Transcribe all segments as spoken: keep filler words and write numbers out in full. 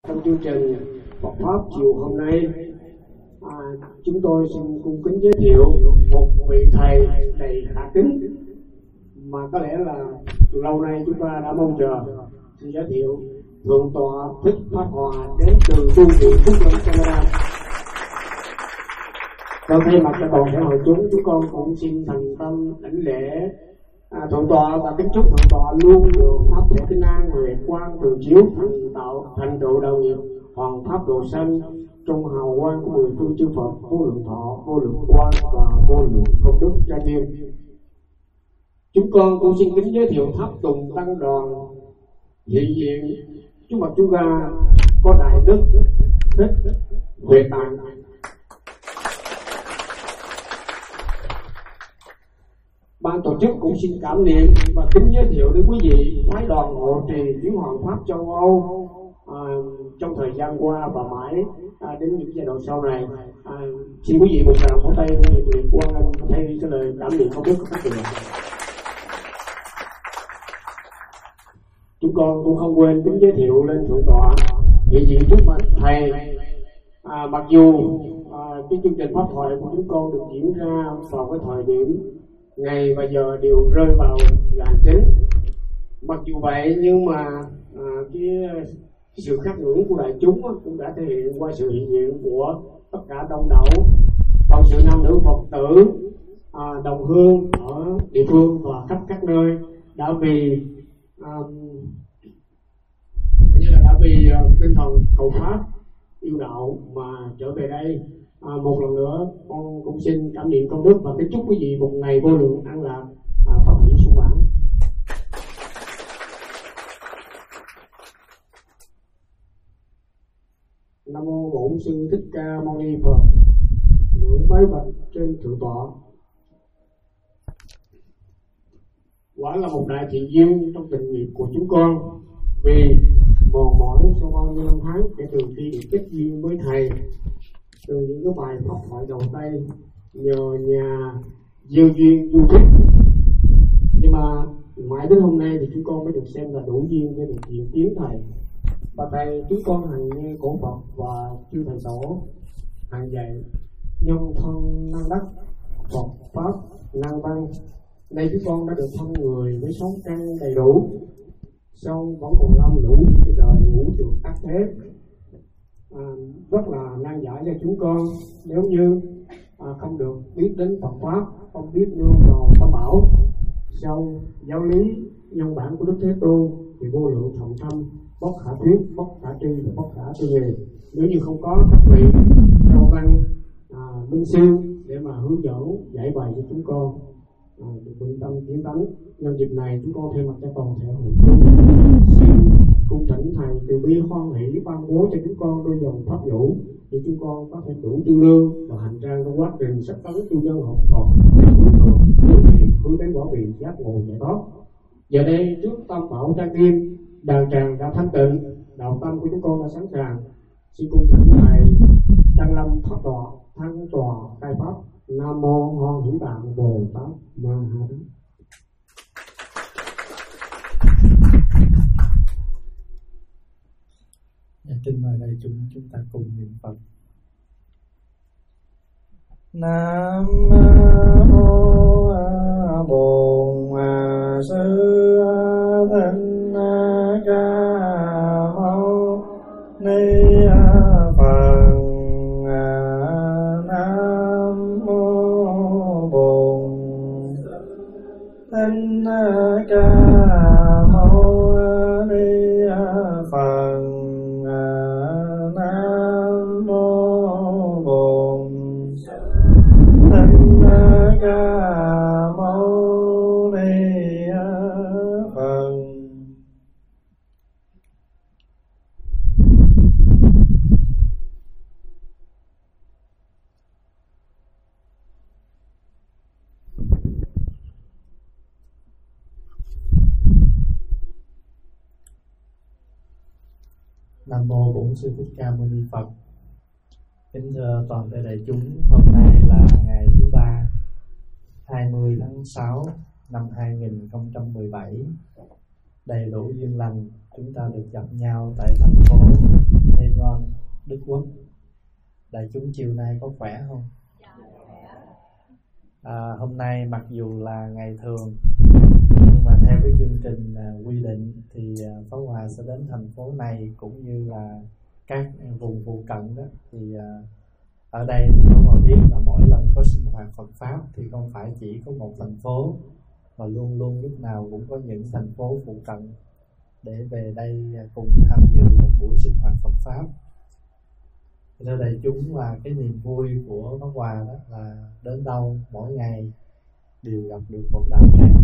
Trong chương trình Phật Pháp chiều hôm nay, à, chúng tôi xin cung kính giới thiệu một vị thầy đầy hạ kính mà có lẽ là từ lâu nay chúng ta đã mong chờ. Xin giới thiệu Thượng tọa Thích Pháp Hòa đến từ tu viện Phúc Lâm, Canada. Trong thay mặt cho toàn thể hội chúng, chúng con cũng xin thành tâm đảnh lễ à, Thượng tọa và kính chúc Thượng tọa luôn được pháp thể kinh an, huệ quang thường chiếu, thành tạo thành tựu đạo nghiệp, hoàn pháp độ sanh trong hào quang của mười phương chư Phật, vô lượng thọ, vô lượng quang và vô lượng công đức trang nghiêm. Chúng con cũng xin kính giới thiệu tháp tùng tăng đoàn hiện diện trước mặt chúng ta có đại đức Thích Huệ Tạng. Ban tổ chức cũng xin cảm niệm và kính giới thiệu đến quý vị phái đoàn hộ trì Giáo Hoàng Pháp châu Âu à, trong thời gian qua và mãi à, đến những giai đoạn sau này. À, xin quý vị một tràng vỗ tay để nhiệt liệt quan anh thay cái lời cảm niệm không biết của các vị. Chúng con cũng không quên kính giới thiệu lên thượng tọa hiện diện trước mặt thầy. À, mặc dù à, cái chương trình pháp thoại của chúng con được diễn ra vào cái thời điểm ngày và giờ đều rơi vào giờ hành chính, mặc dù vậy nhưng mà à, cái, cái sự khắc ngưỡng của đại chúng á, cũng đã thể hiện qua sự hiện diện của tất cả đông đảo cộng sự nam nữ Phật tử à, đồng hương ở địa phương và khắp các nơi đã vì à, như là đã vì uh, tinh thần cầu pháp yêu đạo mà trở về đây. À, một lần nữa con cũng xin cảm niệm công đức và kính chúc quý vị một ngày vô lượng an lạc, à, pháp hỷ sung mãn. Nam mô Bổn Sư Thích Ca Mâu Ni Phật. Ngưỡng bái bạch trên thượng tọa. Quả là một đại thiện duyên trong tình nghiệp của chúng con, vì mòn mỏi sau bao nhiêu năm tháng kể từ khi được kết duyên với thầy, từ những cái bài pháp thoại đầu tay nhờ nhà gieo duyên du thích, nhưng mà mãi đến hôm nay thì chúng con mới được xem là đủ duyên để được diện kiến thầy. Và thầy chúng con hằng nghe cổ Phật và chư thầy tổ hằng dạy nhân thân năng đắc Phật pháp năng văn. Nay chúng con đã được thân người với sáu căn đầy đủ, song vẫn còn lâm lũ trên đời ngũ trượt ác thế. À, rất là nan giải cho chúng con nếu như à, không được biết đến Phật pháp, không biết nương vào Tam Bảo, sau giáo lý nhân bản của Đức Thế Tôn thì vô lượng thậm thâm, bất khả thuyết, bất khả tri và bất khả tư nghì. Nếu như không có các vị cao văn à, minh sư để mà hướng dẫn giải bày cho chúng con à, được bình tâm kiến tánh, nhân dịp này chúng con thay mặt cho toàn thể hội chúng xin cung thỉnh thầy từ bi hoan hỷ ban bố cho chúng con đôi dòng pháp nhũ để chúng con có thể đủ tư lương và hành trang trong quá trình sắp tấn tu nhân học Phật hướng đến quả vị giác ngộ giải thoát. Giờ đây trước Tam Bảo trang nghiêm, đàn tràng đã thanh tịnh, đạo tâm của chúng con đã sẵn sàng. Xin cung thỉnh thầy Trang Lâm pháp tọa thăng tọa khai pháp. Nam mô Hoan Hỷ Tạng Bồ Tát Ma Ha Tát. Kính mời đại chúng chúng ta cùng niệm Phật. Nam mô Bổn Sư Thích Ca Mâu Ni Phật. Nam mô Bổn Thích Ca Mâu Ni Phật. Nam mô Bổn Thích Ca Mâu Ni Phật. Nam mô Bổn Sư Thích Ca Mâu Ni Phật. Kính thưa toàn thể đại chúng, hôm nay là ngày thứ ba, hai mươi tháng sáu năm hai nghìn không trăm mười bảy. Đầy đủ duyên lành, chúng ta được gặp nhau tại thành phố Đại chúng chiều nay có khỏe không? À, hôm nay mặc dù là ngày thường, nhưng mà theo cái chương trình à, quy định thì à, Pháp Hòa sẽ đến thành phố này cũng như là các vùng phụ cận đó. Thì à, ở đây thì Pháp Hòa biết là mỗi lần có sinh hoạt Phật Pháp thì không phải chỉ có một thành phố, mà luôn luôn lúc nào cũng có những thành phố phụ cận để về đây cùng tham dự một buổi sinh hoạt Phật Pháp. Thưa đại chúng, là cái niềm vui của Pháp Hòa đó là đến đâu mỗi ngày đều gặp được một đạo tràng,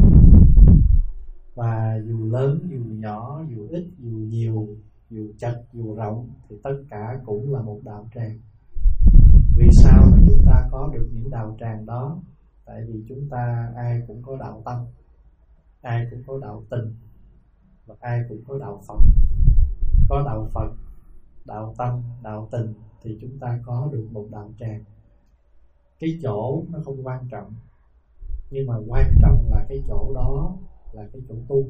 và dù lớn dù nhỏ, dù ít dù nhiều, dù chật dù rộng thì tất cả cũng là một đạo tràng. Vì sao mà chúng ta có được những đạo tràng đó? Tại vì chúng ta ai cũng có đạo tâm, ai cũng có đạo tình, và ai cũng có đạo Phật. Có đạo Phật, đạo tâm, đạo tình thì chúng ta có được một đạo tràng. Cái chỗ nó không quan trọng, nhưng mà quan trọng là cái chỗ đó là cái chỗ tu.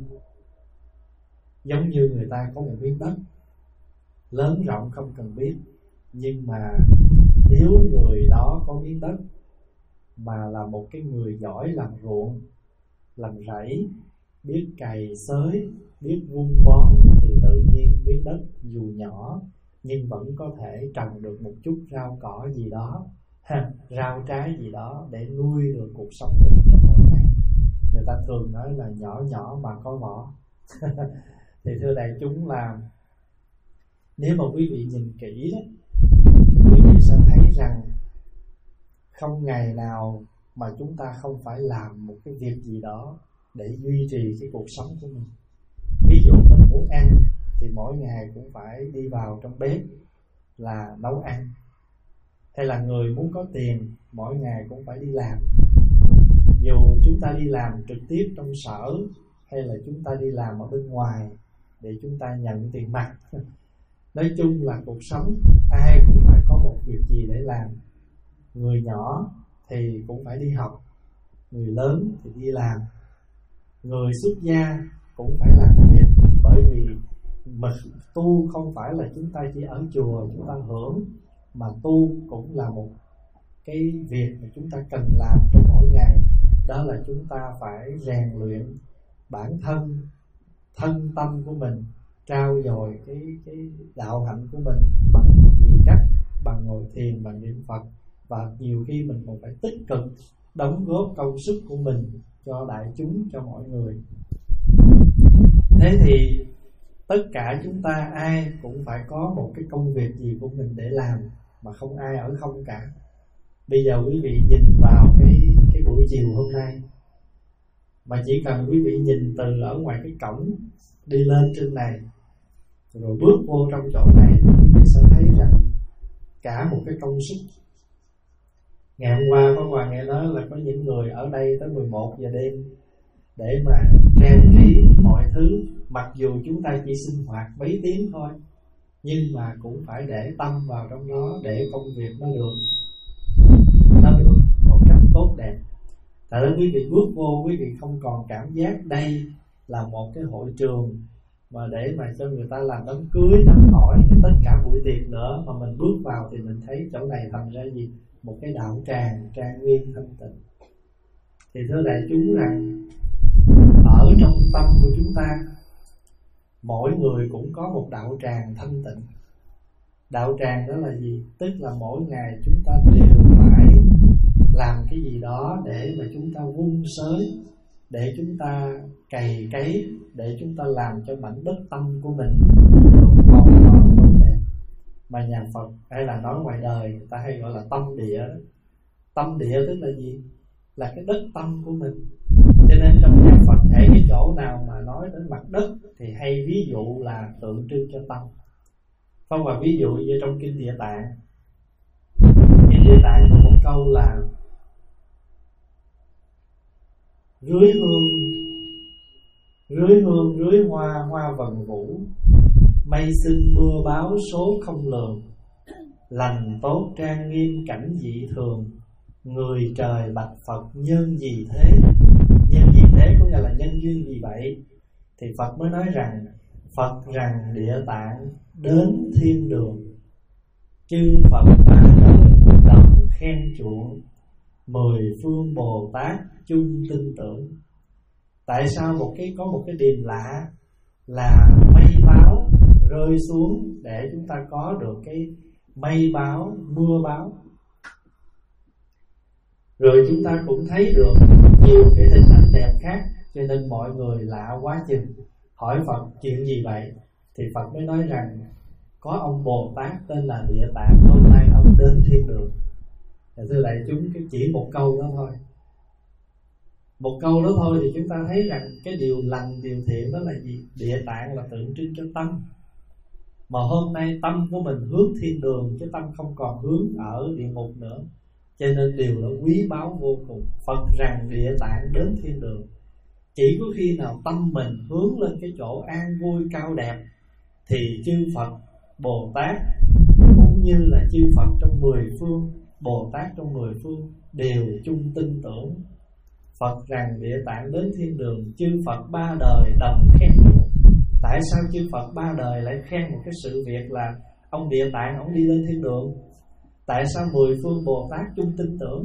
Giống như người ta có một miếng đất lớn rộng không cần biết, nhưng mà nếu người đó có miếng đất mà là một cái người giỏi làm ruộng, làm rẫy, biết cày xới, biết vun bón, thì tự nhiên miếng đất dù nhỏ nhưng vẫn có thể trồng được một chút rau cỏ gì đó, ha, rau trái gì đó để nuôi được cuộc sống mình trong mỗi ngày. Người ta thường nói là nhỏ nhỏ mà có vỏ. Thì thưa đại chúng, là nếu mà quý vị nhìn kỹ đó, thì quý vị sẽ thấy rằng không ngày nào mà chúng ta không phải làm một cái việc gì đó để duy trì cái cuộc sống của mình. Ví dụ mình muốn ăn thì mỗi ngày cũng phải đi vào trong bếp là nấu ăn. Hay là người muốn có tiền, mỗi ngày cũng phải đi làm. Dù chúng ta đi làm trực tiếp trong sở, hay là chúng ta đi làm ở bên ngoài để chúng ta nhận tiền mặt, nói chung là cuộc sống ai cũng phải có một việc gì để làm. Người nhỏ thì cũng phải đi học, người lớn thì đi làm, người xuất gia cũng phải làm việc. Bởi vì mà tu không phải là chúng ta chỉ ở chùa chúng ta hưởng, mà tu cũng là một cái việc mà chúng ta cần làm trong mỗi ngày. Đó là chúng ta phải rèn luyện bản thân, thân tâm của mình, trau dồi cái, cái đạo hạnh của mình bằng nhiều cách, bằng ngồi thiền, bằng niệm Phật. Và nhiều khi mình còn phải tích cực đóng góp công sức của mình cho đại chúng, cho mọi người. Thế thì tất cả chúng ta ai cũng phải có một cái công việc gì của mình để làm, mà không ai ở không cả. Bây giờ quý vị nhìn vào cái, cái buổi chiều hôm nay, mà chỉ cần quý vị nhìn từ ở ngoài cái cổng đi lên trên này, rồi bước vô trong chỗ này, thì quý vị sẽ thấy rằng cả một cái công sức. Ngày hôm qua Pháp Hòa nghe nói là có những người ở đây tới mười một giờ đêm để mà trang trí mọi thứ. Mặc dù chúng ta chỉ sinh hoạt mấy tiếng thôi, nhưng mà cũng phải để tâm vào trong đó để công việc nó được Nó được một cách tốt đẹp. Tại đó quý vị bước vô, quý vị không còn cảm giác đây là một cái hội trường mà để mà cho người ta làm đám cưới, đám hỏi, tất cả buổi tiệc nữa. Mà mình bước vào thì mình thấy chỗ này thành ra gì? Một cái đạo tràng trang nghiêm thanh tịnh. Thì thưa đại chúng, rằng ở trong tâm của chúng ta, mỗi người cũng có một đạo tràng thanh tịnh. Đạo tràng đó là gì? Tức là mỗi ngày chúng ta đều phải làm cái gì đó để mà chúng ta vun sới, để chúng ta cày cấy, để chúng ta làm cho mảnh đất tâm của mình được màu mỡ tốt đẹp. Mà nhà Phật hay là nói ngoài đời người ta hay gọi là tâm địa. Tâm địa tức là gì? Là cái đất tâm của mình. Cho nên trong nhà Phật hễ cái chỗ nào mà nói đến mặt đất thì hay ví dụ là tượng trưng cho tâm. Phong và ví dụ như trong Kinh Địa Tạng. Kinh Địa Tạng có một câu là rưới hương, rưới hương rưới hoa, hoa vần vũ, mây xinh mưa báo số không lường, lành tốt trang nghiêm cảnh dị thường, người trời bạch Phật nhân gì thế. Nhân gì thế có nghĩa là nhân duyên gì vậy? Thì Phật mới nói rằng Phật rằng Địa Tạng đến thiên đường, chư Phật ba đời khen chuộng, mười phương Bồ Tát chung tin tưởng. Tại sao một cái có một cái điềm lạ là mây báo rơi xuống để chúng ta có được cái mây báo, mưa báo. Rồi chúng ta cũng thấy được nhiều cái hình ảnh đẹp khác, cho nên mọi người lạ quá chừng. Hỏi Phật chuyện gì vậy? Thì Phật mới nói rằng có ông Bồ Tát tên là Địa Tạng, hôm nay ông đến thiên đường. Thưa đại chúng, cái chỉ một câu đó thôi, một câu đó thôi thì chúng ta thấy rằng cái điều lành, điều thiện đó là gì? Địa Tạng là tượng trưng cho tâm. Mà hôm nay tâm của mình hướng thiên đường, chứ tâm không còn hướng ở địa ngục nữa, cho nên điều đó quý báu vô cùng. Phật rằng Địa Tạng đến thiên đường. Chỉ có khi nào tâm mình hướng lên cái chỗ an vui cao đẹp thì chư Phật Bồ Tát cũng như là chư Phật trong mười phương, Bồ Tát trong mười phương đều chung tin tưởng. Phật rằng Địa Tạng đến thiên đường, chư Phật ba đời đồng khen chuộng. Tại sao chư Phật ba đời lại khen một cái sự việc là ông Địa Tạng ông đi lên thiên đường? Tại sao mười phương Bồ Tát chung tin tưởng?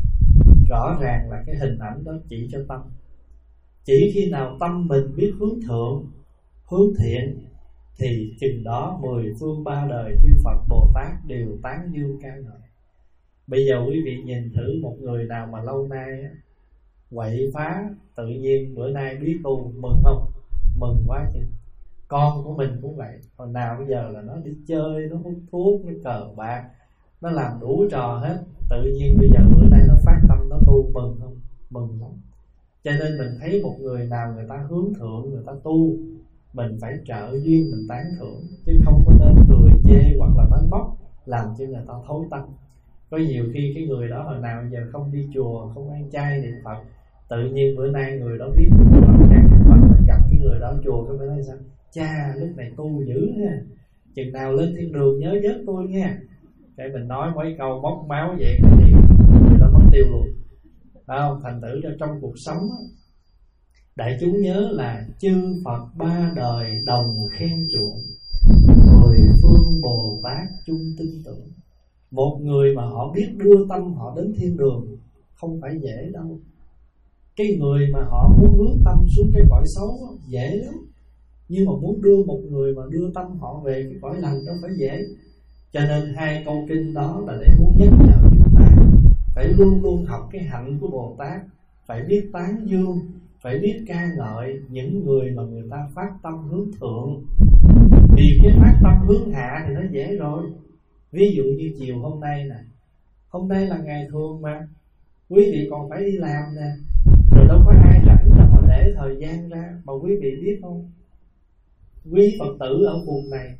Rõ ràng là cái hình ảnh đó chỉ cho tâm. Chỉ khi nào tâm mình biết hướng thượng, hướng thiện, thì chừng đó mười phương ba đời chư Phật Bồ Tát đều tán dương ca ngợi. Bây giờ quý vị nhìn thử một người nào mà lâu nay quậy phá, tự nhiên bữa nay biết tu, mừng không? Mừng quá chừng. Con của mình cũng vậy, hồi nào bây giờ là nó đi chơi, nó hút thuốc, nó cờ bạc, nó làm đủ trò hết. Tự nhiên bây giờ bữa nay nó phát tâm, nó tu, mừng không? Mừng lắm. Cho nên mình thấy một người nào người ta hướng thượng, người ta tu, mình phải trợ duyên, mình tán thưởng, chứ không có nên cười chê hoặc là nói móc làm cho người ta thối tâm. Có nhiều khi cái người đó hồi nào giờ không đi chùa, không ăn chay niệm Phật, tự nhiên bữa nay người đó biết Phật, gặp cái người đó chùa, cái mới nói sao? Cha lúc này tu dữ nha, chừng nào lên thiên đường nhớ vớt tôi nha. Cái mình nói mấy câu bóc máu vậy thì người đó mất tiêu luôn. Không, thành thử ra trong cuộc sống đại chúng nhớ là chư Phật ba đời đồng khen chuộng, mười phương Bồ Tát chung tin tưởng. Một người mà họ biết đưa tâm họ đến thiên đường không phải dễ đâu. Cái người mà họ muốn hướng tâm xuống cái cõi xấu dễ lắm, nhưng mà muốn đưa một người mà đưa tâm họ về cái cõi lành đâu phải dễ. Cho nên hai câu kinh đó là để muốn nhắc nhở chúng ta phải luôn luôn học cái hạnh của Bồ Tát, phải biết tán dương, phải biết ca ngợi những người mà người ta phát tâm hướng thượng. Vì cái phát tâm hướng hạ thì nó dễ rồi. Ví dụ như chiều hôm nay nè, hôm nay là ngày thường mà, quý vị còn phải đi làm nè, rồi đâu có ai rảnh đâu mà để thời gian ra. Mà quý vị biết không, quý Phật tử ở vùng này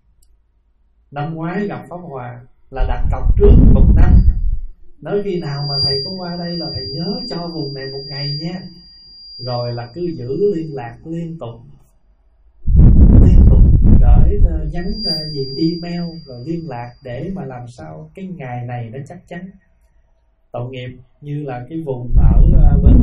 năm ngoái gặp Pháp Hòa là đặt cọc trước một năm, nói khi nào mà thầy có qua đây là thầy nhớ cho vùng này một ngày nha. Rồi là cứ giữ liên lạc liên tục, liên tục gửi nhắn ra gì email rồi liên lạc để mà làm sao cái ngày này nó chắc chắn. Tội nghiệp như là cái vùng ở bên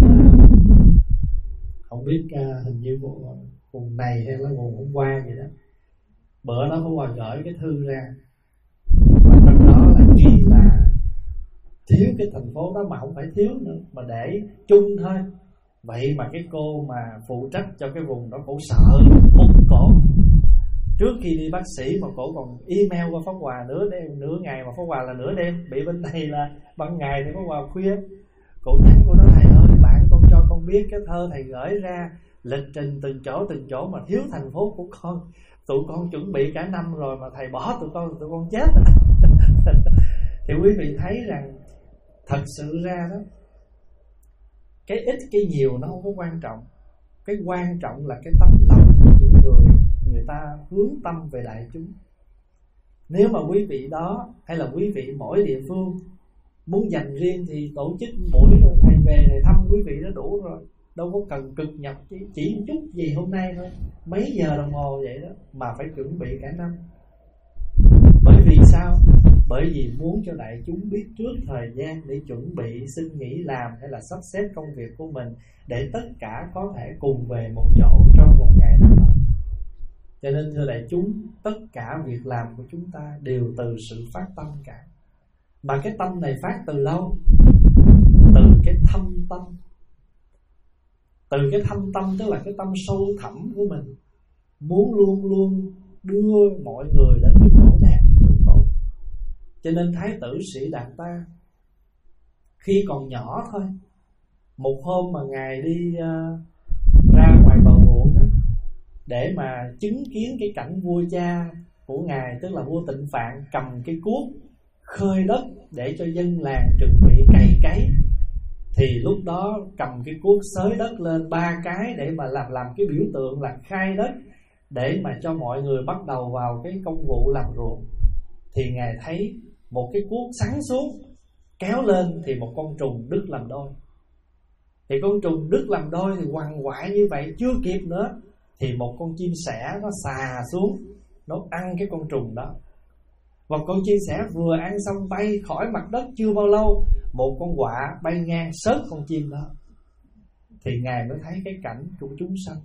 không biết hình như vùng này hay là vùng hôm qua vậy đó, bữa đó Pháp Hòa gửi cái thư ra và trong đó là ghi là thiếu cái thành phố đó, mà không phải thiếu nữa mà để chung thôi. Vậy mà cái cô mà phụ trách cho cái vùng đó cổ sợ hút cổ. Trước khi đi bác sĩ mà cổ còn email qua Pháp Hòa nửa đêm, nửa ngày, mà Pháp Hòa là nửa đêm, bị bên này là ban ngày thì Pháp Hòa khuya. Cổ nhắn cô nói thầy ơi, bạn con cho con biết cái thơ thầy gửi ra, lịch trình từng chỗ từng chỗ mà thiếu thành phố của con. Tụi con chuẩn bị cả năm rồi mà thầy bỏ tụi con, tụi con chết. Thì quý vị thấy rằng thật sự ra đó, cái ít cái nhiều nó không có quan trọng. Cái quan trọng là cái tấm lòng của những người người ta hướng tâm về đại chúng. Nếu mà quý vị đó hay là quý vị mỗi địa phương muốn dành riêng thì tổ chức buổi rồi thầy về thầy thăm quý vị đó đủ rồi, đâu có cần cực nhập chỉ, chỉ chút gì hôm nay thôi, mấy giờ đồng hồ vậy đó mà phải chuẩn bị cả năm. Bởi vì sao? Bởi vì muốn cho đại chúng biết trước thời gian để chuẩn bị xin nghỉ làm hay là sắp xếp công việc của mình, để tất cả có thể cùng về một chỗ trong một ngày nào đó. Cho nên thưa đại chúng, tất cả việc làm của chúng ta đều từ sự phát tâm cả. Mà cái tâm này phát từ đâu? Từ cái thâm tâm. Từ cái thâm tâm tức là cái tâm sâu thẳm của mình, muốn luôn luôn đưa mọi người đến cái chỗ đẹp, chỗ tốt. Cho nên Thái tử Sĩ Đạt Ta khi còn nhỏ thôi, một hôm mà Ngài đi uh, ra ngoài bờ ruộng đó, để mà chứng kiến cái cảnh vua cha của Ngài, tức là vua Tịnh Phạn, cầm cái cuốc khơi đất để cho dân làng chuẩn bị cày cấy. Thì lúc đó cầm cái cuốc xới đất lên ba cái để mà làm làm cái biểu tượng là khai đất, để mà cho mọi người bắt đầu vào cái công vụ làm ruộng. Thì Ngài thấy một cái cuốc sắn xuống, kéo lên thì một con trùng đứt làm đôi. Thì con trùng đứt làm đôi thì quằn quại như vậy, chưa kịp nữa thì một con chim sẻ nó xà xuống, nó ăn cái con trùng đó. Và con chim sẻ vừa ăn xong bay khỏi mặt đất chưa bao lâu, một con quạ bay ngang xớt con chim đó. Thì Ngài mới thấy cái cảnh của chúng sanh.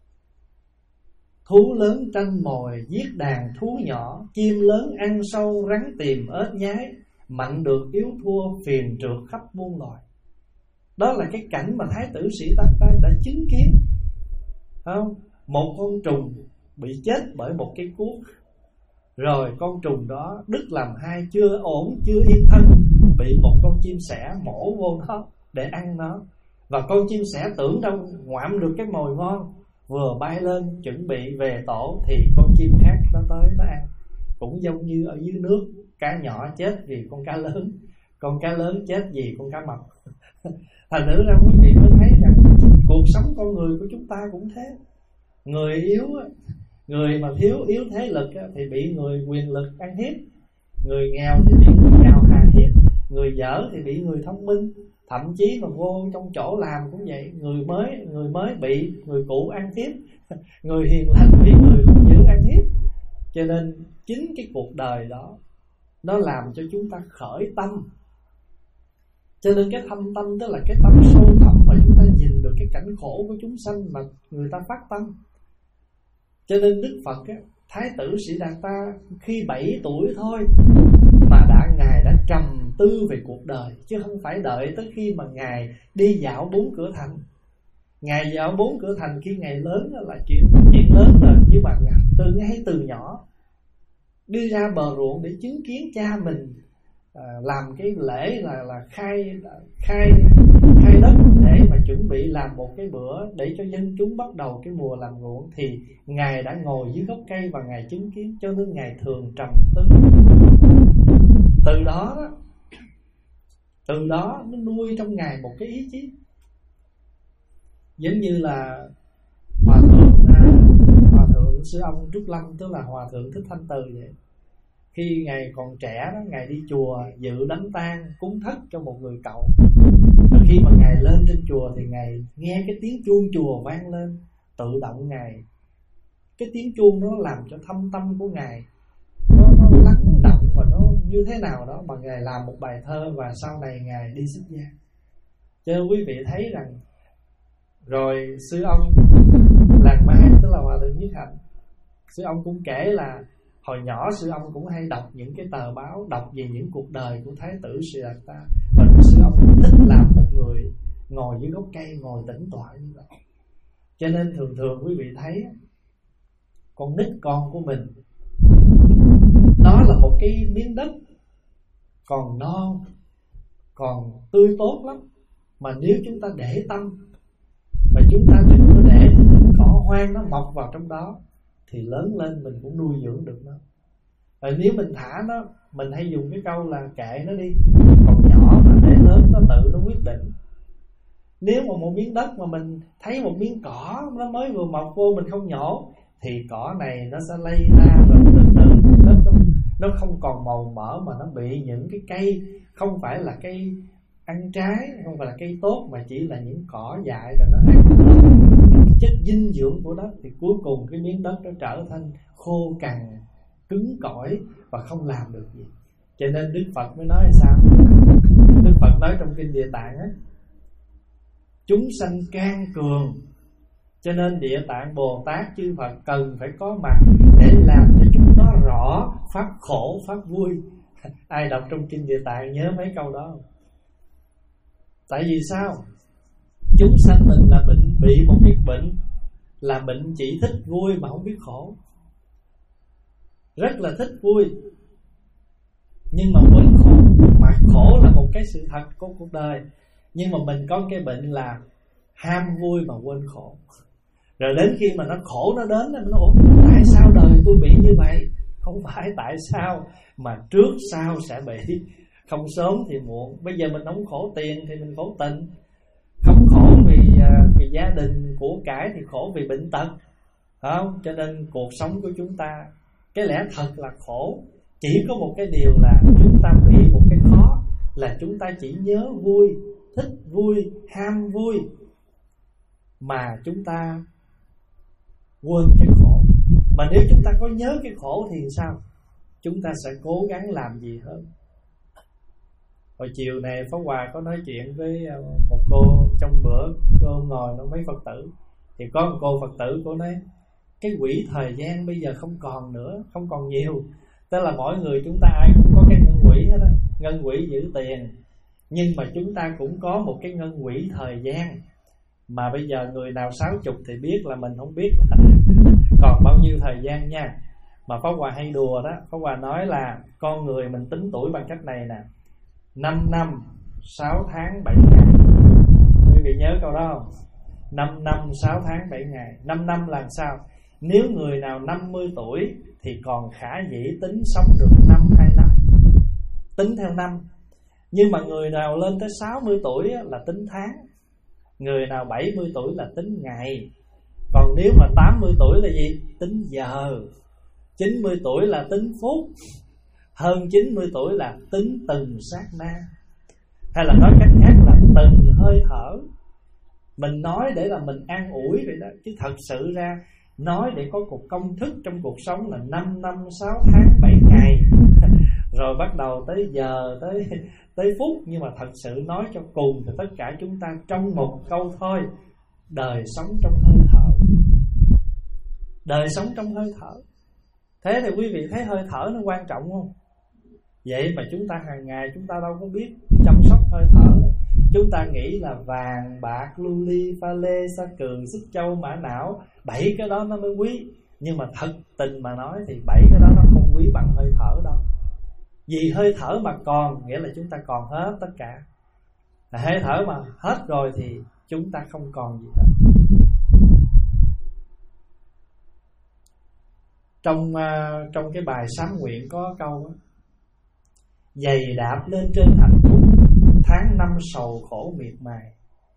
Thú lớn tranh mồi giết đàn thú nhỏ, chim lớn ăn sâu rắn tìm ếch nhái, mạnh được yếu thua phiền trượt khắp muôn loài. Đó là cái cảnh mà Thái tử Sĩ Đạt Ta đã chứng kiến, không? Một con trùng bị chết bởi một cái cuốc, rồi con trùng đó đứt làm hai, chưa ổn chưa yên thân, bị một con chim sẻ mổ vô nó để ăn nó. Và con chim sẻ tưởng đâu ngoạm được cái mồi ngon, vừa bay lên chuẩn bị về tổ thì con chim khác nó tới nó ăn. Cũng giống như ở dưới nước, cá nhỏ chết vì con cá lớn, con cá lớn chết vì con cá mập. Thành thử ra quý vị mới thấy rằng cuộc sống con người của chúng ta cũng thế. Người yếu, người mà thiếu yếu thế lực thì bị người quyền lực ăn hiếp, người nghèo thì bị người nghèo hà hiếp, người dở thì bị người thông minh. Thậm chí mà vô trong chỗ làm cũng vậy, người mới người mới bị người cũ ăn hiếp, người hiền lành bị người hung dữ ăn hiếp. Cho nên chính cái cuộc đời đó nó làm cho chúng ta khởi tâm. Cho nên cái thâm tâm tức là cái tâm sâu thẳm mà chúng ta nhìn được cái cảnh khổ của chúng sanh mà người ta phát tâm. Cho nên Đức Phật á, Thái tử Sĩ Đạt Ta khi bảy tuổi thôi mà đã Ngài đã trầm tư về cuộc đời, chứ không phải đợi tới khi mà Ngài đi dạo bốn cửa thành. Ngài dạo bốn cửa thành khi Ngài lớn là chuyện chuyện lớn rồi, nhưng mà từ ngay từ nhỏ đi ra bờ ruộng để chứng kiến cha mình à, làm cái lễ là là khai khai khai đất để mà chuẩn bị làm một cái bữa để cho dân chúng bắt đầu cái mùa làm ruộng. Thì Ngài đã ngồi dưới gốc cây và Ngài chứng kiến, cho nên Ngài thường trầm tư. Từ đó từ đó nó nuôi trong Ngài một cái ý chí, giống như là hòa thượng hòa thượng sư ông Trúc Lâm, tức là hòa thượng Thích Thanh Từ vậy. Khi Ngài còn trẻ đó, Ngài đi chùa dự đám tang cúng thất cho một người cậu. Và khi mà Ngài lên trên chùa thì Ngài nghe cái tiếng chuông chùa vang lên, tự động Ngài, cái tiếng chuông nó làm cho thâm tâm của Ngài nó, nó lắng động và nó như thế nào đó mà Ngài làm một bài thơ, và sau này Ngài đi xuất gia. Cho nên quý vị thấy rằng, rồi sư ông Làng Mai tức là hòa thượng Nhất Hạnh, sư ông cũng kể là hồi nhỏ sư ông cũng hay đọc những cái tờ báo, đọc về những cuộc đời của Thái tử Sĩ Đạt Ta. Và sư ông cũng thích làm một người ngồi dưới gốc cây, ngồi tĩnh tọa như vậy. Cho nên thường thường quý vị thấy con nít con của mình, đó là một cái miếng đất còn non, còn tươi tốt lắm. Mà nếu chúng ta để tâm và chúng ta đừng có để cỏ hoang nó mọc vào trong đó, thì lớn lên mình cũng nuôi dưỡng được nó. Rồi nếu mình thả nó, mình hay dùng cái câu là kệ nó đi, còn nhỏ mà để lớn nó tự nó quyết định. Nếu mà một miếng đất mà mình thấy một miếng cỏ nó mới vừa mọc vô mình không nhổ, thì cỏ này nó sẽ lây ra, rồi từ từ nó, nó không còn màu mỡ mà nó bị những cái cây không phải là cây ăn trái, không phải là cây tốt, mà chỉ là những cỏ dại rồi nó ăn những chất dinh dưỡng của đất. Thì cuối cùng cái miếng đất nó trở thành khô cằn, cứng cỏi và không làm được gì. Cho nên Đức Phật mới nói là sao? Đức Phật nói trong kinh Địa Tạng á, chúng sanh can cường, cho nên Địa Tạng Bồ Tát chư Phật cần phải có mặt để làm cho chúng nó rõ pháp khổ pháp vui, Ai đọc trong Kinh Địa Tạng nhớ mấy câu đó không? Tại vì sao? Chúng sanh mình là bệnh, bị một cái bệnh là bệnh chỉ thích vui mà không biết khổ. Rất là thích vui nhưng mà quên khổ. Mà khổ là một cái sự thật của cuộc đời. Nhưng mà mình có cái bệnh là ham vui mà quên khổ. Rồi đến khi mà nó khổ nó đến, nó nói tại sao đời tôi bị như vậy? Không phải tại sao, mà trước sau sẽ bị. Không sớm thì muộn. Bây giờ mình không khổ tiền thì mình khổ tình. Không khổ vì, vì gia đình, của cải thì khổ vì bệnh tật, không? Cho nên cuộc sống của chúng ta, cái lẽ thật là khổ. Chỉ có một cái điều là chúng ta bị một cái khó, là chúng ta chỉ nhớ vui, thích vui, ham vui, mà chúng ta quên cái khổ. Mà nếu chúng ta có nhớ cái khổ thì sao? Chúng ta sẽ cố gắng làm gì hơn. Hồi chiều này Pháp Hòa có nói chuyện với một cô, trong bữa cô ngồi nói mấy Phật tử, thì có một cô Phật tử cô nói cái quỹ thời gian bây giờ không còn nữa, không còn nhiều. Tức là mỗi người chúng ta ai cũng có cái ngân quỹ hết á, ngân quỹ giữ tiền. Nhưng mà chúng ta cũng có một cái ngân quỹ thời gian. Mà bây giờ người nào sáu chục thì biết là mình không biết là còn bao nhiêu thời gian nha. Mà Pháp Hòa hay đùa đó, Pháp Hòa nói là con người mình tính tuổi bằng cách này nè: năm năm, sáu tháng, bảy ngày. Quý vị nhớ câu đó không? năm năm, sáu tháng, bảy ngày. năm năm là sao? Nếu người nào năm mươi tuổi thì còn khả dĩ tính sống được năm, hai năm, tính theo năm. Nhưng mà người nào lên tới sáu mươi tuổi là tính tháng, người nào bảy mươi tuổi là tính ngày. Còn nếu mà tám mươi tuổi là gì? Tính giờ. Chín mươi tuổi là tính phút. Hơn chín mươi tuổi là tính từng sát na. Hay là nói cách khác là từng hơi thở. Mình nói để là mình an ủi vậy đó, chứ thật sự ra nói để có một công thức trong cuộc sống là năm năm, sáu tháng, bảy ngày. Rồi bắt đầu tới giờ, tới tới phút. Nhưng mà thật sự nói cho cùng thì tất cả chúng ta trong một câu thôi: đời sống trong hơi thở. Đời sống trong hơi thở. Thế thì quý vị thấy hơi thở nó quan trọng không? Vậy mà chúng ta hàng ngày chúng ta đâu có biết chăm sóc hơi thở. Chúng ta nghĩ là vàng, bạc, lưu ly, pha lê, sa cừ, xích châu, mã não, bảy cái đó nó mới quý. Nhưng mà thật tình mà nói thì bảy cái đó nó không quý bằng hơi thở đâu. Vì hơi thở mà còn nghĩa là chúng ta còn hết tất cả. Hơi thở mà hết rồi thì chúng ta không còn gì hết. Trong uh, trong cái bài sám nguyện có câu đó: giày đạp lên trên hạnh phúc, tháng năm sầu khổ miệt mài.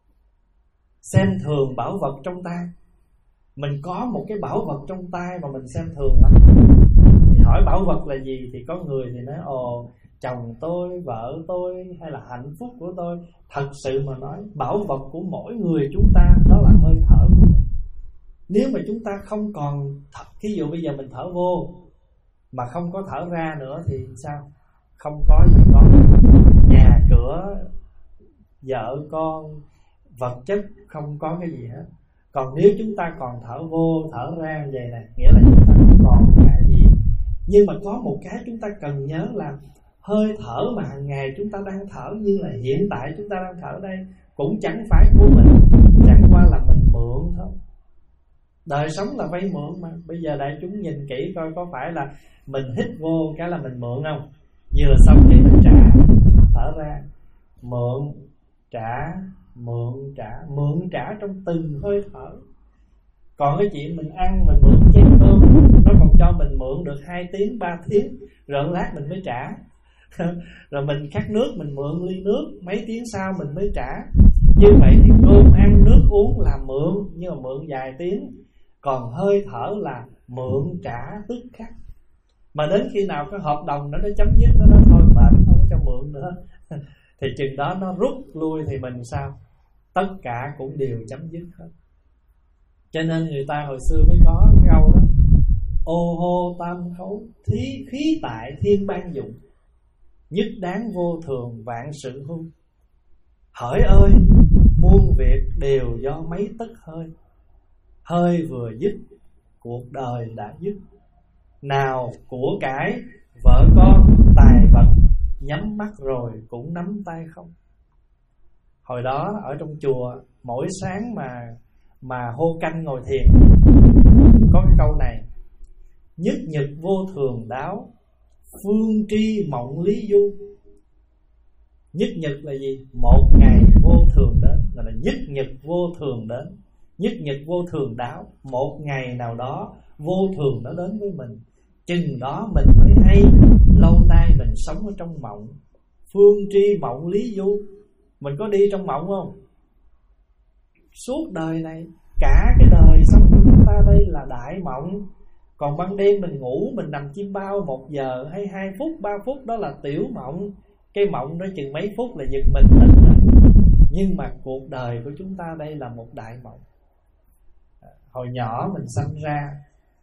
Xem thường bảo vật trong tay. Mình có một cái bảo vật trong tay mà mình xem thường lắm. Thì hỏi bảo vật là gì thì có người thì nói ồ chồng tôi, vợ tôi, hay là hạnh phúc của tôi. Thật sự mà nói, bảo vật của mỗi người chúng ta đó là hơi thở của mình. Nếu mà chúng ta không còn, thí dụ bây giờ mình thở vô mà không có thở ra nữa thì sao? Không có gì có. Nhà cửa, vợ con, vật chất không có cái gì hết. Còn nếu chúng ta còn thở vô, thở ra như vậy này, nghĩa là chúng ta không còn cái gì. Nhưng mà có một cái chúng ta cần nhớ là hơi thở mà hàng ngày chúng ta đang thở, như là hiện tại chúng ta đang thở đây, cũng chẳng phải của mình, chẳng qua là mình mượn thôi. Đời sống là vay mượn mà. Bây giờ đại chúng nhìn kỹ coi có phải là mình hít vô cái là mình mượn không? Như là xong thì mình trả, thở ra, mượn, trả, mượn, trả, mượn trả trong từng hơi thở. Còn cái chuyện mình ăn, mình mượn chén cơm, nó còn cho mình mượn được hai tiếng, ba tiếng, rồi lát mình mới trả. Rồi mình khát nước, mình mượn ly nước, mấy tiếng sau mình mới trả. Như vậy thì cơm ăn, nước uống là mượn, nhưng mà mượn vài tiếng. Còn hơi thở là mượn trả tức khắc. Mà đến khi nào cái hợp đồng nó đã chấm dứt, nó nói thôi mệt, không có cho mượn nữa, thì chừng đó nó rút lui thì mình sao? Tất cả cũng đều chấm dứt hết. Cho nên người ta hồi xưa mới có cái câu đó: ô hô tam khấu, thí khí tại thiên ban dụng, nhất đáng vô thường vạn sự hung. Hỡi ơi, muôn việc đều do mấy tấc hơi. Hơi vừa dứt, cuộc đời đã dứt. Nào của cải, vợ con, tài vật nhắm mắt rồi cũng nắm tay không. Hồi đó ở trong chùa, mỗi sáng mà mà hô canh ngồi thiền, có cái câu này: nhất nhật vô thường đáo, phương tri mộng lý du. Nhất nhật là gì? Một ngày vô thường đến, gọi là nhất nhật vô thường đến. Nhất nhật vô thường đáo, một ngày nào đó vô thường nó đến với mình, chừng đó mình mới hay lâu nay mình sống ở trong mộng. Phương tri mộng lý du. Mình có đi trong mộng không? Suốt đời này, cả cái đời sống của chúng ta đây là đại mộng. Còn ban đêm mình ngủ, mình nằm chim bao một giờ hay hai phút, ba phút đó là tiểu mộng. Cái mộng đó chừng mấy phút là giật mình tỉnh rồi. Nhưng mà cuộc đời của chúng ta đây là một đại mộng. Hồi nhỏ mình sanh ra,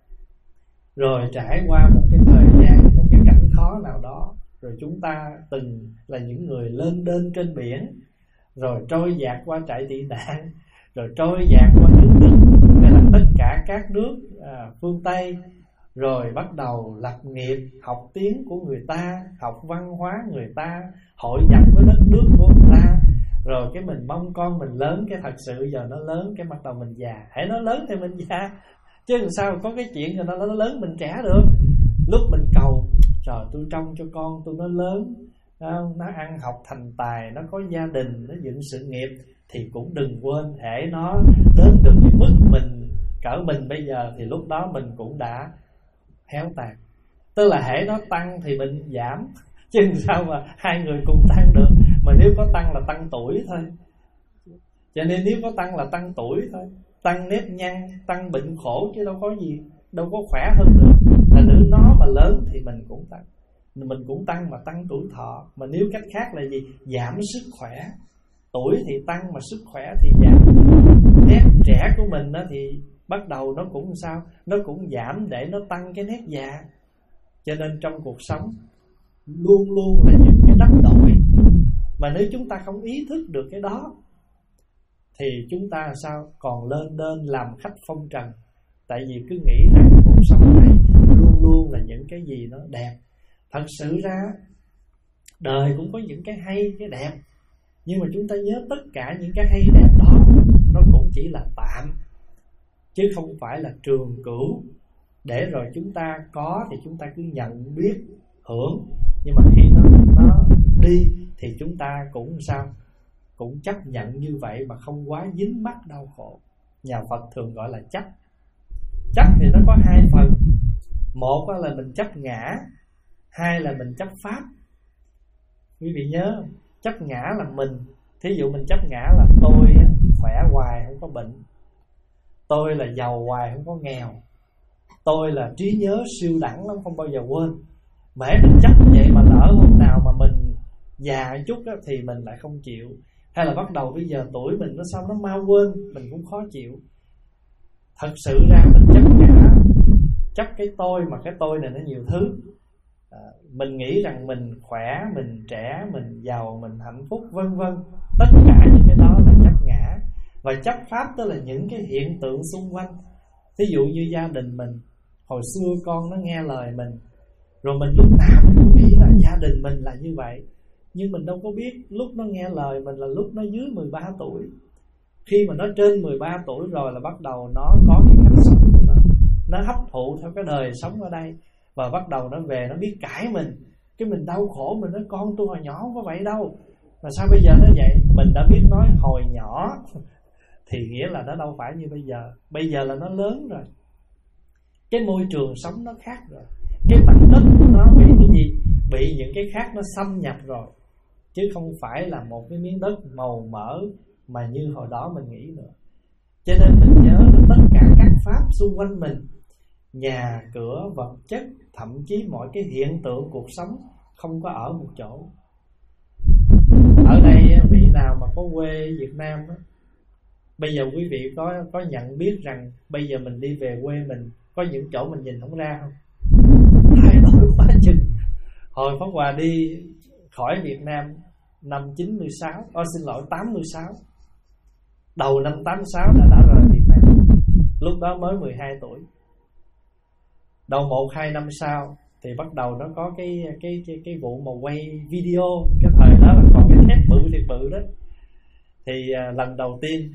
rồi trải qua một cái thời gian, một cái cảnh khó nào đó, rồi chúng ta từng là những người lên đên trên biển, rồi trôi dạt qua trại tị nạn, rồi trôi dạt qua nước Đức, đây là tất cả các nước à, phương Tây, rồi bắt đầu lập nghiệp, học tiếng của người ta, học văn hóa người ta, hội nhập với đất nước của người ta. Rồi cái mình mong con mình lớn, cái thật sự giờ nó lớn, cái bắt đầu mình già. Hãy nó lớn thì mình già, chứ làm sao có cái chuyện rồi nó, nó lớn mình trẻ được. Lúc mình cầu, trời tôi trông cho con tôi nó lớn, nó ăn học thành tài, nó có gia đình, nó dựng sự nghiệp, thì cũng đừng quên hễ nó đến được cái mức mình cỡ mình bây giờ thì lúc đó mình cũng đã héo tàn. Tức là hễ nó tăng thì mình giảm, chứ sao mà hai người cùng tăng được. Mà nếu có tăng là tăng tuổi thôi. Cho nên nếu có tăng là tăng tuổi thôi, tăng nếp nhăn, tăng bệnh khổ, chứ đâu có gì, đâu có khỏe hơn được. Là nữ nó mà lớn thì mình cũng tăng, mình cũng tăng mà tăng tuổi thọ. Mà nếu cách khác là gì? Giảm sức khỏe. Tuổi thì tăng mà sức khỏe thì giảm. Nét trẻ của mình đó thì bắt đầu nó cũng sao? Nó cũng giảm để nó tăng cái nét già. Cho nên trong cuộc sống luôn luôn là những cái đánh đổi. Mà nếu chúng ta không ý thức được cái đó thì chúng ta sao? Còn lên đên làm khách phong trần. Tại vì cứ nghĩ rằng cuộc sống này luôn luôn là những cái gì nó đẹp. Thật sự ra đời cũng có những cái hay, cái đẹp, nhưng mà chúng ta nhớ tất cả những cái hay đẹp đó nó cũng chỉ là tạm, chứ không phải là trường cửu. Để rồi chúng ta có thì chúng ta cứ nhận biết, hưởng. Nhưng mà khi nó, nó đi thì chúng ta cũng sao? Cũng chấp nhận như vậy mà không quá dính mắc đau khổ. Nhà Phật thường gọi là chấp. Chấp thì nó có hai phần. Một là mình chấp ngã, hai là mình chấp pháp. Quý vị nhớ, chấp ngã là mình. Thí dụ mình chấp ngã là tôi khỏe hoài không có bệnh, tôi là giàu hoài không có nghèo, tôi là trí nhớ siêu đẳng lắm không bao giờ quên. Mà mình chấp như vậy mà lỡ hôm nào mà mình già chút đó, thì mình lại không chịu. Hay là bắt đầu bây giờ tuổi mình nó sao nó mau quên, mình cũng khó chịu. Thật sự ra mình chấp ngã, chấp cái tôi, mà cái tôi này nó nhiều thứ. à, Mình nghĩ rằng mình khỏe, mình trẻ, mình giàu, mình hạnh phúc vân vân. Tất cả những cái đó là chấp ngã. Và chấp pháp tức là những cái hiện tượng xung quanh. Thí dụ như gia đình mình, hồi xưa con nó nghe lời mình, rồi mình lúc nào mình cũng nghĩ là gia đình mình là như vậy. Nhưng mình đâu có biết lúc nó nghe lời mình là lúc nó dưới mười ba tuổi. Khi mà nó trên mười ba tuổi rồi là bắt đầu nó có cái cách sống của nó, nó hấp thụ theo cái đời sống ở đây. Và bắt đầu nó về nó biết cãi mình. Cái mình đau khổ, mình nói con tôi hồi nhỏ không có vậy đâu, mà sao bây giờ nó vậy? Mình đã biết nói hồi nhỏ thì nghĩa là nó đâu phải như bây giờ. Bây giờ là nó lớn rồi, cái môi trường sống nó khác rồi, cái mảnh đất của nó bị cái gì? Bị những cái khác nó xâm nhập rồi, chứ không phải là một cái miếng đất màu mỡ mà như hồi đó mình nghĩ nữa. Cho nên mình nhớ là tất cả các pháp xung quanh mình, nhà, cửa, vật chất, thậm chí mọi cái hiện tượng cuộc sống không có ở một chỗ. Ở đây vị nào mà có quê Việt Nam đó, bây giờ quý vị có có nhận biết rằng bây giờ mình đi về quê mình có những chỗ mình nhìn không ra không? Thay đổi quá chừng. Hồi Pháp Hòa đi khỏi Việt Nam năm chín mươi sáu, oh, xin lỗi tám mươi sáu, đầu năm tám mươi sáu đã đã rời Việt Nam. Lúc đó mới mười hai tuổi. Đầu một hai năm sau thì bắt đầu nó có cái cái cái cái vụ mà quay video. Cái thời đó là còn cái thép bự thiệt bự đó. Thì à, lần đầu tiên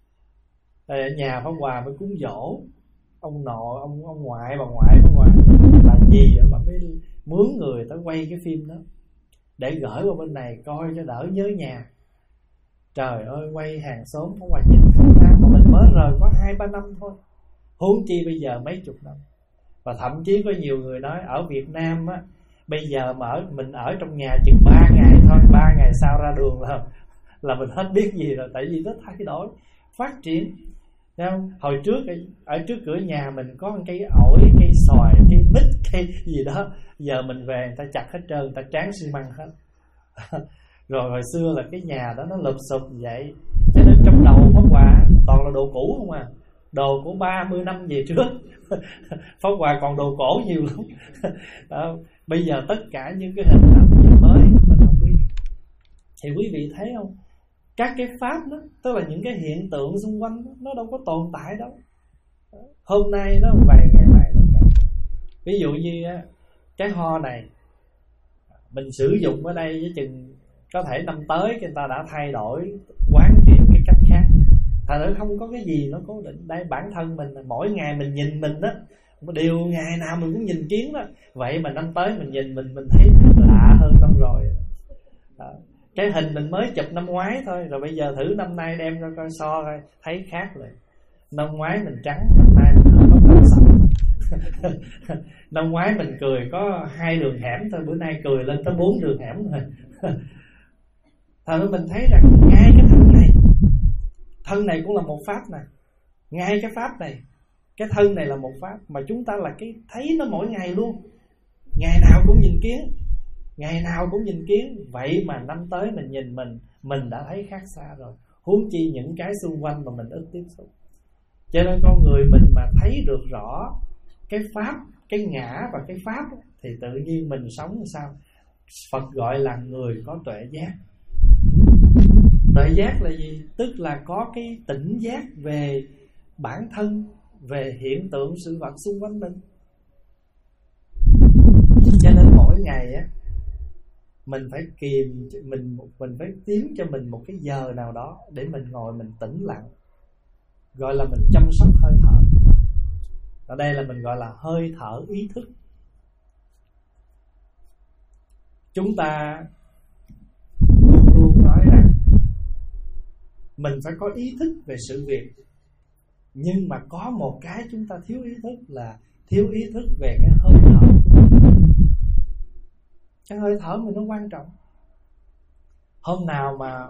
ở nhà Pháp Hòa mới cúng dỗ ông nội, ông ông ngoại, bà ngoại Pháp Hòa là gì, bà mới mướn người tới quay cái phim đó để gửi qua bên này coi cho đỡ nhớ nhà. Trời ơi, quay hàng xóm Pháp Hòa nhìn không ra, mà mình mới rời có hai ba năm thôi, huống chi bây giờ mấy chục năm. Và thậm chí có nhiều người nói ở Việt Nam á, bây giờ mà ở, mình ở trong nhà chừng ba ngày thôi, ba ngày sau ra đường là là mình hết biết gì rồi, tại vì nó thay đổi, phát triển. Thấy không? Hồi trước ở trước cửa nhà mình có cây ổi, cây xoài, cây mít, cây gì đó, giờ mình về người ta chặt hết trơn, người ta tráng xi măng hết. Rồi hồi xưa là cái nhà đó nó lụp xụp vậy, cho nên trong đầu Pháp Hòa toàn là đồ cũ không à, đồ của ba mươi năm về trước. Pháp Hòa còn đồ cổ nhiều lắm. Đó. Bây giờ tất cả những cái hình ảnh gì mới mình không biết. Thì quý vị thấy không, các cái pháp đó, tức là những cái hiện tượng xung quanh đó, nó đâu có tồn tại đâu. Hôm nay nó vài ngày mai nó khác. Ví dụ như cái ho này mình sử dụng ở đây với chừng có thể năm tới người ta đã thay đổi, quán chuyển cái cách khác. Thật ra không có cái gì nó cố định. Đây bản thân mình mỗi ngày mình nhìn mình đó, điều ngày nào mình cũng nhìn kiến đó. Vậy mà năm tới mình nhìn mình mình thấy lạ hơn năm rồi đó. Cái hình mình mới chụp năm ngoái thôi, rồi bây giờ thử năm nay đem ra coi so coi thấy khác rồi. Năm ngoái mình trắng, năm nay mình hơi bắt đầu xanh. Năm ngoái mình cười có hai đường hẻm thôi, bữa nay cười lên tới bốn đường hẻm rồi. Thật ra mình thấy rằng ngay cái thân này, thân này cũng là một pháp này, ngay cái pháp này, cái thân này là một pháp, mà chúng ta là cái thấy nó mỗi ngày luôn, ngày nào cũng nhìn kiến, ngày nào cũng nhìn kiến. Vậy mà năm tới mình nhìn mình, mình đã thấy khác xa rồi, huống chi những cái xung quanh mà mình ít tiếp xúc. Cho nên con người mình mà thấy được rõ cái pháp, cái ngã và cái pháp thì tự nhiên mình sống làm sao? Phật gọi là người có tuệ giác. Tuệ giác là gì? Tức là có cái tỉnh giác về bản thân, về hiện tượng sự vật xung quanh mình. Cho nên mỗi ngày á, mình phải kìm mình mình phải tìm cho mình một cái giờ nào đó để mình ngồi mình tĩnh lặng, gọi là mình chăm sóc hơi thở. Ở đây là mình gọi là hơi thở ý thức. Chúng ta luôn luôn nói rằng mình phải có ý thức về sự việc, nhưng mà có một cái chúng ta thiếu ý thức là thiếu ý thức về cái hơi thở. Cái hơi thở mình nó quan trọng. Hôm nào mà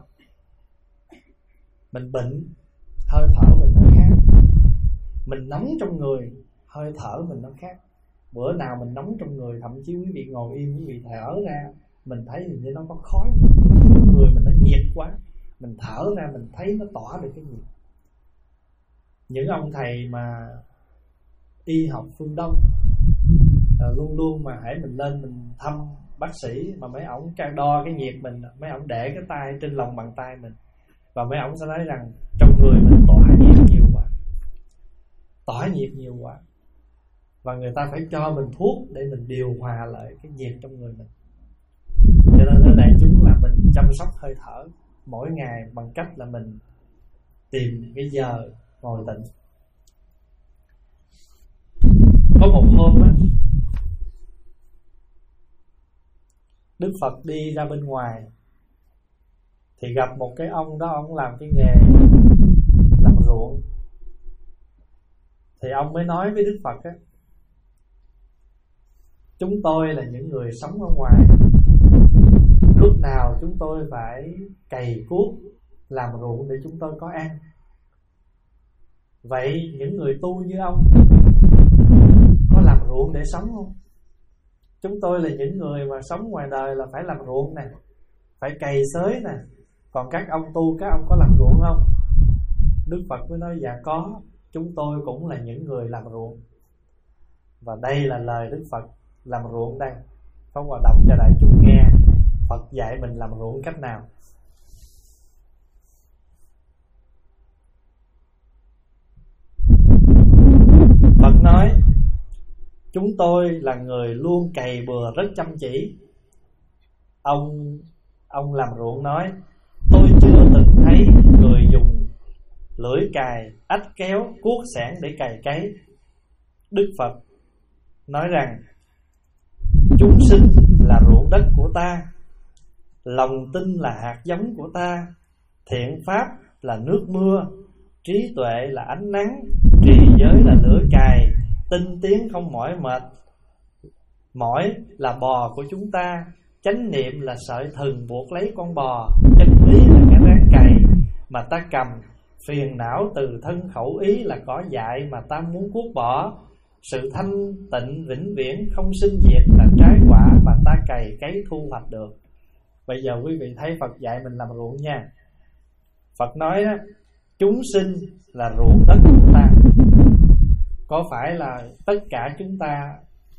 mình bệnh, hơi thở mình nó khác. Mình nóng trong người, hơi thở mình nó khác. Bữa nào mình nóng trong người, thậm chí quý vị ngồi im, quý vị thở ra, mình thấy hình như nó có khói, người mình nó nhiệt quá, mình thở ra mình thấy nó tỏa được cái nhiệt. Những ông thầy mà y học phương Đông luôn luôn mà hãy mình lên mình thăm bác sĩ mà mấy ổng đo cái nhiệt mình, mấy ổng để cái tay trên lòng bàn tay mình, và mấy ổng sẽ nói rằng trong người mình tỏa nhiệt nhiều quá, tỏa nhiệt nhiều quá, và người ta phải cho mình thuốc để mình điều hòa lại cái nhiệt trong người mình. Cho nên ở đây chúng là mình chăm sóc hơi thở mỗi ngày bằng cách là mình tìm cái giờ ngồi tĩnh. Có một hôm á, Đức Phật đi ra bên ngoài thì gặp một cái ông đó, ông làm cái nghề làm ruộng. Thì ông mới nói với Đức Phật á, chúng tôi là những người sống ở ngoài, lúc nào chúng tôi phải cày cuốc làm ruộng để chúng tôi có ăn. Vậy những người tu như ông có làm ruộng để sống không? Chúng tôi là những người mà sống ngoài đời là phải làm ruộng nè, phải cày xới nè. Còn các ông tu, các ông có làm ruộng không? Đức Phật mới nói dạ có, chúng tôi cũng là những người làm ruộng. Và đây là lời Đức Phật làm ruộng đây. Pháp Hòa đọc cho đại chúng nghe Phật dạy mình làm ruộng cách nào. Phật nói chúng tôi là người luôn cày bừa rất chăm chỉ. Ông ông làm ruộng nói: tôi chưa từng thấy người dùng lưỡi cày, ách kéo, cuốc xẻng để cày cấy. Đức Phật nói rằng chúng sinh là ruộng đất của ta, lòng tin là hạt giống của ta, thiện pháp là nước mưa, trí tuệ là ánh nắng, trì giới là lửa cày, tinh tiến không mỏi mệt. Mỏi là bò của chúng ta, chánh niệm là sợi thừng buộc lấy con bò, chân lý là cái ráng cày mà ta cầm, phiền não từ thân khẩu ý là cỏ dại mà ta muốn cuốc bỏ. Sự thanh tịnh vĩnh viễn không sinh diệt là trái quả mà ta cày cấy thu hoạch được. Bây giờ quý vị thấy Phật dạy mình làm ruộng nha. Phật nói đó, chúng sinh là ruộng đất của ta. Có phải là tất cả chúng ta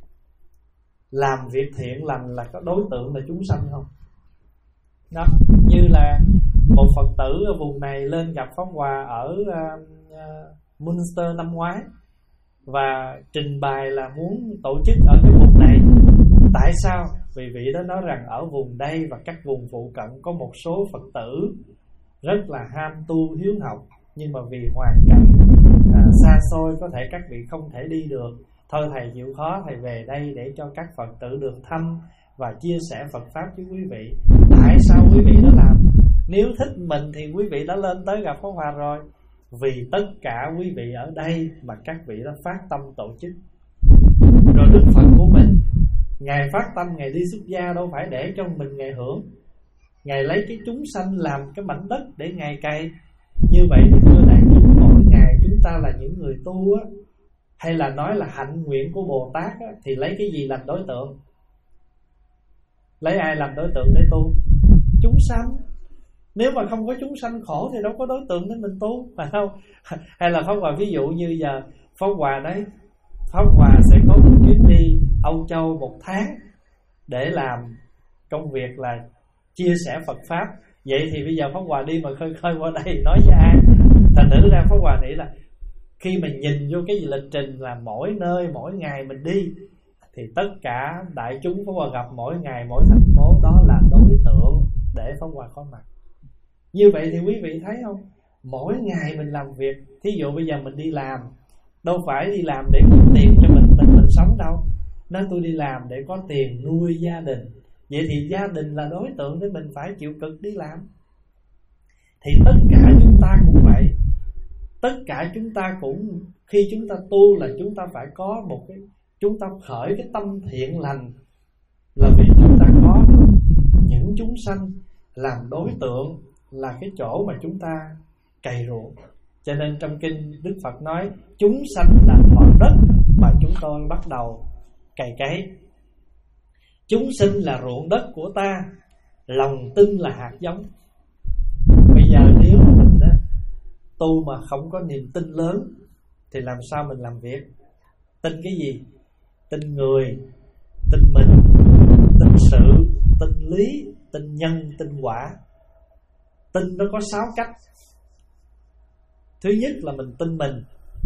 làm việc thiện lành là có đối tượng là chúng sanh không? Đó, như là một Phật tử ở vùng này lên gặp Pháp Hòa ở uh, uh, Munster năm ngoái và trình bày là muốn tổ chức ở cái vùng này. Tại sao? Vì vị đó nói rằng ở vùng đây và các vùng phụ cận có một số Phật tử rất là ham tu hiếu học, nhưng mà vì hoàn cảnh à, xa xôi, có thể các vị không thể đi được. Thôi thầy chịu khó, thầy về đây để cho các Phật tử được thăm và chia sẻ Phật Pháp với quý vị. Tại sao quý vị đó làm? Nếu thích mình thì quý vị đã lên tới gặp Pháp Hòa rồi. Vì tất cả quý vị ở đây mà các vị đã phát tâm tổ chức. Rồi Đức Phật của mình, Ngài phát tâm, Ngài đi xuất gia đâu phải để cho mình Ngài hưởng. Ngài lấy cái chúng sanh làm cái mảnh đất để Ngài cày. Như vậy thì thưa đại chúng, mỗi ngày chúng ta là những người tu á, hay là nói là hạnh nguyện của Bồ Tát á, thì lấy cái gì làm đối tượng? Lấy ai làm đối tượng để tu? Chúng sanh. Nếu mà không có chúng sanh khổ thì đâu có đối tượng để mình tu, phải không? Hay là Pháp Hòa ví dụ như giờ Pháp Hòa đấy, Pháp Hòa sẽ có một chuyến đi Âu Châu một tháng để làm công việc là chia sẻ Phật Pháp. Vậy thì bây giờ Pháp Hòa đi mà khơi khơi qua đây nói với ai? Thành thử ra Pháp Hòa nghĩ là khi mình nhìn vô cái lịch trình là mỗi nơi mỗi ngày mình đi, thì tất cả đại chúng Pháp Hòa gặp mỗi ngày mỗi thành phố đó là đối tượng để Pháp Hòa có mặt. Như vậy thì quý vị thấy không? Mỗi ngày mình làm việc. Thí dụ bây giờ mình đi làm, đâu phải đi làm để có tiền cho mình mình mình sống đâu. Nên tôi đi làm để có tiền nuôi gia đình. Vậy thì gia đình là đối tượng để mình phải chịu cực đi làm. Thì tất cả chúng ta cũng vậy. Tất cả chúng ta cũng, khi chúng ta tu là chúng ta phải có một cái, chúng ta khởi cái tâm thiện lành, là vì chúng ta có những chúng sanh làm đối tượng, là cái chỗ mà chúng ta cày ruộng. Cho nên trong kinh Đức Phật nói chúng sanh là mỏ đất mà chúng tôi bắt đầu cày cấy. Chúng sinh là ruộng đất của ta, lòng tin là hạt giống. Bây giờ nếu mình đó, tu mà không có niềm tin lớn thì làm sao mình làm việc? Tin cái gì? Tin người, tin mình, tin sự, tin lý, tin nhân, tin quả. Tin nó có sáu cách. Thứ nhất là mình tin mình.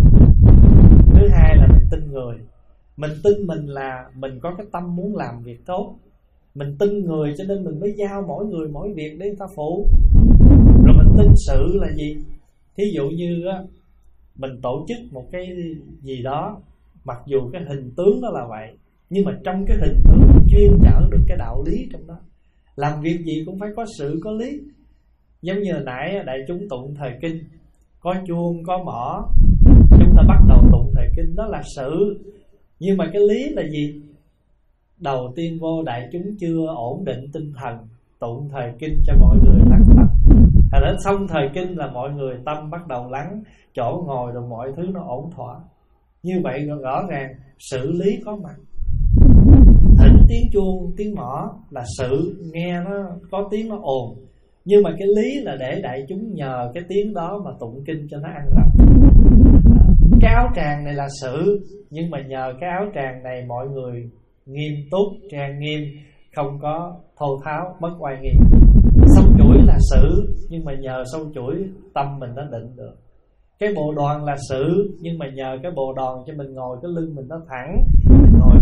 Thứ hai là mình tin người. Mình tin mình là mình có cái tâm muốn làm việc tốt. Mình tin người cho nên mình mới giao mỗi người mỗi việc để người ta phụ. Rồi mình tin sự là gì? Thí dụ như á, mình tổ chức một cái gì đó, mặc dù cái hình tướng đó là vậy, nhưng mà trong cái hình tướng chuyên chở được cái đạo lý trong đó. Làm việc gì cũng phải có sự có lý. Giống như hồi nãy đại chúng tụng thời kinh, có chuông, có mõ, chúng ta bắt đầu tụng thời kinh, đó là sự. Nhưng mà cái lý là gì? Đầu tiên vô đại chúng chưa ổn định tinh thần, tụng thời kinh cho mọi người lắng tâm. Thành đến xong thời kinh là mọi người tâm bắt đầu lắng, chỗ ngồi rồi mọi thứ nó ổn thỏa. Như vậy rõ ràng sự lý có mặt. Thỉnh tiếng chuông, tiếng mõ là sự, nghe nó có tiếng nó ồn. Nhưng mà cái lý là để đại chúng nhờ cái tiếng đó mà tụng kinh cho nó ăn rập. Cái áo tràng này là sự, nhưng mà nhờ cái áo tràng này mọi người nghiêm túc, trang nghiêm, không có thô tháo, mất oai nghiêm. Sâu chuỗi là sự, nhưng mà nhờ sâu chuỗi tâm mình nó định được. Cái bộ đoàn là sự, nhưng mà nhờ cái bộ đoàn cho mình ngồi cái lưng mình nó thẳng, mình ngồi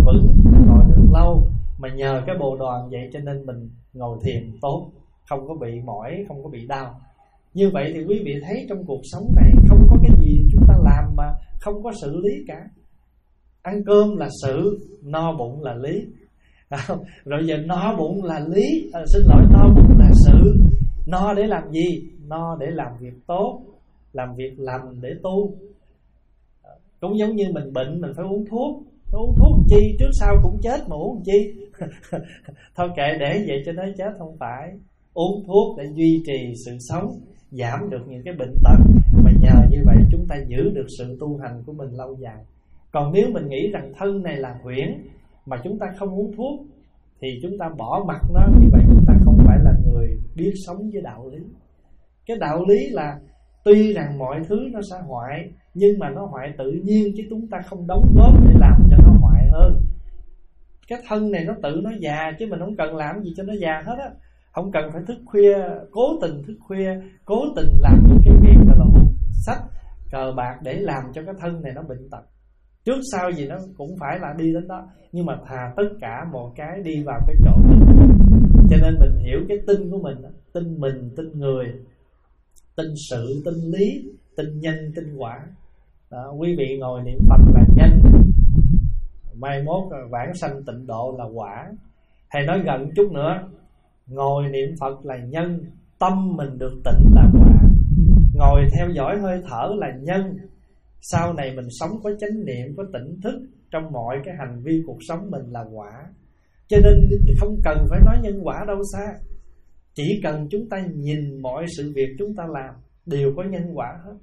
vững, ngồi được lâu. Mà nhờ cái bồ đoàn vậy cho nên mình ngồi thiền tốt, không có bị mỏi, không có bị đau. Như vậy thì quý vị thấy trong cuộc sống này không có cái gì chúng ta làm mà không có sự lý cả. Ăn cơm là sự, no bụng là lý. Rồi giờ no bụng là lý, à, xin lỗi, no bụng là sự. No để làm gì? No để làm việc tốt, làm việc lành để tu. Cũng giống như mình bệnh mình phải uống thuốc. Uống thuốc chi, trước sau cũng chết mà uống chi. Thôi kệ để vậy cho nó chết, không phải. Uống thuốc để duy trì sự sống, giảm được những cái bệnh tật. Mà nhờ như vậy chúng ta giữ được sự tu hành của mình lâu dài. Còn nếu mình nghĩ rằng thân này là huyễn mà chúng ta không uống thuốc thì chúng ta bỏ mặc nó. Như vậy chúng ta không phải là người biết sống với đạo lý. Cái đạo lý là tuy rằng mọi thứ nó sẽ hoại, nhưng mà nó hoại tự nhiên, chứ chúng ta không đóng góp để làm cho nó hoại hơn. Cái thân này nó tự nó già, chứ mình không cần làm gì cho nó già hết á. Không cần phải thức khuya, cố tình thức khuya, cố tình làm những cái việc là hút sách, cờ bạc để làm cho cái thân này nó bệnh tật. Trước sau gì nó cũng phải là đi đến đó. Nhưng mà thà tất cả một cái đi vào cái chỗ mình. Cho nên mình hiểu cái tin của mình, tin mình, tin người, tin sự, tin lý, tin nhân, tin quả. Đó, quý vị ngồi niệm Phật là nhân, mai mốt vãng sanh tịnh độ là quả. Thầy nói gần chút nữa, ngồi niệm Phật là nhân, tâm mình được tịnh là quả. Ngồi theo dõi hơi thở là nhân, sau này mình sống có chánh niệm, có tỉnh thức trong mọi cái hành vi cuộc sống mình là quả. Cho nên không cần phải nói nhân quả đâu xa. Chỉ cần chúng ta nhìn mọi sự việc chúng ta làm đều có nhân quả hết.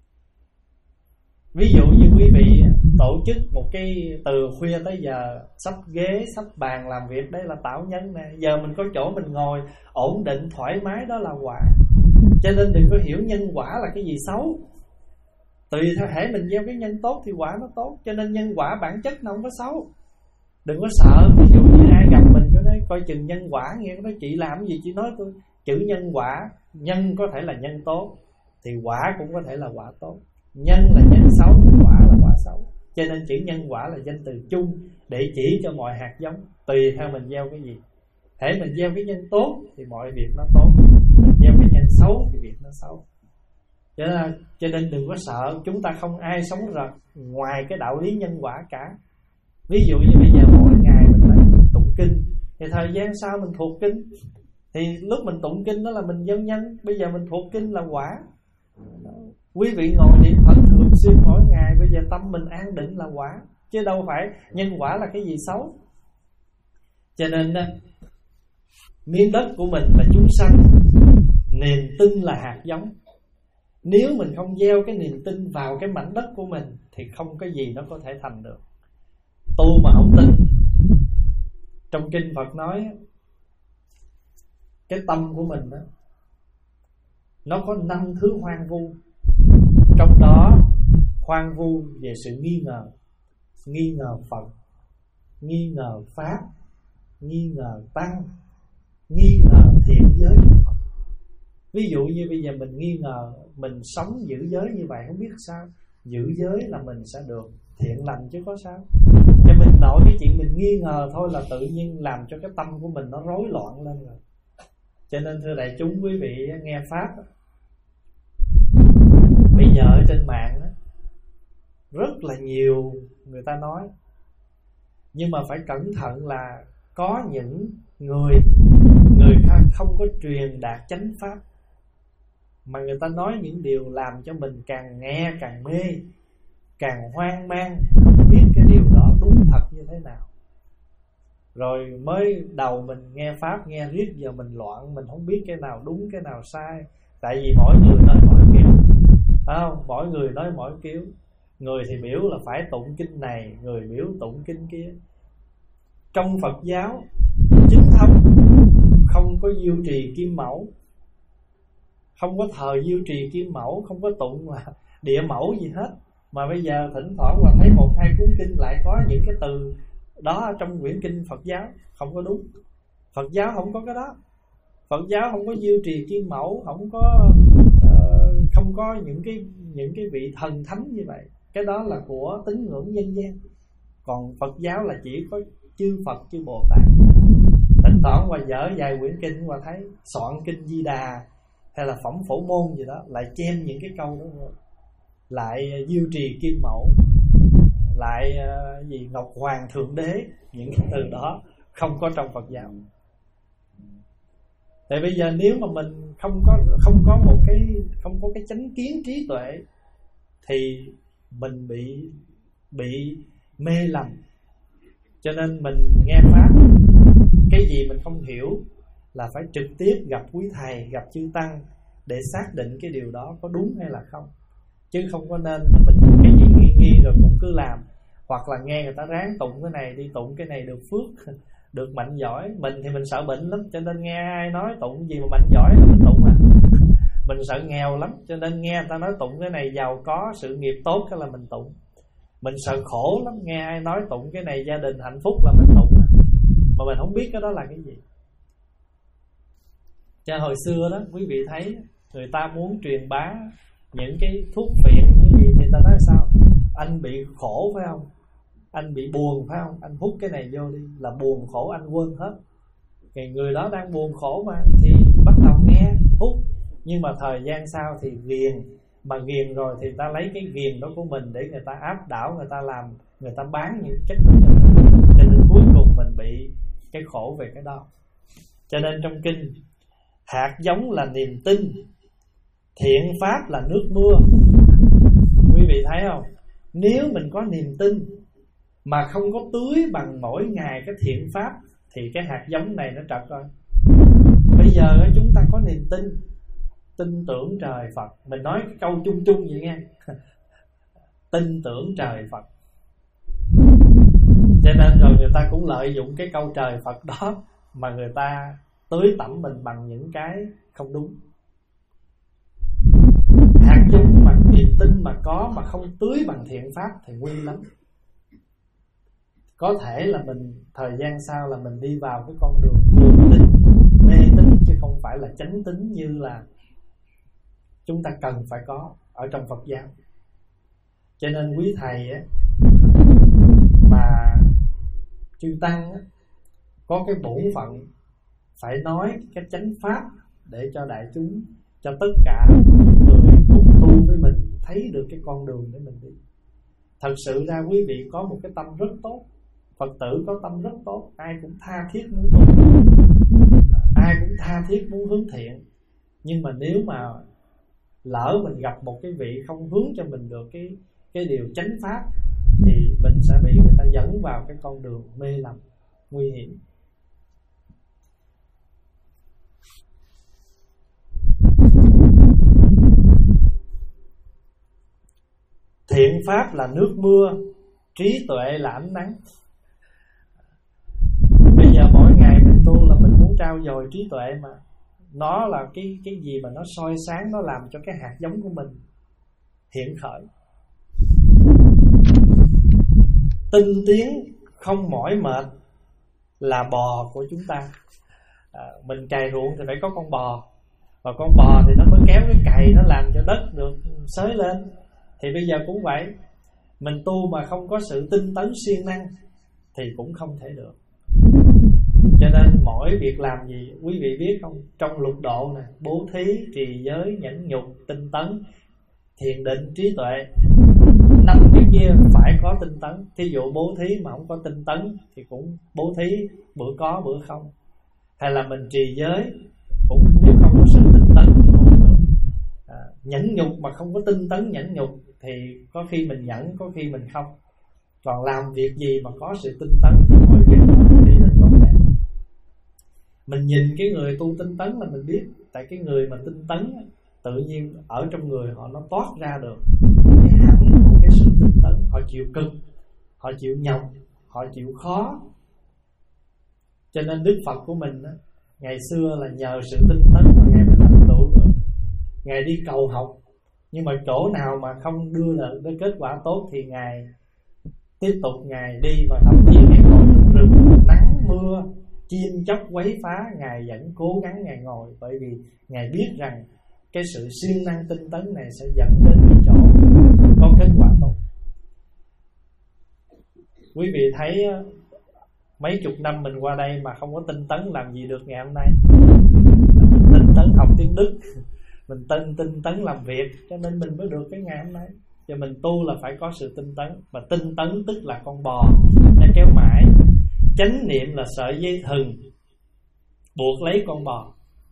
Ví dụ như quý vị tổ chức một cái từ khuya tới giờ, sắp ghế, sắp bàn làm việc, đây là tạo nhân nè. Giờ mình có chỗ mình ngồi ổn định, thoải mái, đó là quả. Cho nên đừng có hiểu nhân quả là cái gì xấu. Tùy theo thể mình gieo cái nhân tốt thì quả nó tốt. Cho nên nhân quả bản chất nó không có xấu. Đừng có sợ. Ví dụ như ai gặp mình cho đấy coi chừng nhân quả, nghe nói chị làm gì, chị nói tôi chữ nhân quả. Nhân có thể là nhân tốt thì quả cũng có thể là quả tốt. Nhân là nhân xấu, quả là quả xấu. Cho nên chữ nhân quả là danh từ chung để chỉ cho mọi hạt giống. Tùy theo mình gieo cái gì. Thể mình gieo cái nhân tốt thì mọi việc nó tốt, mình gieo cái nhân xấu thì việc nó xấu. Cho nên, cho nên đừng có sợ. Chúng ta không ai sống ra ngoài cái đạo lý nhân quả cả. Ví dụ như bây giờ mỗi ngày mình phải tụng kinh, thì thời gian sau mình thuộc kinh, thì lúc mình tụng kinh đó là mình gieo nhân. Bây giờ mình thuộc kinh là quả. Quý vị ngồi niệm Phật thường xuyên mỗi ngày, bây giờ tâm mình an định là quả. Chứ đâu phải nhân quả là cái gì xấu. Cho nên miếng đất của mình là chúng sanh, niềm tin là hạt giống. Nếu mình không gieo cái niềm tin vào cái mảnh đất của mình thì không có gì nó có thể thành được. Tu mà không tin. Trong kinh Phật nói cái tâm của mình đó, nó có năm thứ hoang vu. Trong đó hoang vu về sự nghi ngờ. Nghi ngờ Phật, nghi ngờ Pháp, nghi ngờ Tăng, nghi ngờ thiện giới. Ví dụ như bây giờ mình nghi ngờ mình sống giữ giới như vậy, không biết sao. Giữ giới là mình sẽ được thiện lành chứ có sao. Cho mình nội cái chuyện mình nghi ngờ thôi là tự nhiên làm cho cái tâm của mình nó rối loạn lên rồi. Cho nên thưa đại chúng, quý vị nghe Pháp, bây giờ ở trên mạng rất là nhiều người ta nói, nhưng mà phải cẩn thận là có những người Người khác không có truyền đạt chánh pháp, mà người ta nói những điều làm cho mình càng nghe càng mê, càng hoang mang, không biết cái điều đó đúng thật như thế nào. Rồi mới đầu mình nghe Pháp, nghe riết giờ mình loạn, mình không biết cái nào đúng cái nào sai. Tại vì mỗi người nói mỗi kiểu, phải không? Mỗi người nói mỗi kiểu. Người thì biểu là phải tụng kinh này, người biểu tụng kinh kia. Trong Phật giáo chính thống không có diêu trì kim mẫu, không có thờ diêu trì kim mẫu, không có tụng là địa mẫu gì hết. Mà bây giờ thỉnh thoảng mà thấy một hai cuốn kinh lại có những cái từ đó trong quyển kinh Phật giáo, không có đúng. Phật giáo không có cái đó. Phật giáo không có diêu trì kim mẫu, không có uh, không có những cái những cái vị thần thánh như vậy. Cái đó là của tín ngưỡng dân gian, Còn Phật giáo là chỉ có chư Phật chư Bồ Tát. Thỉnh thoảng qua dở vài quyển kinh qua thấy soạn kinh Di Đà hay là phẩm Phổ Môn gì đó lại chêm những cái câu đó rồi, lại Diêu Trì Kim Mẫu, lại uh, gì Ngọc Hoàng Thượng Đế, những cái từ đó không có trong Phật giáo. Tại bây giờ nếu mà mình không có không có một cái không có cái chánh kiến trí tuệ thì mình bị bị mê lầm. Cho nên mình nghe pháp, cái gì mình không hiểu là phải trực tiếp gặp quý thầy, gặp chư tăng để xác định cái điều đó có đúng hay là không. Chứ không có nên mình cái gì nghi nghi rồi cũng cứ làm. Hoặc là nghe người ta ráng tụng cái này, đi tụng cái này được phước, được mạnh giỏi. Mình thì mình sợ bệnh lắm, cho nên nghe ai nói tụng gì mà mạnh giỏi là mình tụng à. Mình sợ nghèo lắm, cho nên nghe người ta nói tụng cái này giàu có, sự nghiệp tốt cái là mình tụng. Mình sợ khổ lắm, nghe ai nói tụng cái này gia đình hạnh phúc là mình tụng à. Mà mình không biết cái đó là cái gì. Cho hồi xưa đó, quý vị thấy người ta muốn truyền bá những cái thuốc phiện như gì thì ta nói sao? Anh bị khổ phải không? Anh bị buồn phải không? Anh hút cái này vô đi, là buồn khổ anh quên hết. Thì người đó đang buồn khổ mà, thì bắt đầu nghe, hút. Nhưng mà thời gian sau thì ghiền. Mà ghiền rồi thì ta lấy cái ghiền đó của mình để người ta áp đảo, người ta làm, người ta bán những chất đó cho mình. Cho nên cuối cùng mình bị cái khổ về cái đó. Cho nên trong kinh, hạt giống là niềm tin, thiện pháp là nước mưa. Quý vị thấy không? Nếu mình có niềm tin mà không có tưới bằng mỗi ngày cái thiện pháp thì cái hạt giống này nó trật rồi. Bây giờ chúng ta có niềm tin, tin tưởng trời Phật. Mình nói cái câu chung chung vậy nghe. Tin tưởng trời Phật. Cho nên rồi người ta cũng lợi dụng cái câu trời Phật đó mà người ta tưới tẩm mình bằng những cái không đúng. Hạt giống mà niềm tin mà có mà không tưới bằng thiện pháp thì nguy lắm. Có thể là mình thời gian sau là mình đi vào cái con đường cuồng tín, mê tín, chứ không phải là chánh tín như là chúng ta cần phải có ở trong Phật giáo. Cho nên quý thầy á, mà chư tăng á, có cái bổn phận phải nói cái chánh pháp để cho đại chúng, cho tất cả người cùng tu với mình thấy được cái con đường để mình đi. Thật sự ra quý vị có một cái tâm rất tốt, Phật tử có tâm rất tốt, ai cũng tha thiết muốn tu, ai cũng tha thiết muốn hướng thiện. Nhưng mà nếu mà lỡ mình gặp một cái vị không hướng cho mình được cái cái điều chánh pháp thì mình sẽ bị người ta dẫn vào cái con đường mê lầm nguy hiểm. Thiện pháp là nước mưa, trí tuệ là ánh nắng. Bây giờ mỗi ngày mình tu là mình muốn trao dồi trí tuệ mà. Nó là cái cái gì mà nó soi sáng, nó làm cho cái hạt giống của mình hiện khởi. Tinh tiến không mỏi mệt là bò của chúng ta. À, mình cày ruộng thì phải có con bò, và con bò thì nó mới kéo cái cày, nó làm cho đất được xới lên. Thì bây giờ cũng vậy, mình tu mà không có sự tinh tấn siêng năng thì cũng không thể được. Cho nên mỗi việc làm gì quý vị biết không? Trong lục độ này, bố thí, trì giới, nhẫn nhục, tinh tấn, thiền định, trí tuệ, năm cái kia phải có tinh tấn. Thí dụ bố thí mà không có tinh tấn thì cũng bố thí bữa có bữa không. Hay là mình trì giới cũng nếu không có sự tinh tấn thì không được. À, nhẫn nhục mà không có tinh tấn nhẫn nhục thì có khi mình nhẫn, có khi mình không. Còn làm việc gì mà có sự tinh tấn thì mọi việc nó đi đến tốt đẹp. Mình nhìn cái người tu tinh tấn là mình biết. Tại cái người mà tinh tấn tự nhiên ở trong người họ nó toát ra được cái hạnh của cái sự tinh tấn. Họ chịu cực, họ chịu nhọc, họ chịu khó. Cho nên Đức Phật của mình á, ngày xưa là nhờ sự tinh tấn mà Ngài mới thành tựu được. Ngài đi cầu học, nhưng mà chỗ nào mà không đưa được cái kết quả tốt thì Ngài tiếp tục Ngài đi, và thậm chí Ngài ngồi trong rừng nắng mưa, chim chóc quấy phá, Ngài vẫn cố gắng Ngài ngồi. Bởi vì Ngài biết rằng cái sự siêng năng tinh tấn này sẽ dẫn đến cái chỗ có kết quả tốt. Quý vị thấy mấy chục năm mình qua đây mà không có tinh tấn làm gì được ngày hôm nay. Tinh tấn học tiếng Đức, mình tinh tinh tấn làm việc, cho nên mình mới được cái ngày hôm nay. Cho mình tu là phải có sự tinh tấn. Mà tinh tấn tức là con bò để kéo mãi. Chánh niệm là sợi dây thừng buộc lấy con bò.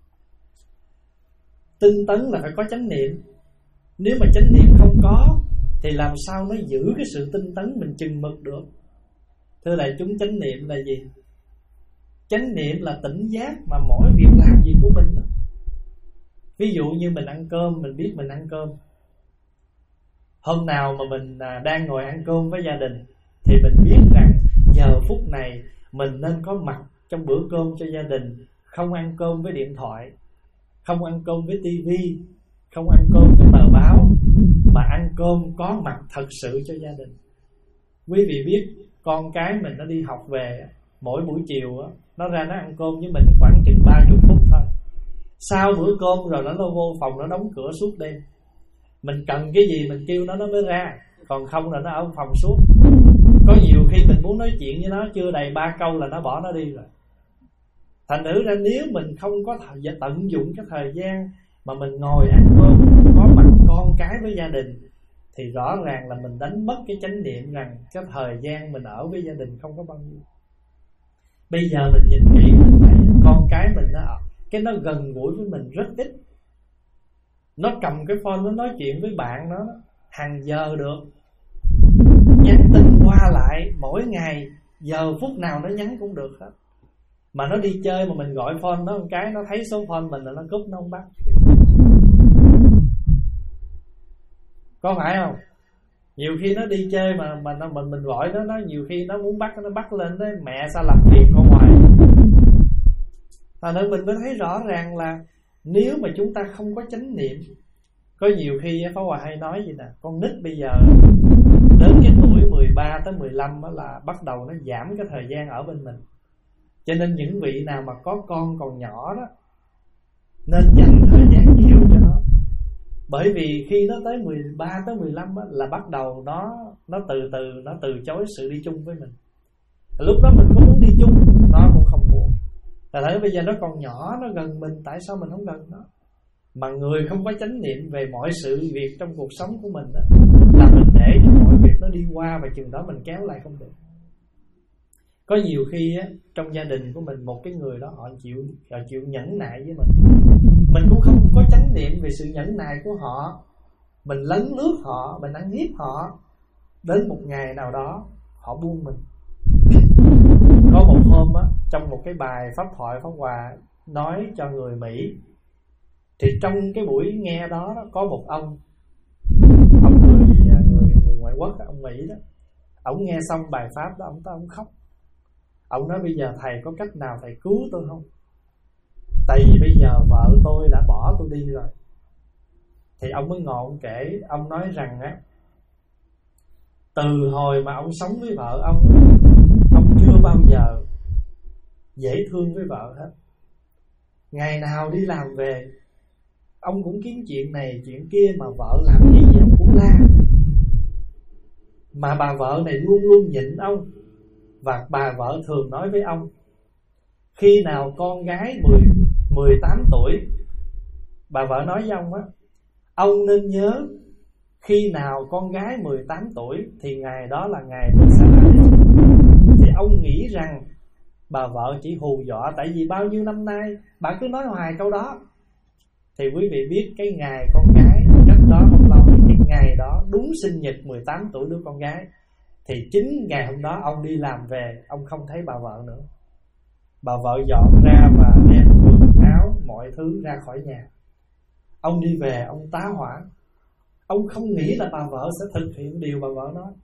Tinh tấn là phải có chánh niệm. Nếu mà chánh niệm không có thì làm sao nó giữ cái sự tinh tấn mình chừng mực được. Thưa đại chúng, chánh niệm là gì? Chánh niệm là tỉnh giác mà mỗi việc làm gì của mình đó. Ví dụ như mình ăn cơm, mình biết mình ăn cơm. Hôm nào mà mình đang ngồi ăn cơm với gia đình thì mình biết rằng giờ phút này mình nên có mặt trong bữa cơm cho gia đình. Không ăn cơm với điện thoại, không ăn cơm với tivi, không ăn cơm với tờ báo, mà ăn cơm có mặt thật sự cho gia đình. Quý vị biết con cái mình nó đi học về, mỗi buổi chiều nó ra nó ăn cơm với mình khoảng chừng ba mươi phút thôi. Sau bữa cơm rồi nó nó vô phòng nó đóng cửa suốt đêm. Mình cần cái gì mình kêu nó nó mới ra, còn không là nó ở phòng suốt. Có nhiều khi mình muốn nói chuyện với nó chưa đầy ba câu là nó bỏ nó đi rồi. Thành thử ra nếu mình không có thời, tận dụng cái thời gian mà mình ngồi ăn cơm, có mặt con cái với gia đình, thì rõ ràng là mình đánh mất cái chánh niệm rằng cái thời gian mình ở với gia đình không có bao nhiêu. Bây giờ mình nhìn kỹ mình thấy con cái mình nó cái nó gần gũi với mình rất ít. Nó cầm cái phone nó nói chuyện với bạn nó hàng giờ được, nhắn tin qua lại mỗi ngày, giờ phút nào nó nhắn cũng được hết. Mà nó đi chơi mà mình gọi phone nó một cái, nó thấy số phone mình là nó cúp, nó không bắt. Có phải không? Nhiều khi nó đi chơi mà mà nó, mình mình gọi nó, nó nhiều khi nó muốn bắt nó bắt lên đấy, mẹ sao làm phiền con hoài. Thành nên mình mới thấy rõ ràng là nếu mà chúng ta không có chánh niệm, có nhiều khi Pháp Hòa hay nói gì nè, con nít bây giờ đến cái tuổi mười ba tới mười lăm đó là bắt đầu nó giảm cái thời gian ở bên mình. Cho nên những vị nào mà có con còn nhỏ đó nên dành thời gian nhiều cho nó. Bởi vì khi nó tới mười ba tới mười lăm á, là bắt đầu nó nó từ từ nó từ chối sự đi chung với mình. Lúc đó mình có muốn đi chung nó cũng không muốn. Tại thấy bây giờ nó còn nhỏ, nó gần mình, tại sao mình không gần nó? Mà người không có chánh niệm về mọi sự việc trong cuộc sống của mình đó, là mình để cho mọi việc nó đi qua và chừng đó mình kéo lại không được. Có nhiều khi á, trong gia đình của mình một cái người đó họ chịu họ chịu nhẫn nại với mình, mình cũng không có chánh niệm về sự nhẫn nại của họ, mình lấn lướt họ, mình ăn hiếp họ. Đến một ngày nào đó họ buông mình. Có một hôm á, trong một cái bài pháp thoại Pháp Hòa nói cho người Mỹ, thì trong cái buổi nghe đó, đó có một ông ông người người, người ngoại quốc, ông Mỹ đó, ông nghe xong bài pháp đó, ông tới ông khóc. Ông nói bây giờ thầy có cách nào thầy cứu tôi không? Tại vì bây giờ vợ tôi đã bỏ tôi đi rồi. Thì ông mới ngồi ông kể, ông nói rằng á, từ hồi mà ông sống với vợ ông, ông chưa bao giờ dễ thương với vợ hết. Ngày nào đi làm về, ông cũng kiếm chuyện này chuyện kia, mà vợ làm gì gì ông cũng la. Mà bà vợ này luôn luôn nhịn ông. Và bà vợ thường nói với ông, khi nào con gái mười, mười tám tuổi, bà vợ nói với ông á, ông nên nhớ khi nào con gái mười tám tuổi thì ngày đó là ngày tôi sẽ ra đi. Thì ông nghĩ rằng bà vợ chỉ hù dọa, tại vì bao nhiêu năm nay bà cứ nói hoài câu đó. Thì quý vị biết cái ngày con gái cách đó không lâu, cái ngày đó đúng sinh nhật mười tám tuổi đứa con gái, thì chính ngày hôm đó ông đi làm về, ông không thấy bà vợ nữa. Bà vợ dọn ra và đem quần áo mọi thứ ra khỏi nhà. Ông đi về, ông tá hỏa. Ông không nghĩ là bà vợ sẽ thực hiện điều bà vợ nói.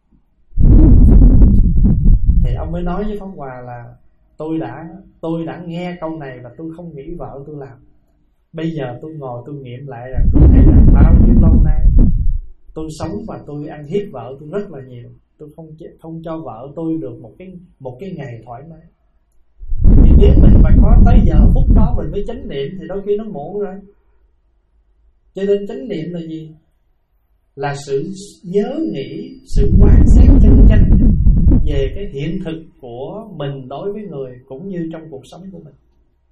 Thì ông mới nói với Pháp Hòa là tôi đã tôi đã nghe câu này và tôi không nghĩ vợ tôi làm. Bây giờ tôi ngồi tôi nghiệm lại rằng tôi thấy là bao nhiêu lâu nay tôi sống và tôi ăn hiếp vợ tôi rất là nhiều. Tôi không không cho vợ tôi được một cái một cái ngày thoải mái. Thì nếu mình mà có tới giờ phút đó mình mới chánh niệm thì đôi khi nó muộn rồi. Cho nên chánh niệm là gì? Là sự nhớ nghĩ, sự quan sát chân chánh về cái hiện thực của mình đối với người cũng như trong cuộc sống của mình.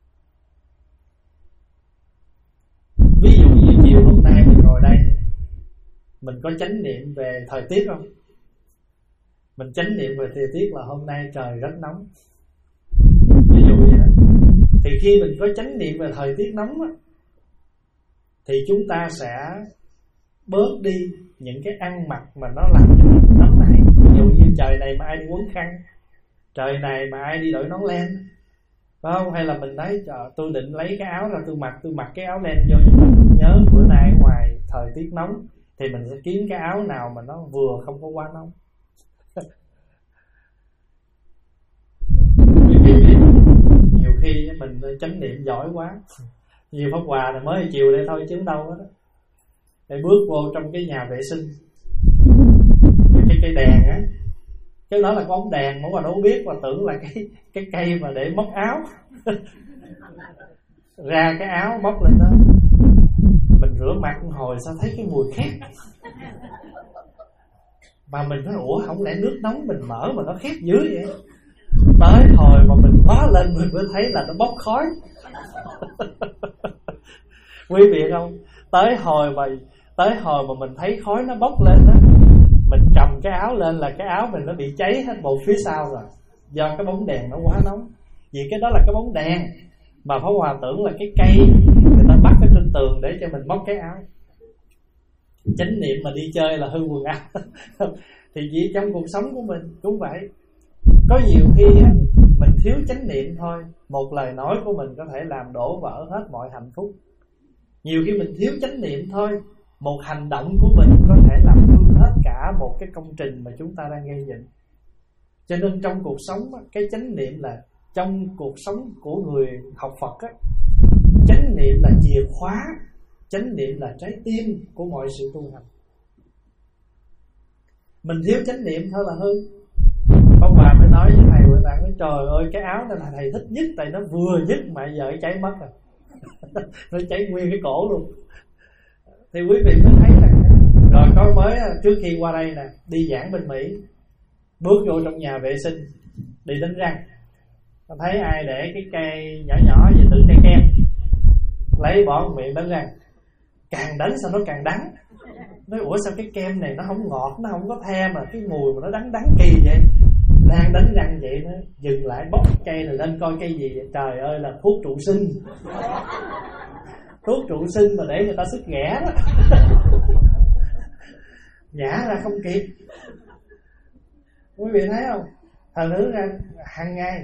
Ví dụ như chiều hôm nay mình ngồi đây, mình có chánh niệm về thời tiết không? Mình chánh niệm về thời tiết là hôm nay trời rất nóng, ví dụ vậy đó. Thì khi mình có chánh niệm về thời tiết nóng á, thì chúng ta sẽ bớt đi những cái ăn mặc mà nó làm cho mình nóng này. Ví dụ như trời này mà ai đi quấn khăn, trời này mà ai đi đội nón len, phải không? Hay là mình nói trời, tôi định lấy cái áo ra tôi mặc, tôi mặc cái áo len vô, nhưng mà tôi nhớ bữa nay ngoài thời tiết nóng, thì mình sẽ kiếm cái áo nào mà nó vừa, không có quá nóng. Nhiều khi mình chánh niệm giỏi quá, nhiều Pháp Hòa là mới chiều đây thôi chứ đâu đó. Để bước vô trong cái nhà vệ sinh, cái cây đèn á, cái đó là có bóng đèn, mỗi mà đâu biết, mà tưởng là cái cái cây mà để móc áo. Ra cái áo móc lên đó, mình rửa mặt một hồi sao thấy cái mùi khét, mà mình nói ủa không lẽ nước nóng mình mở mà nó khét dữ vậy. Tới hồi mà mình khóa lên mình mới thấy là nó bốc khói. Quý vị không? Tới hồi mà tới hồi mà mình thấy khói nó bốc lên đó, mình cầm cái áo lên là cái áo mình nó bị cháy hết bộ phía sau rồi, do cái bóng đèn nó quá nóng. Vì cái đó là cái bóng đèn, mà Pháp Hòa tưởng là cái cây người ta bắt ở trên tường để cho mình móc cái áo. Chánh niệm mà đi chơi là hư quần áo. Thì chỉ trong cuộc sống của mình cũng vậy. Có nhiều khi á, mình thiếu chánh niệm thôi, một lời nói của mình có thể làm đổ vỡ hết mọi hạnh phúc. Nhiều khi mình thiếu chánh niệm thôi, một hành động của mình có thể làm hư hết cả một cái công trình mà chúng ta đang gây dựng. Cho nên trong cuộc sống, cái chánh niệm là trong cuộc sống của người học Phật á, chánh niệm là chìa khóa, chánh niệm là trái tim của mọi sự tu hành. Mình thiếu chánh niệm thôi là hư. Ông bà mới nói với thầy bữa bạn nói trời ơi cái áo này là thầy thích nhất, tại nó vừa nhất mà giờ cháy mất rồi. Nó cháy nguyên cái cổ luôn. Thì quý vị mới thấy rằng rồi có mới trước khi qua đây nè, đi giảng bên Mỹ, bước vô trong nhà vệ sinh đi đánh răng, thấy ai để cái cây nhỏ nhỏ về tự cây kem, lấy bỏ miệng đánh răng, càng đánh sao nó càng đắng. Nói ủa sao cái kem này nó không ngọt, nó không có the mà cái mùi mà nó đắng đắng kỳ vậy. Đang đánh răng vậy nó dừng lại bóc cây này lên coi cây gì vậy. Trời ơi là thuốc trụ sinh. Thuốc trụ sinh mà để người ta sức ghẻ đó. Nhả ra không kịp. Quý vị thấy không? Thành thử ra hàng ngày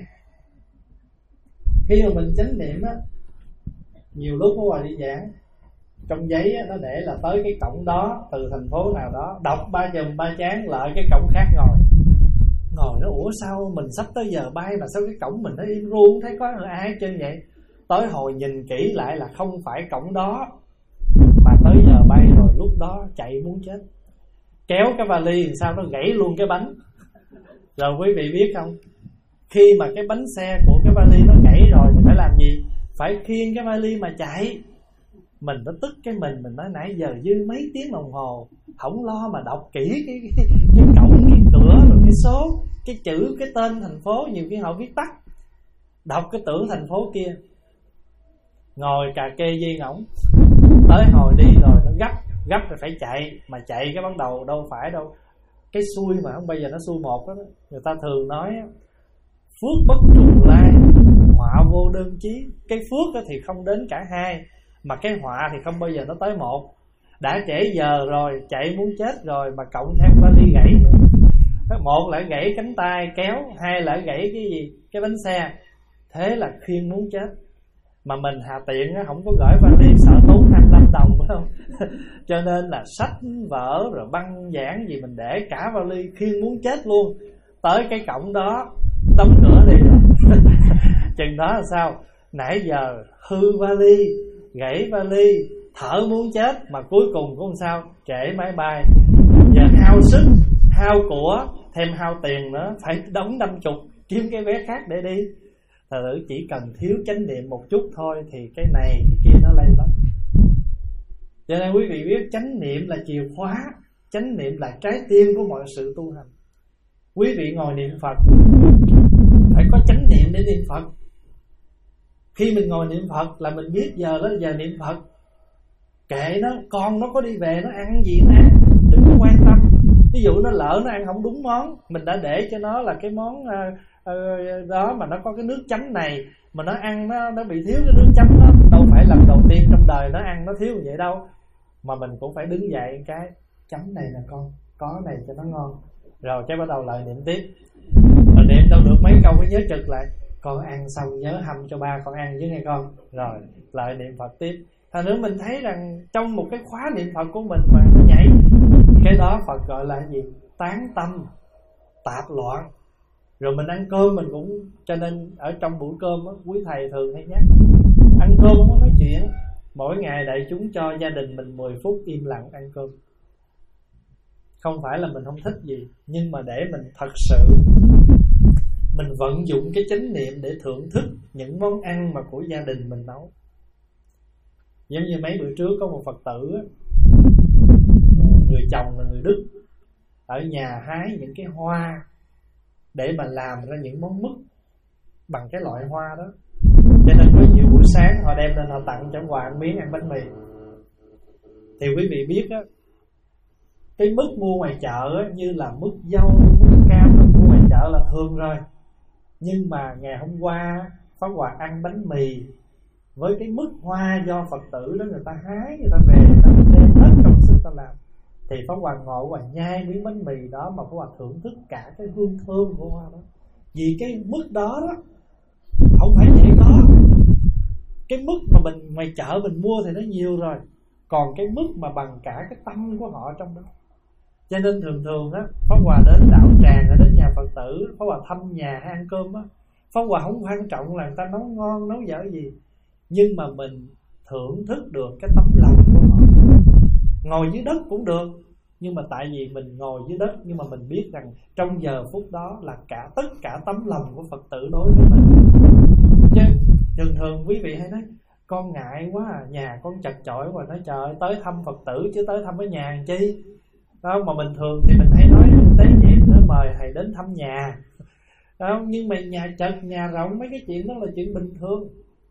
khi mà mình chánh niệm á, nhiều lúc có đi giảng, trong giấy á, nó để là tới cái cổng đó, từ thành phố nào đó, đọc ba chùm ba chán lại cái cổng khác ngồi. Ngồi nó ủa sao mình sắp tới giờ bay mà sao cái cổng mình nó im ru, không thấy có ai hết trơn vậy. Tới hồi nhìn kỹ lại là không phải cổng đó, mà tới giờ bay rồi, lúc đó chạy muốn chết. Kéo cái vali làm sao nó gãy luôn cái bánh. Rồi quý vị biết không, khi mà cái bánh xe của cái vali nó gãy rồi thì phải làm gì? Phải khiêng cái vali mà chạy. Mình nó tức cái mình, mình nói nãy giờ dư mấy tiếng đồng hồ, không lo mà đọc kỹ cái, cái, cái cổng, cái cửa, rồi cái số, cái chữ, cái tên thành phố, nhiều khi họ viết tắt. Đọc cái tưởng thành phố kia. Ngồi cà kê dây ngỗng. Tới hồi đi rồi nó gấp, gấp rồi phải chạy. Mà chạy cái bắt đầu đâu phải đâu. Cái xuôi mà không bây giờ nó xuôi một đó. Người ta thường nói phước bất trùng lai, họa vô đơn chí. Cái phước thì không đến cả hai, mà cái họa thì không bao giờ nó tới một. Đã trễ giờ rồi, chạy muốn chết rồi, mà cộng thêm vali gãy nữa. Một là gãy cánh tay kéo, hai là gãy cái gì? Cái bánh xe. Thế là khiêng muốn chết. Mà mình hà tiện không có gửi vali, sợ tốn hai mươi lăm đồng phải không? Cho nên là sách vở rồi băng giảng gì mình để cả vali, khiêng muốn chết luôn. Tới cái cổng đó đóng cửa đi rồi. Chừng đó là sao? Nãy giờ hư vali, gãy vali, thở muốn chết, mà cuối cùng cũng sao? Trễ máy bay. Giờ hao sức, hao của, thêm hao tiền nữa, phải đóng năm chục kiếm cái vé khác để đi. Thật sự chỉ cần thiếu chánh niệm một chút thôi thì cái này cái kia nó lên lắm. Cho nên quý vị biết chánh niệm là chìa khóa, chánh niệm là trái tim của mọi sự tu hành. Quý vị ngồi niệm Phật phải có chánh niệm để niệm Phật. Khi mình ngồi niệm Phật là mình biết giờ đó là giờ niệm Phật. Kệ nó, con nó có đi về nó ăn gì nè, đừng có quan tâm. Ví dụ nó lỡ nó ăn không đúng món, mình đã để cho nó là cái món uh, uh, đó mà nó có cái nước chấm này, mà nó ăn nó, nó bị thiếu cái nước chấm đó. Đâu phải lần đầu tiên trong đời nó ăn nó thiếu vậy đâu. Mà mình cũng phải đứng dậy cái chấm này nè con, có này cho nó ngon. Rồi cái bắt đầu lại niệm tiếp. Rồi niệm đâu được mấy câu phải nhớ trực lại, con ăn xong nhớ hâm cho ba con ăn chứ nghe con. Rồi lại niệm Phật tiếp. Thành nữa mình thấy rằng trong một cái khóa niệm Phật của mình mà nó nhảy, cái đó Phật gọi là gì? Tán tâm, tạp loạn. Rồi mình ăn cơm mình cũng, cho nên ở trong buổi cơm đó, quý thầy thường hay nhắc ăn cơm không có nói chuyện. Mỗi ngày đại chúng cho gia đình mình mười phút im lặng ăn cơm. Không phải là mình không thích gì, nhưng mà để mình thật sự mình vận dụng cái chánh niệm để thưởng thức những món ăn mà của gia đình mình nấu. Giống như mấy bữa trước có một Phật tử, người chồng là người Đức, ở nhà hái những cái hoa để mà làm ra những món mứt bằng cái loại hoa đó. Cho nên có nhiều buổi sáng họ đem lên họ tặng cho quà ăn miếng ăn bánh mì. Thì quý vị biết á, cái mứt mua ngoài chợ á, như là mứt dâu, mứt cam mua ngoài chợ là thường rồi. Nhưng mà ngày hôm qua Pháp Hòa ăn bánh mì với cái mứt hoa do Phật tử đó người ta hái, người ta về, người ta đem hết công sức ta làm. Thì Pháp Hòa ngồi và nhai miếng bánh mì đó mà Pháp Hòa thưởng thức cả cái hương thơm của hoa đó. Vì cái mứt đó đó không phải vậy có. Cái mứt mà mình ngoài chợ mình mua thì nó nhiều rồi, còn cái mứt mà bằng cả cái tâm của họ trong đó. Cho nên thường thường á, Pháp Hòa đến đạo tràng, ở đến nhà Phật tử, Pháp Hòa thăm nhà hay ăn cơm á, Pháp Hòa không quan trọng là người ta nấu ngon nấu dở gì, nhưng mà mình thưởng thức được cái tấm lòng của họ. Ngồi dưới đất cũng được, nhưng mà tại vì mình ngồi dưới đất, nhưng mà mình biết rằng trong giờ phút đó là cả tất cả tấm lòng của Phật tử đối với mình. Chứ thường thường quý vị hay nói con ngại quá à, nhà con chật chội quá, nói trời ơi, tới thăm Phật tử chứ tới thăm cái nhà làm chi. Đó, mà bình thường thì mình hay nói tế nhị nó mời thầy đến thăm nhà. Đó, nhưng mà nhà chật, nhà rộng, mấy cái chuyện đó là chuyện bình thường.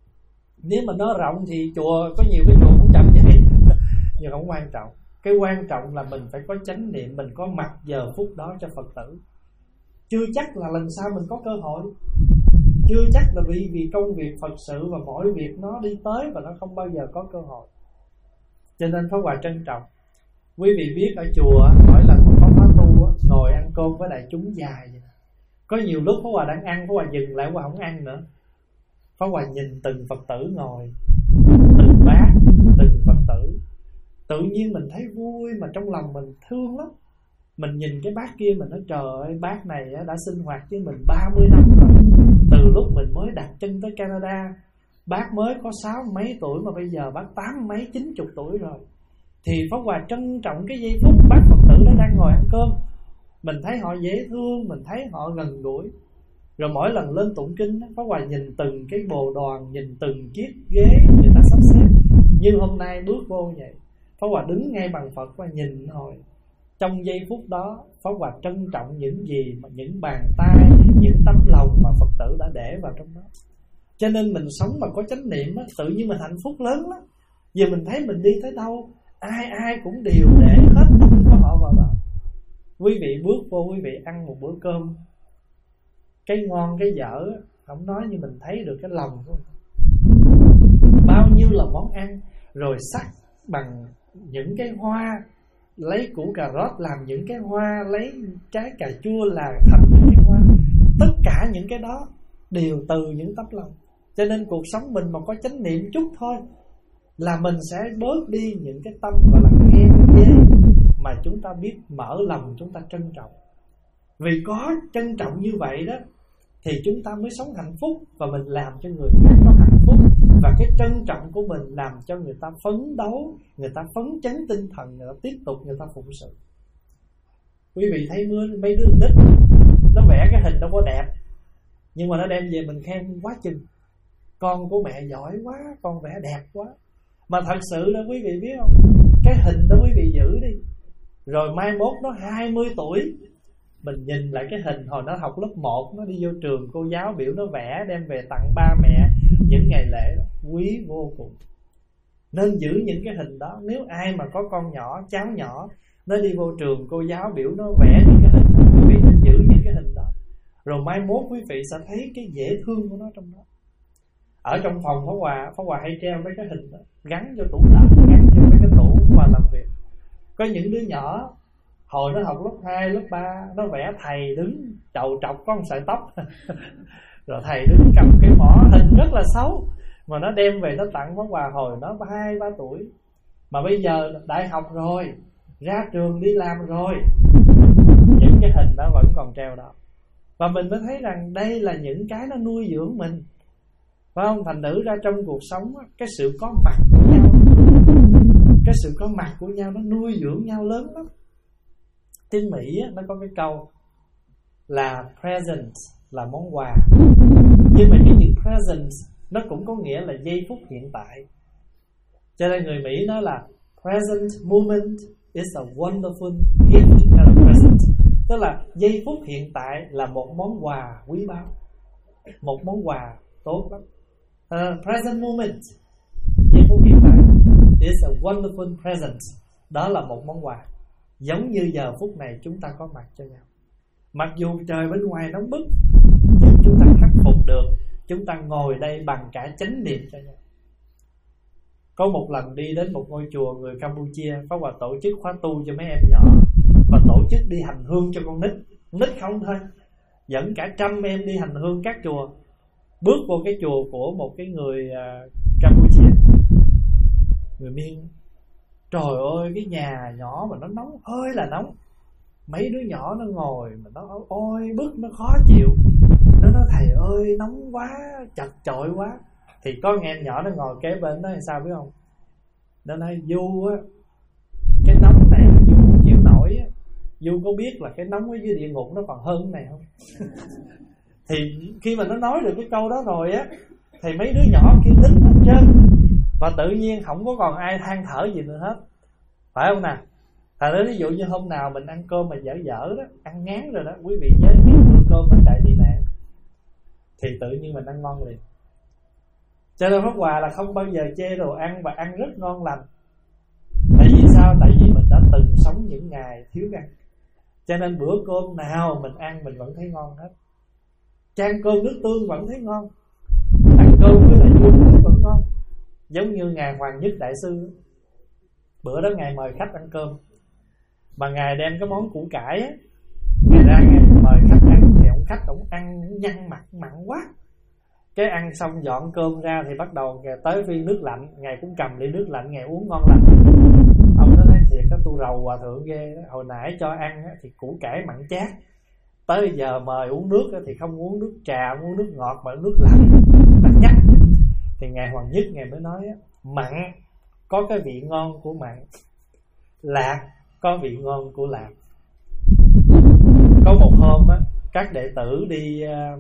Nếu mà nó rộng thì chùa, có nhiều cái chùa cũng chậm vậy. Nhưng không quan trọng. Cái quan trọng là mình phải có chánh niệm, mình có mặt giờ phút đó cho Phật tử. Chưa chắc là lần sau mình có cơ hội, chưa chắc là vì vì công việc Phật sự và mọi việc nó đi tới và nó không bao giờ có cơ hội. Cho nên Pháp Hòa trân trọng. Quý vị biết ở chùa mỗi lần mà có khóa tu ngồi ăn cơm với đại chúng dài vậy. Có nhiều lúc Pháp Hòa đang ăn, Pháp Hòa dừng lại, Pháp Hòa không ăn nữa. Pháp Hòa nhìn từng Phật tử ngồi, từng bát, từng Phật tử. Tự nhiên mình thấy vui mà trong lòng mình thương lắm. Mình nhìn cái bác kia mình nói trời ơi, bác này đã sinh hoạt với mình ba mươi năm rồi. Từ lúc mình mới đặt chân tới Canada, bác mới có sáu mấy tuổi mà bây giờ bác tám mấy, chín chục tuổi rồi. Thì Pháp Hòa trân trọng cái giây phút bác Phật tử đó đang ngồi ăn cơm. Mình thấy họ dễ thương, mình thấy họ gần gũi. Rồi mỗi lần lên tụng kinh, Pháp Hòa nhìn từng cái bồ đoàn, nhìn từng chiếc ghế người ta sắp xếp. Như hôm nay bước vô vậy, Pháp Hòa đứng ngay bằng Phật và nhìn hồi. Trong giây phút đó, Pháp Hòa trân trọng những gì mà những bàn tay, những tấm lòng mà Phật tử đã để vào trong đó. Cho nên mình sống mà có chánh niệm á, tự nhiên mình hạnh phúc lớn lắm. Giờ mình thấy mình đi tới đâu, ai ai cũng đều để hết tâm của họ vào đó. Quý vị bước vô, quý vị ăn một bữa cơm, cái ngon cái dở không nói, nhưng mình thấy được cái lòng của mình. Bao nhiêu là món ăn, rồi sắc bằng những cái hoa, lấy củ cà rốt làm những cái hoa, lấy trái cà chua là thành những cái hoa. Tất cả những cái đó đều từ những tấm lòng. Cho nên cuộc sống mình mà có chánh niệm chút thôi là mình sẽ bớt đi những cái tâm gọi là ghen ghét, mà chúng ta biết mở lòng, chúng ta trân trọng. Vì có trân trọng như vậy đó thì chúng ta mới sống hạnh phúc, và mình làm cho người khác có hạnh phúc. Và cái trân trọng của mình làm cho người ta phấn đấu, người ta phấn chấn tinh thần, người ta tiếp tục người ta phụng sự. Quý vị thấy mấy đứa nít nó vẽ cái hình đâu có đẹp, nhưng mà nó đem về mình khen quá chừng. Con của mẹ giỏi quá, con vẽ đẹp quá. Mà thật sự là quý vị biết không, cái hình đó quý vị giữ đi, rồi mai mốt nó hai mươi tuổi, Mình nhìn lại cái hình hồi nó học lớp một, nó đi vô trường, cô giáo biểu nó vẽ đem về tặng ba mẹ những ngày lễ đó, quý vô cùng. Nên giữ những cái hình đó. Nếu ai mà có con nhỏ, cháu nhỏ, nó đi vô trường, cô giáo biểu nó vẽ những cái hình đó, quý vị nên giữ những cái hình đó. Rồi mai mốt quý vị sẽ thấy cái dễ thương của nó trong đó. Ở trong phòng Pháp Hòa, Pháp Hòa hay treo mấy cái hình đó, gắn vô tủ lạnh, gắn vô mấy cái tủ mà làm việc. Có những đứa nhỏ hồi nó học lớp hai, lớp ba, nó vẽ thầy đứng chầu trọc có một sợi tóc rồi thầy đứng cầm cái mỏ, hình rất là xấu, mà nó đem về nó tặng Pháp Hòa hồi nó hai ba tuổi. Mà bây giờ đại học rồi, ra trường đi làm rồi, những cái hình đó vẫn còn treo đó. Và mình mới thấy rằng đây là những cái nó nuôi dưỡng mình, phải không? Thành thử ra trong cuộc sống, cái sự có mặt của nhau, cái sự có mặt của nhau nó nuôi dưỡng nhau lớn lắm. Tiếng Mỹ nó có cái câu là present là món quà, nhưng mà cái chữ present nó cũng có nghĩa là giây phút hiện tại. Cho nên người Mỹ nói là present moment is a wonderful gift and a present. Tức là giây phút hiện tại là một món quà quý báu, một món quà tốt lắm. Uh, present moment, giây phút hiện tại, is a wonderful present. Đó là một món quà. Giống như giờ phút này chúng ta có mặt cho nhau. Mặc dù trời bên ngoài nóng bức, nhưng chúng ta khắc phục được. Chúng ta ngồi đây bằng cả chánh niệm cho nhau. Có một lần đi đến một ngôi chùa người Campuchia, Pháp Hòa tổ chức khóa tu cho mấy em nhỏ, và tổ chức đi hành hương cho con nít. Nít không thôi, dẫn cả trăm em đi hành hương các chùa. Bước vô cái chùa của một cái người uh, Campuchia, người Miên. Trời ơi, cái nhà nhỏ mà nó nóng hơi là nóng. Mấy đứa nhỏ nó ngồi mà nó ôi bức, nó khó chịu. Nó nói thầy ơi nóng quá, chật chội quá. Thì có nghe em nhỏ nó ngồi kế bên đó thì sao biết không? Nó nói Du á, cái nóng này Du không chịu nổi á. Du có biết là cái nóng ở dưới địa ngục nó còn hơn này không? Thì khi mà nó nói được cái câu đó rồi á, thì mấy đứa nhỏ kia nín hết trơn. Và tự nhiên không có còn ai than thở gì nữa hết, phải không nào? Thật ra ví dụ như hôm nào mình ăn cơm mà dở dở đó, ăn ngán rồi đó, quý vị nhớ những bữa cơm mà chạy tị nạn, thì tự nhiên mình ăn ngon liền. Cho nên Pháp Hòa là không bao giờ chê đồ ăn, và ăn rất ngon lành. Tại vì sao? Tại vì mình đã từng sống những ngày thiếu ăn, cho nên bữa cơm nào mình ăn mình vẫn thấy ngon hết. Chan cơm nước tương vẫn thấy ngon, ăn cơm với lại chua muối vẫn ngon. Giống như ngài Hoàng Nhất Đại Sư, bữa đó ngài mời khách ăn cơm, mà ngài đem cái món củ cải á, ngài ra ngài mời khách ăn, thì ông khách ông ăn nhăn mặt mặn quá. Cái ăn xong dọn cơm ra thì bắt đầu ngài tới viên nước lạnh, ngài cũng cầm ly nước lạnh ngài uống ngon lành. Ông nói thiệt á, tu rầu hòa thượng ghê đó. Hồi nãy cho ăn á, thì củ cải mặn chát, tới giờ mời uống nước á, thì không uống nước trà, uống nước ngọt mà nước lạnh, lạnh nhắc. Thì ngài Hoàng Nhất ngài mới nói á, mặn có cái vị ngon của mặn, lạc có vị ngon của lạc. Có một hôm á, các đệ tử đi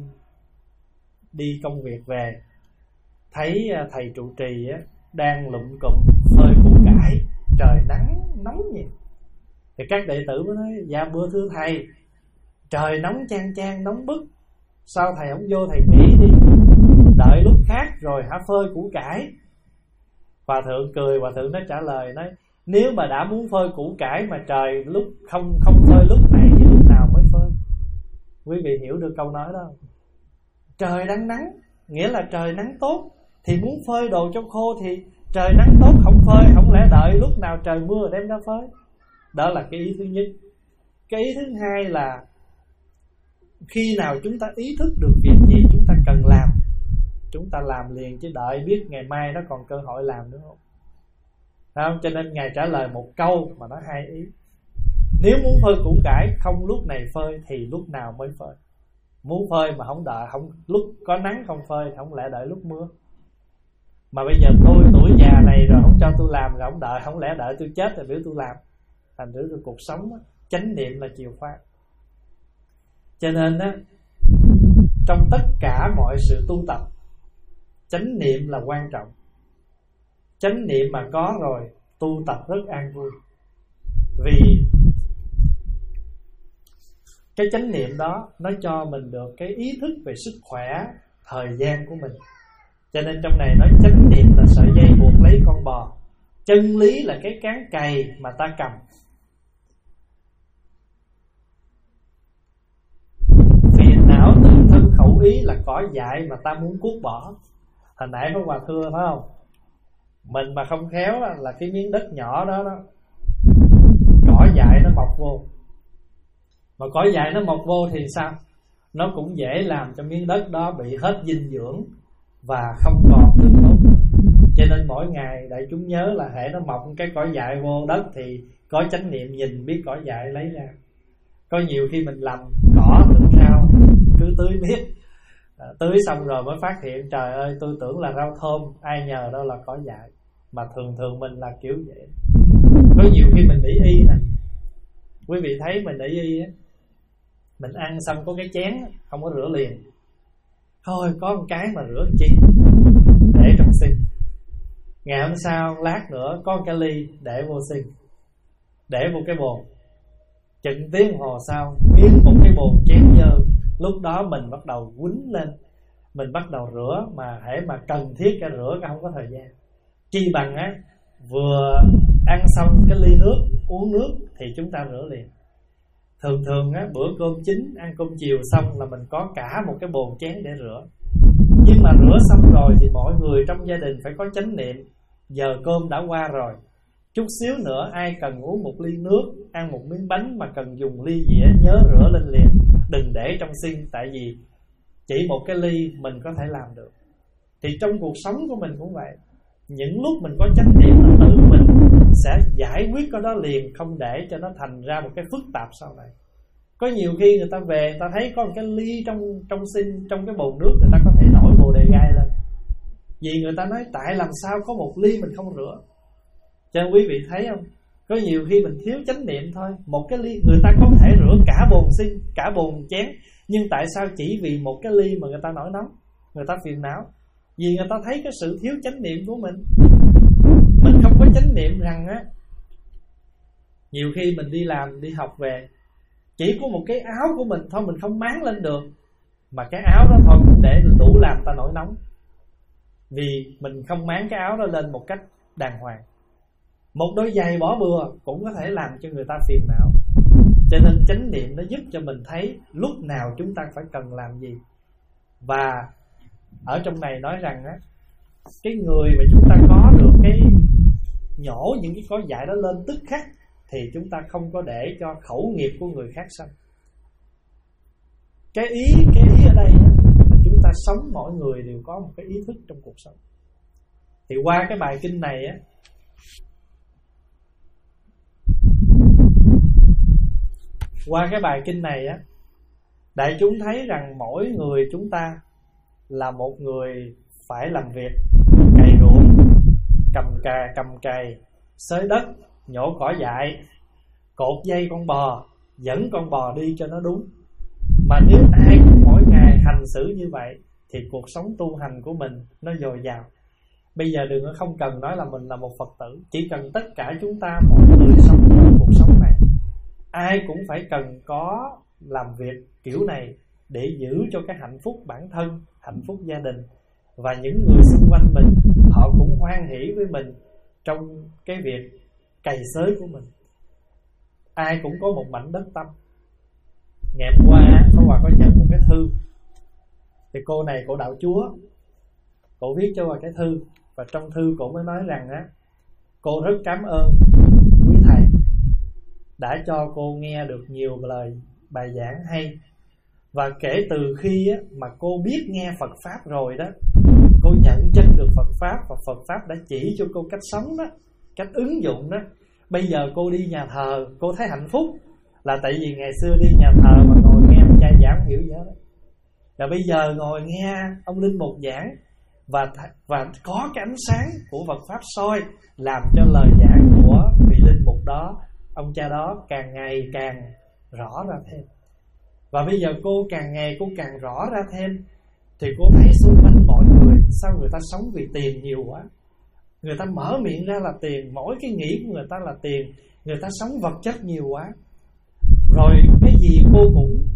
đi công việc về, thấy thầy trụ trì á đang lụm cụm phơi củ cải, trời nắng nóng gì. Thì các đệ tử mới nói, dạ bữa thưa thầy, trời nóng chang chang nóng bức, sao thầy không vô thầy nghỉ đi, đợi lúc khác rồi hả phơi củ cải. Hòa thượng cười, hòa thượng nó trả lời nói, nếu mà đã muốn phơi củ cải mà trời lúc không không phơi lúc này thì lúc nào mới phơi? Quý vị hiểu được câu nói đó không? Trời đang nắng, nghĩa là trời nắng tốt, thì muốn phơi đồ cho khô thì trời nắng tốt không phơi, không lẽ đợi lúc nào trời mưa đem ra phơi? Đó là cái ý thứ nhất. Cái ý thứ hai là khi nào chúng ta ý thức được việc gì chúng ta cần làm, chúng ta làm liền, chứ đợi biết ngày mai nó còn cơ hội làm nữa không? Không? Cho nên Ngài trả lời một câu mà nó hai ý. Nếu muốn phơi củ cải không lúc này phơi thì lúc nào mới phơi? Muốn phơi mà không đợi, không lúc có nắng không phơi thì không lẽ đợi lúc mưa? Mà bây giờ tôi tuổi già này rồi không cho tôi làm rồi không đợi, không lẽ đợi tôi chết rồi biểu tôi làm? Thành thử từ cuộc sống á, chánh niệm là chìa khóa. Cho nên á, trong tất cả mọi sự tu tập, chánh niệm là quan trọng. Chánh niệm mà có rồi, tu tập rất an vui. Vì Cái chánh niệm đó nó cho mình được cái ý thức về sức khỏe, thời gian của mình. Cho nên trong này nói chánh niệm là sợi dây buộc lấy con bò, chân lý là cái cán cày mà ta cầm. Phiền não tự thân khẩu ý là cỏ dại mà ta muốn cuốc bỏ. Hồi nãy có Hòa thưa phải không? Mình mà không khéo là cái miếng đất nhỏ đó đó, cỏ dại nó mọc vô. Mà cỏ dại nó mọc vô thì sao? Nó cũng dễ làm cho miếng đất đó bị hết dinh dưỡng và không còn được tốt nữa. Cho nên mỗi ngày đại chúng nhớ là hễ nó mọc cái cỏ dại vô đất thì có chánh niệm nhìn biết cỏ dại lấy ra. Có nhiều khi mình làm cỏ tưởng rau, cứ tưới biết, à, tưới xong rồi mới phát hiện trời ơi tôi tưởng là rau thơm, ai nhờ đâu là cỏ dại. Mà thường thường mình là kiểu vậy. Có nhiều khi mình ý y nè, quý vị thấy mình ý y á, mình ăn xong có cái chén không có rửa liền, thôi có một cái mà rửa chi, để trong sink. Ngày hôm sau lát nữa có một cái ly để vô sink, để vô cái bồn. Chừng tiếng đồng hồ sau nguyên một cái bồn chén dơ. Lúc đó mình bắt đầu quýnh lên, mình bắt đầu rửa, mà hễ mà cần thiết cả rửa cả không có thời gian. Chi bằng á, vừa ăn xong cái ly nước, uống nước thì chúng ta rửa liền. Thường thường á, bữa cơm chính, ăn cơm chiều xong là mình có cả một cái bồn chén để rửa. Nhưng mà rửa xong rồi thì mọi người trong gia đình phải có chánh niệm. Giờ cơm đã qua rồi, chút xíu nữa ai cần uống một ly nước, ăn một miếng bánh mà cần dùng ly dĩa, nhớ rửa lên liền, đừng để trong sink. Tại vì chỉ một cái ly mình có thể làm được. Thì trong cuộc sống của mình cũng vậy. Những lúc mình có chánh niệm là tự mình sẽ giải quyết cái đó liền, không để cho nó thành ra một cái phức tạp sau này. Có nhiều khi người ta về, người ta thấy có một cái ly trong trong sink, trong cái bồn nước, người ta có thể nổi bồ đề gai lên. Vì người ta nói tại làm sao có một ly mình không rửa. Cho nên quý vị thấy không, có nhiều khi mình thiếu chánh niệm thôi. Một cái ly, người ta có thể rửa cả bồn sink, cả bồn chén, nhưng tại sao chỉ vì một cái ly mà người ta nổi nóng, người ta phiền não? Vì người ta thấy cái sự thiếu chánh niệm của mình. Mình không có chánh niệm rằng á, nhiều khi mình đi làm, đi học về, chỉ có một cái áo của mình thôi mình không máng lên được, mà cái áo đó thôi cũng để đủ làm ta nổi nóng. Vì mình không máng cái áo đó lên một cách đàng hoàng. Một đôi giày bỏ bừa cũng có thể làm cho người ta phiền não. Cho nên chánh niệm nó giúp cho mình thấy lúc nào chúng ta phải cần làm gì. Và ở trong này nói rằng á, cái người mà chúng ta có được cái nhổ những cái cỏ dại đó lên tức khắc thì chúng ta không có để cho khẩu nghiệp của người khác sanh. Cái ý cái ý ở đây là chúng ta sống, mỗi người đều có một cái ý thức trong cuộc sống. Thì qua cái bài kinh này á, qua cái bài kinh này á, đại chúng thấy rằng mỗi người chúng ta là một người phải làm việc, cày ruộng, cầm cà cầm cày, xới đất, nhổ cỏ dại, cột dây con bò, dẫn con bò đi cho nó đúng. Mà nếu ai cũng mỗi ngày hành xử như vậy thì cuộc sống tu hành của mình nó dồi dào. Bây giờ đừng có không cần nói là mình là một Phật tử, chỉ cần tất cả chúng ta, mọi người sống trong cuộc sống này, ai cũng phải cần có làm việc kiểu này để giữ cho cái hạnh phúc bản thân, hạnh phúc gia đình. Và những người xung quanh mình, họ cũng hoan hỷ với mình trong cái việc cày xới của mình. Ai cũng có một mảnh đất tâm. Ngày hôm qua Pháp Hòa có nhận một cái thư. Thì cô này cô đạo chúa, cô viết cho Hòa cái thư. Và trong thư cô mới nói rằng á, cô rất cảm ơn quý thầy đã cho cô nghe được nhiều lời bài giảng hay. Và kể từ khi á, mà cô biết nghe Phật Pháp rồi đó, cô nhận chân được Phật Pháp, và Phật Pháp đã chỉ cho cô cách sống đó, cách ứng dụng đó. Bây giờ cô đi nhà thờ, cô thấy hạnh phúc là tại vì ngày xưa đi nhà thờ mà ngồi nghe ông cha giảng không hiểu gì hết. Và bây giờ ngồi nghe ông Linh Mục giảng và, và có cái ánh sáng của Phật Pháp soi, làm cho lời giảng của vị Linh Mục đó, ông cha đó càng ngày càng rõ ra thêm. Và bây giờ cô càng ngày cô càng rõ ra thêm, thì cô thấy xung quanh mọi người, sao người ta sống vì tiền nhiều quá. Người ta mở miệng ra là tiền, mỗi cái nghĩ của người ta là tiền, người ta sống vật chất nhiều quá. Rồi cái gì cô cũng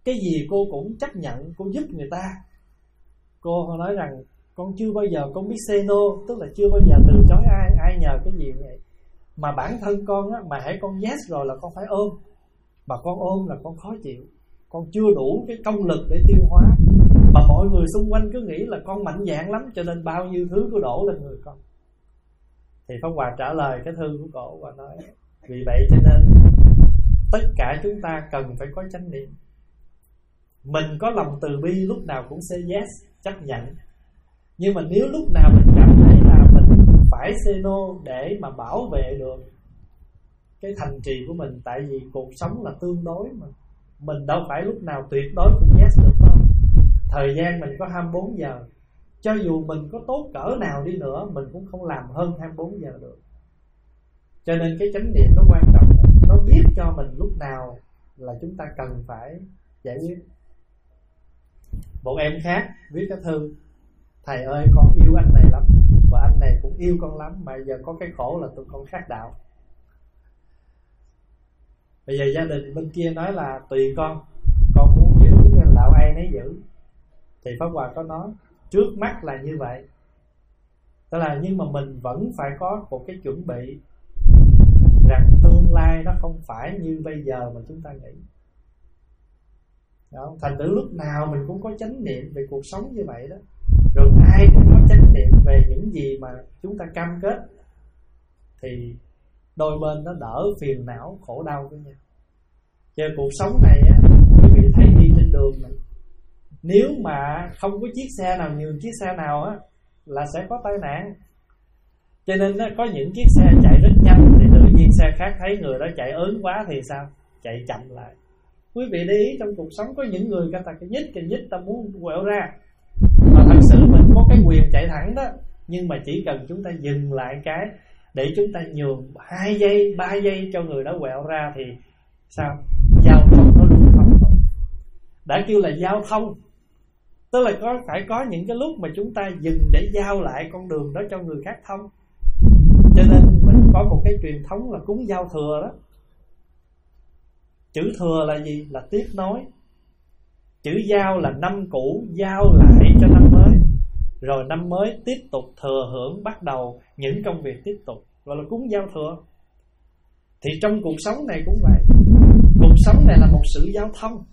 cái gì cô cũng chấp nhận, cô giúp người ta. Cô nói rằng con chưa bao giờ con biết say no, tức là chưa bao giờ từ chối ai, ai nhờ cái gì vậy. Mà bản thân con á, mà hãy con yes rồi là con phải ôm. Mà con ôm là con khó chịu, con chưa đủ cái công lực để tiêu hóa. Mà mọi người xung quanh cứ nghĩ là con mạnh dạn lắm, cho nên bao nhiêu thứ cứ đổ lên người con. Thì Pháp Hòa trả lời cái thư của cổ và nói: vì vậy cho nên tất cả chúng ta cần phải có chánh niệm. Mình có lòng từ bi lúc nào cũng say yes, chấp nhận. Nhưng mà nếu lúc nào mình cảm thấy là mình phải say no để mà bảo vệ được cái thành trì của mình, tại vì cuộc sống là tương đối mà, mình đâu phải lúc nào tuyệt đối cũng yes được, phải không? Thời gian mình có hai mươi bốn giờ, cho dù mình có tốt cỡ nào đi nữa, mình cũng không làm hơn hai mươi bốn giờ được. Cho nên cái chánh niệm nó quan trọng, nó biết cho mình lúc nào là chúng ta cần phải giải quyết. Một em khác viết cái thư: thầy ơi, con yêu anh này lắm, và anh này cũng yêu con lắm, mà giờ có cái khổ là tụi con khác đạo. Bây giờ gia đình bên kia nói là tùy con, con muốn giữ đạo ai nấy giữ. Thì Pháp Hòa có nói trước mắt là như vậy, tức là nhưng mà mình vẫn phải có một cái chuẩn bị rằng tương lai nó không phải như bây giờ mà chúng ta nghĩ. Đó, thành thử lúc nào mình cũng có chánh niệm về cuộc sống như vậy đó. Rồi ai cũng có chánh niệm về những gì mà chúng ta cam kết, thì đôi bên nó đỡ phiền não khổ đau với nhau. Cho cuộc sống này á, quý vị thấy đi trên đường này, nếu mà không có chiếc xe nào nhường chiếc xe nào á, là sẽ có tai nạn. Cho nên á, có những chiếc xe chạy rất nhanh thì tự nhiên xe khác thấy người đó chạy ớn quá thì sao? Chạy chậm lại. Quý vị để ý trong cuộc sống có những người ta cái nhích cái nhích ta muốn quẹo ra, mà thật sự mình có cái quyền chạy thẳng đó, nhưng mà chỉ cần chúng ta dừng lại cái để chúng ta nhường hai giây, ba giây cho người đó quẹo ra thì sao? Giao thông nó lưu thông thôi. Đã kêu là giao thông, tức là có phải có những cái lúc mà chúng ta dừng để giao lại con đường đó cho người khác thông. Cho nên mình có một cái truyền thống là cúng giao thừa đó. Chữ thừa là gì? Là tiếp nối. Chữ giao là năm cũ giao lại cho năm mới, rồi năm mới tiếp tục thừa hưởng, bắt đầu những công việc tiếp tục, gọi là cúng giao thừa. Thì trong cuộc sống này cũng vậy. Cuộc sống này là một sự giao thông.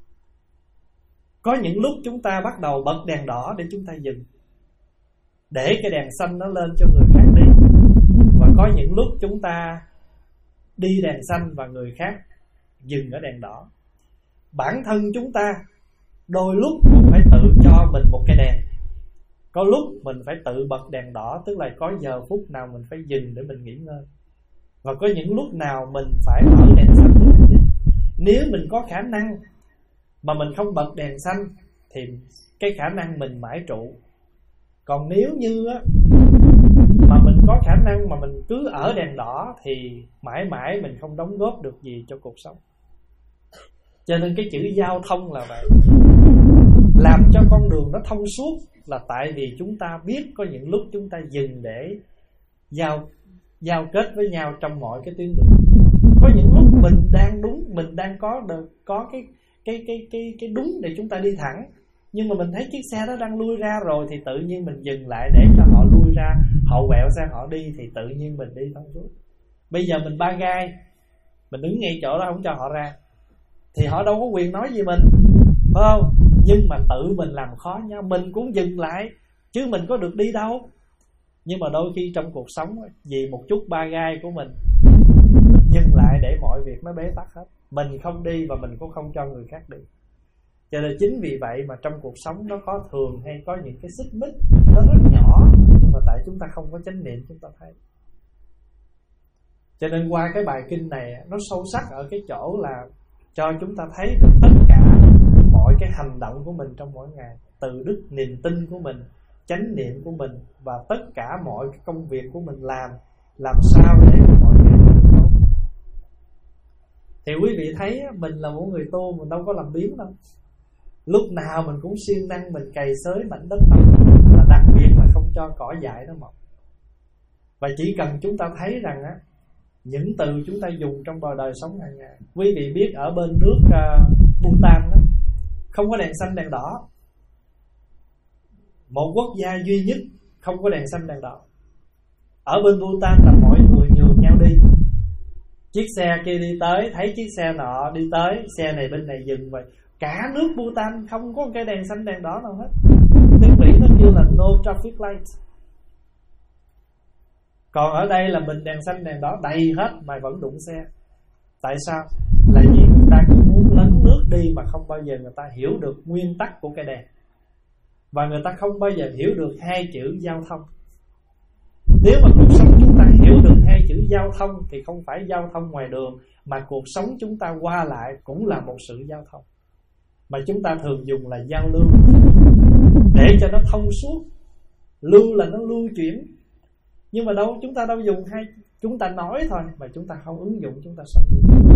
Có những lúc chúng ta bắt đầu bật đèn đỏ để chúng ta dừng, để cái đèn xanh nó lên cho người khác đi. Và có những lúc chúng ta đi đèn xanh và người khác dừng ở đèn đỏ. Bản thân chúng ta đôi lúc mình phải tự cho mình một cái đèn, có lúc mình phải tự bật đèn đỏ, tức là có giờ phút nào mình phải dừng để mình nghỉ ngơi, và có những lúc nào mình phải mở đèn xanh để mình đi. Nếu mình có khả năng mà mình không bật đèn xanh thì cái khả năng mình mãi trụ. Còn nếu như á, mà mình có khả năng mà mình cứ ở đèn đỏ thì mãi mãi mình không đóng góp được gì cho cuộc sống. Cho nên cái chữ giao thông là vậy. Làm cho con đường nó thông suốt là tại vì chúng ta biết có những lúc chúng ta dừng để giao, giao kết với nhau trong mọi cái tuyến đường. Có những lúc mình đang đúng, mình đang có được, có cái cái cái cái cái đúng để chúng ta đi thẳng, nhưng mà mình thấy chiếc xe đó đang lui ra rồi thì tự nhiên mình dừng lại để cho họ lui ra, họ quẹo sang họ đi thì tự nhiên mình đi thông suốt. Bây giờ mình ba gai, mình đứng ngay chỗ đó không cho họ ra thì họ đâu có quyền nói gì mình, phải không? Nhưng mà tự mình làm khó nhau, mình cũng dừng lại chứ mình có được đi đâu. Nhưng mà đôi khi trong cuộc sống vì một chút ba gai của mình, mình dừng lại để mọi việc nó bế tắc hết. Mình không đi và mình cũng không cho người khác đi. Cho nên chính vì vậy mà trong cuộc sống nó có thường hay có những cái xích mích nó rất nhỏ, nhưng mà tại chúng ta không có chánh niệm chúng ta thấy. Cho nên qua cái bài kinh này nó sâu sắc ở cái chỗ là cho chúng ta thấy được tất cả mọi cái hành động của mình trong mỗi ngày, từ đức niềm tin của mình, chánh niệm của mình, và tất cả mọi cái công việc của mình làm làm sao để mọi người được tốt. Thì quý vị thấy mình là một người tu, mình đâu có làm biếng đâu. Lúc nào mình cũng siêng năng mình cày xới mảnh đất tâm, và đặc biệt là không cho cỏ dại nó mọc. Và chỉ cần chúng ta thấy rằng á, những từ chúng ta dùng trong đời đời sống hàng ngày. Quý vị biết ở bên nước uh, Bhutan đó, không có đèn xanh đèn đỏ. Một quốc gia duy nhất không có đèn xanh đèn đỏ. Ở bên Bhutan là mọi người nhường nhau đi. Chiếc xe kia đi tới, thấy chiếc xe nọ đi tới, xe này bên này dừng vậy. Cả nước Bhutan không có cái đèn xanh đèn đỏ nào hết. Tiếng Mỹ nó kêu là no traffic light. Còn ở đây là mình đèn xanh đèn đỏ đầy hết mà vẫn đụng xe. Tại sao? Là vì người ta cứ muốn lấn lướt đi mà không bao giờ người ta hiểu được nguyên tắc của cái đèn. Và người ta không bao giờ hiểu được hai chữ giao thông. Nếu mà cuộc sống chúng ta hiểu được hai chữ giao thông thì không phải giao thông ngoài đường, mà cuộc sống chúng ta qua lại cũng là một sự giao thông. Mà chúng ta thường dùng là giao lưu, để cho nó thông suốt. Lưu là nó lưu chuyển. Nhưng mà đâu, chúng ta đâu dùng hai, chúng ta nói thôi mà chúng ta không ứng dụng, chúng ta sống.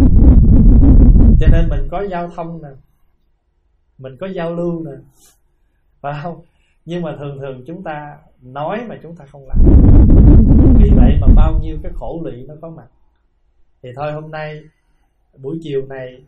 Cho nên mình có giao thông nè, mình có giao lưu nè, phải không? Nhưng mà thường thường chúng ta nói mà chúng ta không làm. Vì vậy mà bao nhiêu cái khổ lụy nó có mặt. Thì thôi hôm nay buổi chiều này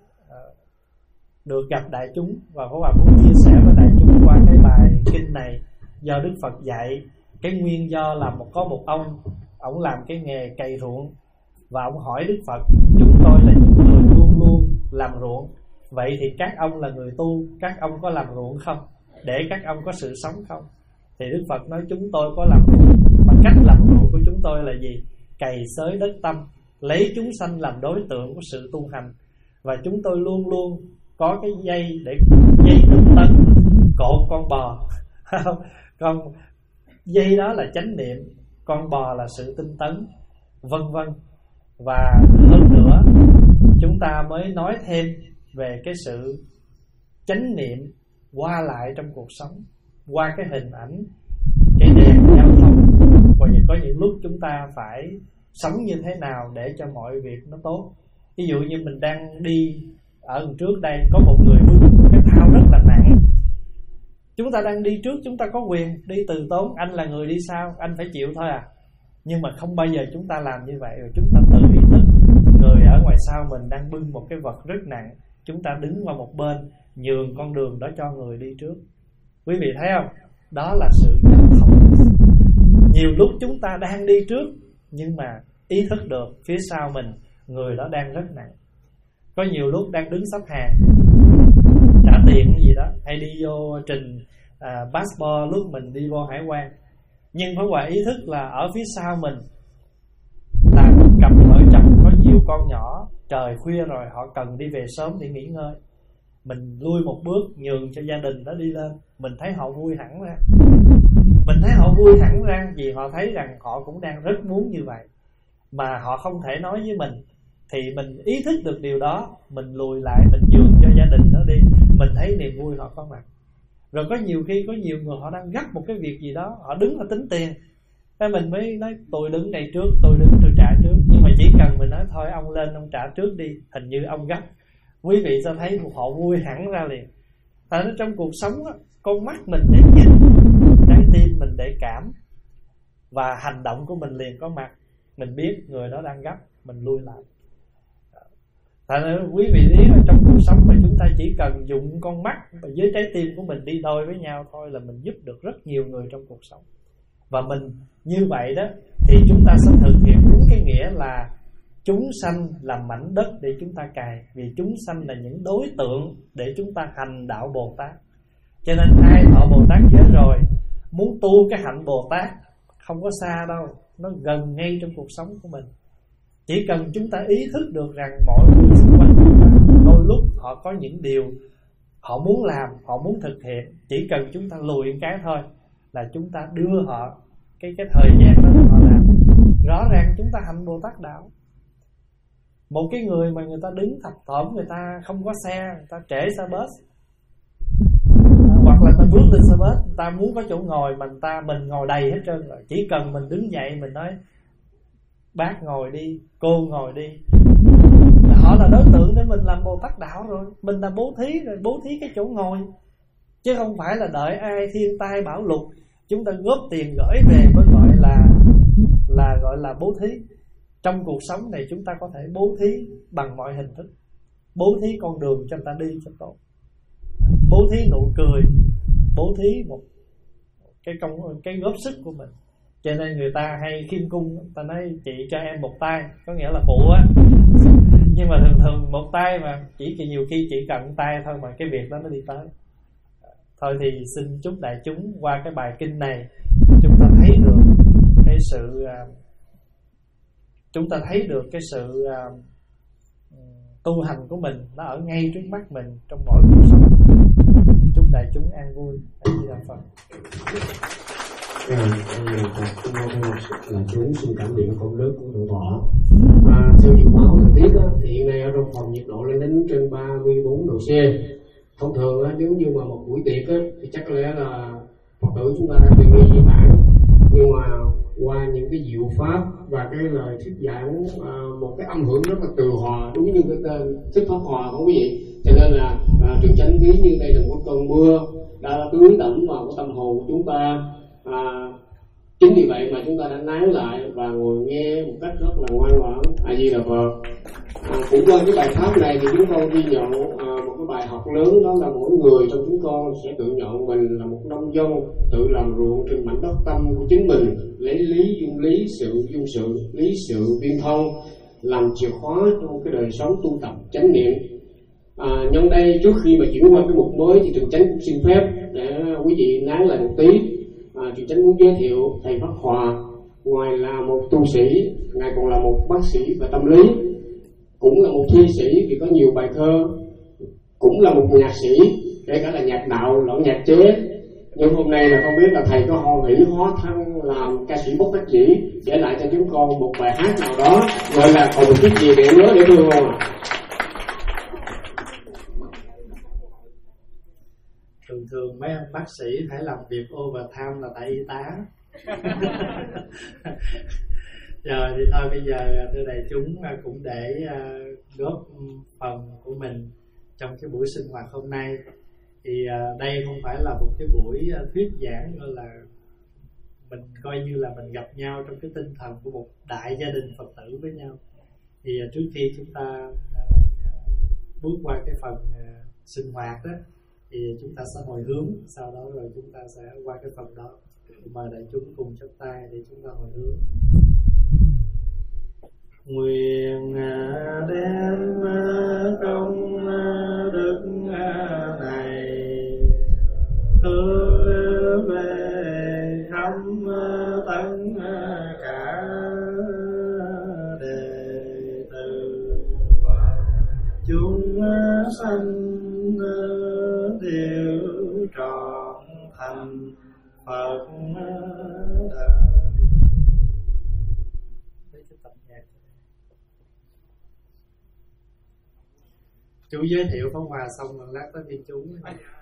được gặp đại chúng, và Pháp Hòa muốn chia sẻ với đại chúng qua cái bài kinh này. Do Đức Phật dạy, cái nguyên do là một có một ông, ông làm cái nghề cày ruộng, và ông hỏi Đức Phật: chúng tôi là những người luôn luôn làm ruộng, vậy thì các ông là người tu, các ông có làm ruộng không? Để các ông có sự sống không? Thì Đức Phật nói chúng tôi có làm ruộng. Và cách làm ruộng của chúng tôi là gì? Cày xới đất tâm, lấy chúng sanh làm đối tượng của sự tu hành. Và chúng tôi luôn luôn có cái dây để dây tinh tấn cột con bò. Con dây đó là chánh niệm, con bò là sự tinh tấn, vân vân. Và hơn nữa, chúng ta mới nói thêm về cái sự chánh niệm qua lại trong cuộc sống, qua cái hình ảnh, cái đèn giao thông. Và có những lúc chúng ta phải sống như thế nào để cho mọi việc nó tốt. Ví dụ như mình đang đi ở trước đây, có một người bưng một cái thao rất là nặng. Chúng ta đang đi trước, chúng ta có quyền đi từ tốn, anh là người đi sau, anh phải chịu thôi à. Nhưng mà không bao giờ chúng ta làm như vậy. Rồi chúng ta tự ý thức, người ở ngoài sau mình đang bưng một cái vật rất nặng, chúng ta đứng qua một bên, nhường con đường đó cho người đi trước. Quý vị thấy không? Đó là sự giao thông. Nhiều lúc chúng ta đang đi trước, nhưng mà ý thức được phía sau mình người đó đang rất nặng. Có nhiều lúc đang đứng xếp hàng trả tiền cái gì đó, hay đi vô trình à, passport, lúc mình đi vô hải quan, nhưng phải hòa ý thức là ở phía sau mình là một cặp vợ chồng có nhiều con nhỏ, trời khuya rồi, họ cần đi về sớm để nghỉ ngơi. Mình lui một bước nhường cho gia đình đó đi lên, mình thấy họ vui hẳn ra. Mình thấy họ vui hẳn ra vì họ thấy rằng họ cũng đang rất muốn như vậy, mà họ không thể nói với mình. Thì mình ý thức được điều đó, mình lùi lại, mình nhường cho gia đình đó đi, mình thấy niềm vui họ có mặt. Rồi có nhiều khi có nhiều người họ đang gấp một cái việc gì đó, họ đứng họ tính tiền, thế mình mới nói tôi đứng đây trước, tôi đứng tôi trả trước. Nhưng mà chỉ cần mình nói thôi ông lên ông trả trước đi, hình như ông gấp. Quý vị sẽ thấy họ vui hẳn ra liền. Tại nó trong cuộc sống á, con mắt mình để nhìn, trái tim mình để cảm, và hành động của mình liền có mặt. Mình biết người đó đang gấp, mình lui lại. Tại nên quý vị biết là trong cuộc sống mà chúng ta chỉ cần dùng con mắt với trái tim của mình đi đôi với nhau thôi là mình giúp được rất nhiều người trong cuộc sống. Và mình như vậy đó thì chúng ta sẽ thực hiện đúng cái nghĩa là chúng sanh là mảnh đất để chúng ta cày. Vì chúng sanh là những đối tượng để chúng ta hành đạo Bồ Tát. Cho nên ai thọ Bồ Tát chết rồi, muốn tu cái hạnh Bồ Tát không có xa đâu, nó gần ngay trong cuộc sống của mình. Chỉ cần chúng ta ý thức được rằng mọi người xung quanh chúng ta đôi lúc họ có những điều họ muốn làm, họ muốn thực hiện, chỉ cần chúng ta lùi cái thôi là chúng ta đưa họ cái cái thời gian đó họ làm. Rõ ràng chúng ta hành Bồ Tát đạo. Một cái người mà người ta đứng thập thỏm, người ta không có xe, người ta trễ xe bus, hoặc là ta bước lên xe bus, người ta muốn có chỗ ngồi mà người ta mình ngồi đầy hết trơn rồi. Chỉ cần mình đứng dậy mình nói bác ngồi đi, cô ngồi đi, họ là đối tượng để mình làm Bồ Tát đạo rồi. Mình là bố thí rồi, bố thí cái chỗ ngồi, chứ không phải là đợi ai thiên tai bão lụt chúng ta góp tiền gửi về mới gọi là là gọi là bố thí. Trong cuộc sống này chúng ta có thể bố thí bằng mọi hình thức, bố thí con đường cho người ta đi cho tốt. bố thí nụ cười, bố thí một cái công cái góp sức của mình. Cho nên người ta hay khiêm cung, ta nói chị cho em một tay, có nghĩa là phụ á. Nhưng mà thường thường một tay mà chỉ nhiều khi chỉ cần tay thôi mà cái việc đó nó đi tới. Thôi thì xin chúc đại chúng qua cái bài kinh này chúng ta thấy được cái sự chúng ta thấy được cái sự tu hành của mình nó ở ngay trước mắt mình trong mỗi cuộc sống. Chúc đại chúng an vui. A Di Đà Phật. Là chúng xin cảm niệm công đức của thượng tọa. À, theo dự báo thời tiết á, thì hiện nay ở trong phòng nhiệt độ lên đến trên ba mươi bốn độ C. Thông thường á, nếu như mà một buổi tiệc á, thì chắc có lẽ là Phật tử chúng ta đã bị nghi dị bản, nhưng mà qua những cái diệu pháp và cái lời thuyết giảng, à, một cái âm hưởng rất là từ hòa, đúng như cái tên Thích Pháp Hòa không quý vị. Cho nên là à, trường chánh ví như đây là một cơn mưa đã tưới tẩm vào cái tâm hồn của chúng ta. À, chính vì vậy mà chúng ta đã nán lại và ngồi nghe một cách rất là ngoan ngoãn. A Di Đà Phật. À, cũng qua cái bài pháp này thì chúng con ghi nhận à, một cái bài học lớn, đó là mỗi người trong chúng con sẽ tự nhận mình là một nông dân tự làm ruộng trên mảnh đất tâm của chính mình, lấy lý dung lý, sự dung sự, lý sự viên thông làm chìa khóa trong cái đời sống tu tập chánh niệm. À, nhân đây trước khi mà chuyển qua cái mục mới thì trường chánh cũng xin phép để quý vị nán lại một tí. À, trường chánh muốn giới thiệu thầy Pháp Hòa, ngoài là một tu sĩ, ngài còn là một bác sĩ về tâm lý, cũng là một thi sĩ vì có nhiều bài thơ, cũng là một nhạc sĩ, kể cả là nhạc đạo lẫn nhạc chế. Nhưng hôm nay là không biết là thầy có hoan hỷ hóa thân làm ca sĩ bất đắc dĩ, để lại cho chúng con một bài hát nào đó gọi là còn một chút gì để nhớ để thương không ạ? Thường thường mấy ông bác sĩ phải làm việc overtime là tại y tá. Rồi thì thôi bây giờ thưa đại chúng cũng để góp phần của mình trong cái buổi sinh hoạt hôm nay. Thì đây không phải là một cái buổi thuyết giảng, gọi là mình coi như là mình gặp nhau trong cái tinh thần của một đại gia đình Phật tử với nhau. Thì trước khi chúng ta bước qua cái phần sinh hoạt đó thì chúng ta sẽ hồi hướng, sau đó rồi chúng ta sẽ qua cái phần đó. Mời đại chúng cùng chắp tay để chúng ta hồi hướng. Nguyện đem công đức này hướng về khắp tất cả đệ tử chúng sanh đều trọn thành Phật đạo. Chú giới thiệu Pháp Hòa xong rồi lát tới viên chú.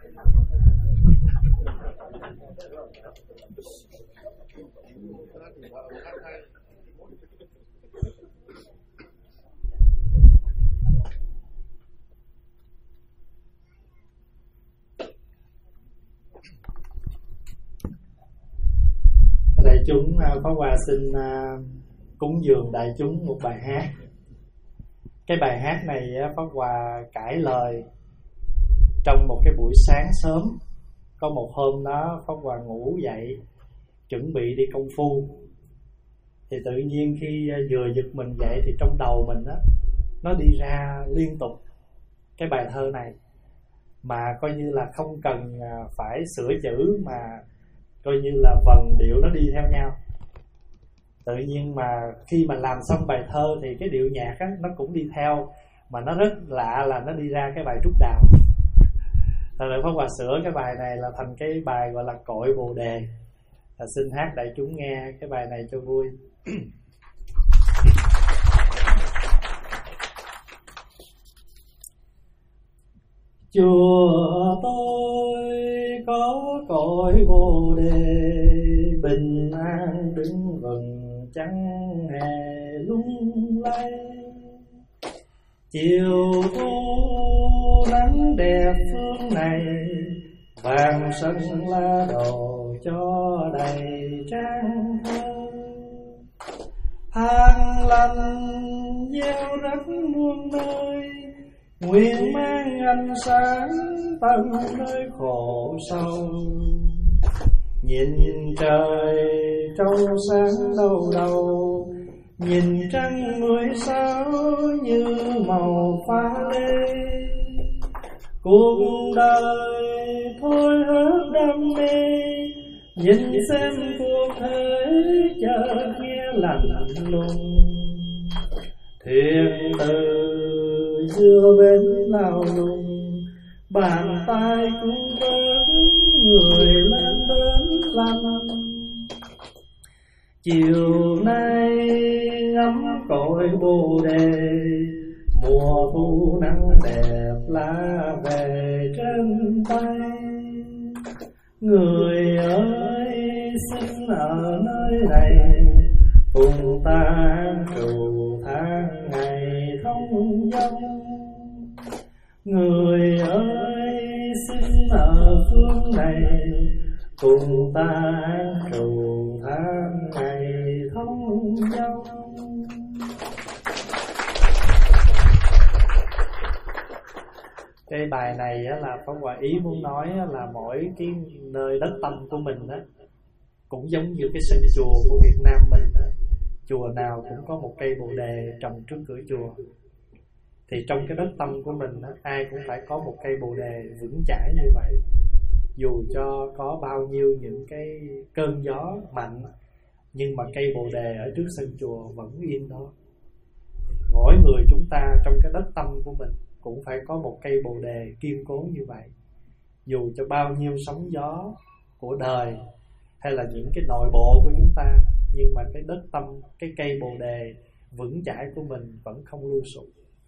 Đại chúng, Pháp Hòa xin cúng dường đại chúng một bài hát. Cái bài hát này Pháp Hòa cải lời trong một cái buổi sáng sớm. Có một hôm đó Pháp Hòa ngủ dậy chuẩn bị đi công phu, thì tự nhiên khi vừa giật mình dậy thì trong đầu mình đó, nó đi ra liên tục cái bài thơ này, mà coi như là không cần phải sửa chữ, mà coi như là vần điệu nó đi theo nhau. Tự nhiên mà khi mà làm xong bài thơ thì cái điệu nhạc á, nó cũng đi theo, mà nó rất lạ là nó đi ra cái bài Trúc Đào. Thật sự Pháp Hòa sửa cái bài này là thành cái bài gọi là Cội Bồ Đề. Là xin hát đại chúng nghe cái bài này cho vui. Chùa tôi có cội Bồ Đề, bình an đứng vần chẳng hề lung lay. Chiều thu nắng đẹp phương này, vàng sân lá đồ cho đầy trang thơ. Than lành gieo rắc muôn nơi, nguyện mang ánh sáng tận nơi khổ sâu. Nhìn trời trong sáng đâu đâu, nhìn trăng mười sao như màu pha lê. Cuộc đời thôi hết đam mê, nhìn xem cuộc thế chợt nghe lạnh lùng. Thuyền từ giữa bến lao lung, bàn tay cũng vớt người lên bến lăn. Chiều nay ngắm cội bồ đề, mùa thu nắng đẹp lá về trên tay. Người ơi xin ở nơi này, cùng ta an trù tháng ngày thông dong. Người ơi xin ở phương này, cùng ta an trù tháng ngày thông dong. Cái bài này á, là Pháp Hòa ý muốn nói á, là mỗi cái nơi đất tâm của mình á, cũng giống như cái sân chùa của Việt Nam mình á, chùa nào cũng có một cây bồ đề trồng trước cửa chùa. Thì trong cái đất tâm của mình á, ai cũng phải có một cây bồ đề vững chãi như vậy. Dù cho có bao nhiêu những cái cơn gió mạnh, nhưng mà cây bồ đề ở trước sân chùa vẫn yên đó. Mỗi người chúng ta trong cái đất tâm của mình cũng phải có một cây bồ đề kiên cố như vậy. Dù cho bao nhiêu sóng gió của đời hay là những cái nội bộ của chúng ta, nhưng mà cái đất tâm, cái cây bồ đề vững chãi của mình vẫn không lưu sụp.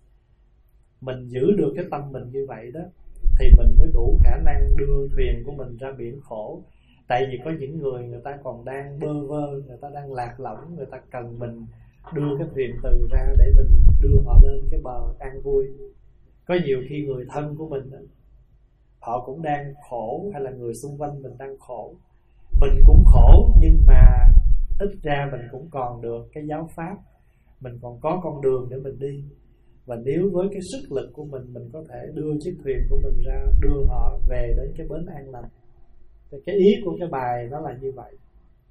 Mình giữ được cái tâm mình như vậy đó, thì mình mới đủ khả năng đưa thuyền của mình ra biển khổ. Tại vì có những người, người ta còn đang bơ vơ, người ta đang lạc lõng, người ta cần mình đưa cái thuyền từ ra để mình đưa họ lên cái bờ an vui. Có nhiều khi người thân của mình, họ cũng đang khổ, hay là người xung quanh mình đang khổ. Mình cũng khổ, nhưng mà ít ra mình cũng còn được cái giáo pháp, mình còn có con đường để mình đi. Và nếu với cái sức lực của mình, mình có thể đưa chiếc thuyền của mình ra, đưa họ về đến cái bến an lành. Thì cái ý của cái bài nó là như vậy.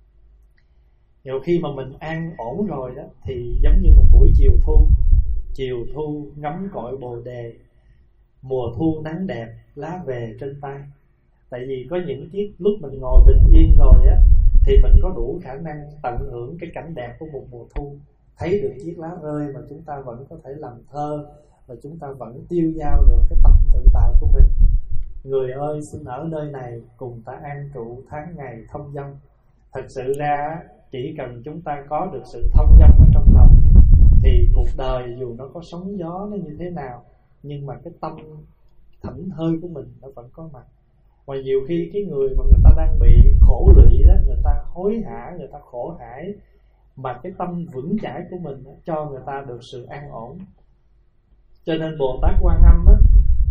Nhiều khi mà mình an ổn rồi đó, thì giống như một buổi chiều thu. Chiều thu ngắm cội bồ đề, mùa thu nắng đẹp lá về trên tay. Tại vì có những chiếc lúc mình ngồi bình yên rồi á, thì mình có đủ khả năng tận hưởng cái cảnh đẹp của một mùa thu. Thấy được chiếc lá rơi mà chúng ta vẫn có thể làm thơ, và chúng ta vẫn tiêu dao được cái tâm tự tại của mình. Người ơi xin ở nơi này, cùng ta an trụ tháng ngày thông dong. Thật sự ra chỉ cần chúng ta có được sự thông dong ở trong lòng, thì cuộc đời dù nó có sóng gió nó như thế nào, nhưng mà cái tâm thảnh thơi của mình nó vẫn có mặt. Và nhiều khi cái người mà người ta đang bị khổ lụy đó, người ta hối hả, người ta khổ hải, mà cái tâm vững chãi của mình đó, cho người ta được sự an ổn. Cho nên Bồ Tát Quan Âm á,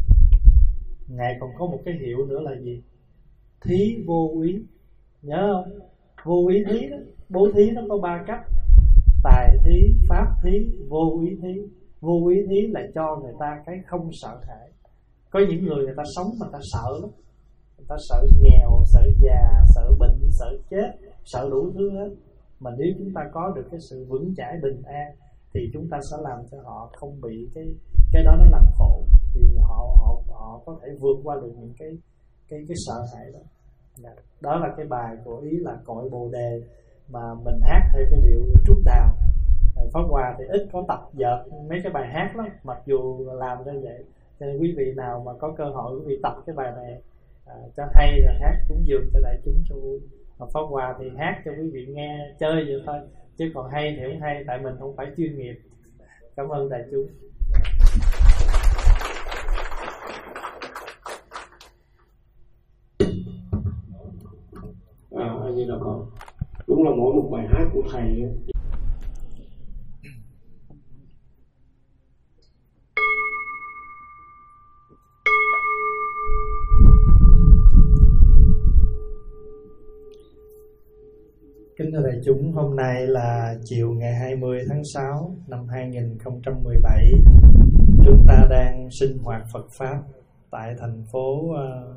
Ngài còn có một cái hiệu nữa là gì? Thí vô úy. Nhớ không? Vô úy thí đó. Bố thí nó có ba cách: tài thí, pháp thí, vô úy thí. Vô úy thí là cho người ta cái không sợ hãi. Có những người người ta sống mà ta sợ lắm. Người ta sợ nghèo, sợ già, sợ bệnh, sợ chết, sợ đủ thứ hết. Mà nếu chúng ta có được cái sự vững chãi bình an, thì chúng ta sẽ làm cho họ không bị cái cái đó nó làm khổ. Vì họ họ họ có thể vượt qua được những cái cái cái sợ hãi đó. Đó là cái bài của ý là cội bồ đề mà mình hát theo cái điệu trúc đào. Pháp Hòa thì ít có tập dợt mấy cái bài hát lắm, mặc dù làm như vậy. Cho nên quý vị nào mà có cơ hội quý vị tập cái bài này à, cho hay, rồi hát cúng dường cho đại chúng cho vui. Mà Pháp Hòa thì hát cho quý vị nghe chơi vậy thôi, chứ còn hay thì không hay, tại mình không phải chuyên nghiệp. Cảm ơn đại chúng. À, anh như là có đúng là mỗi một bài hát của thầy ấy. Kính thưa đại chúng, hôm nay là chiều ngày hai mươi tháng sáu năm hai nghìn không trăm mười bảy, chúng ta đang sinh hoạt Phật Pháp tại thành phố uh,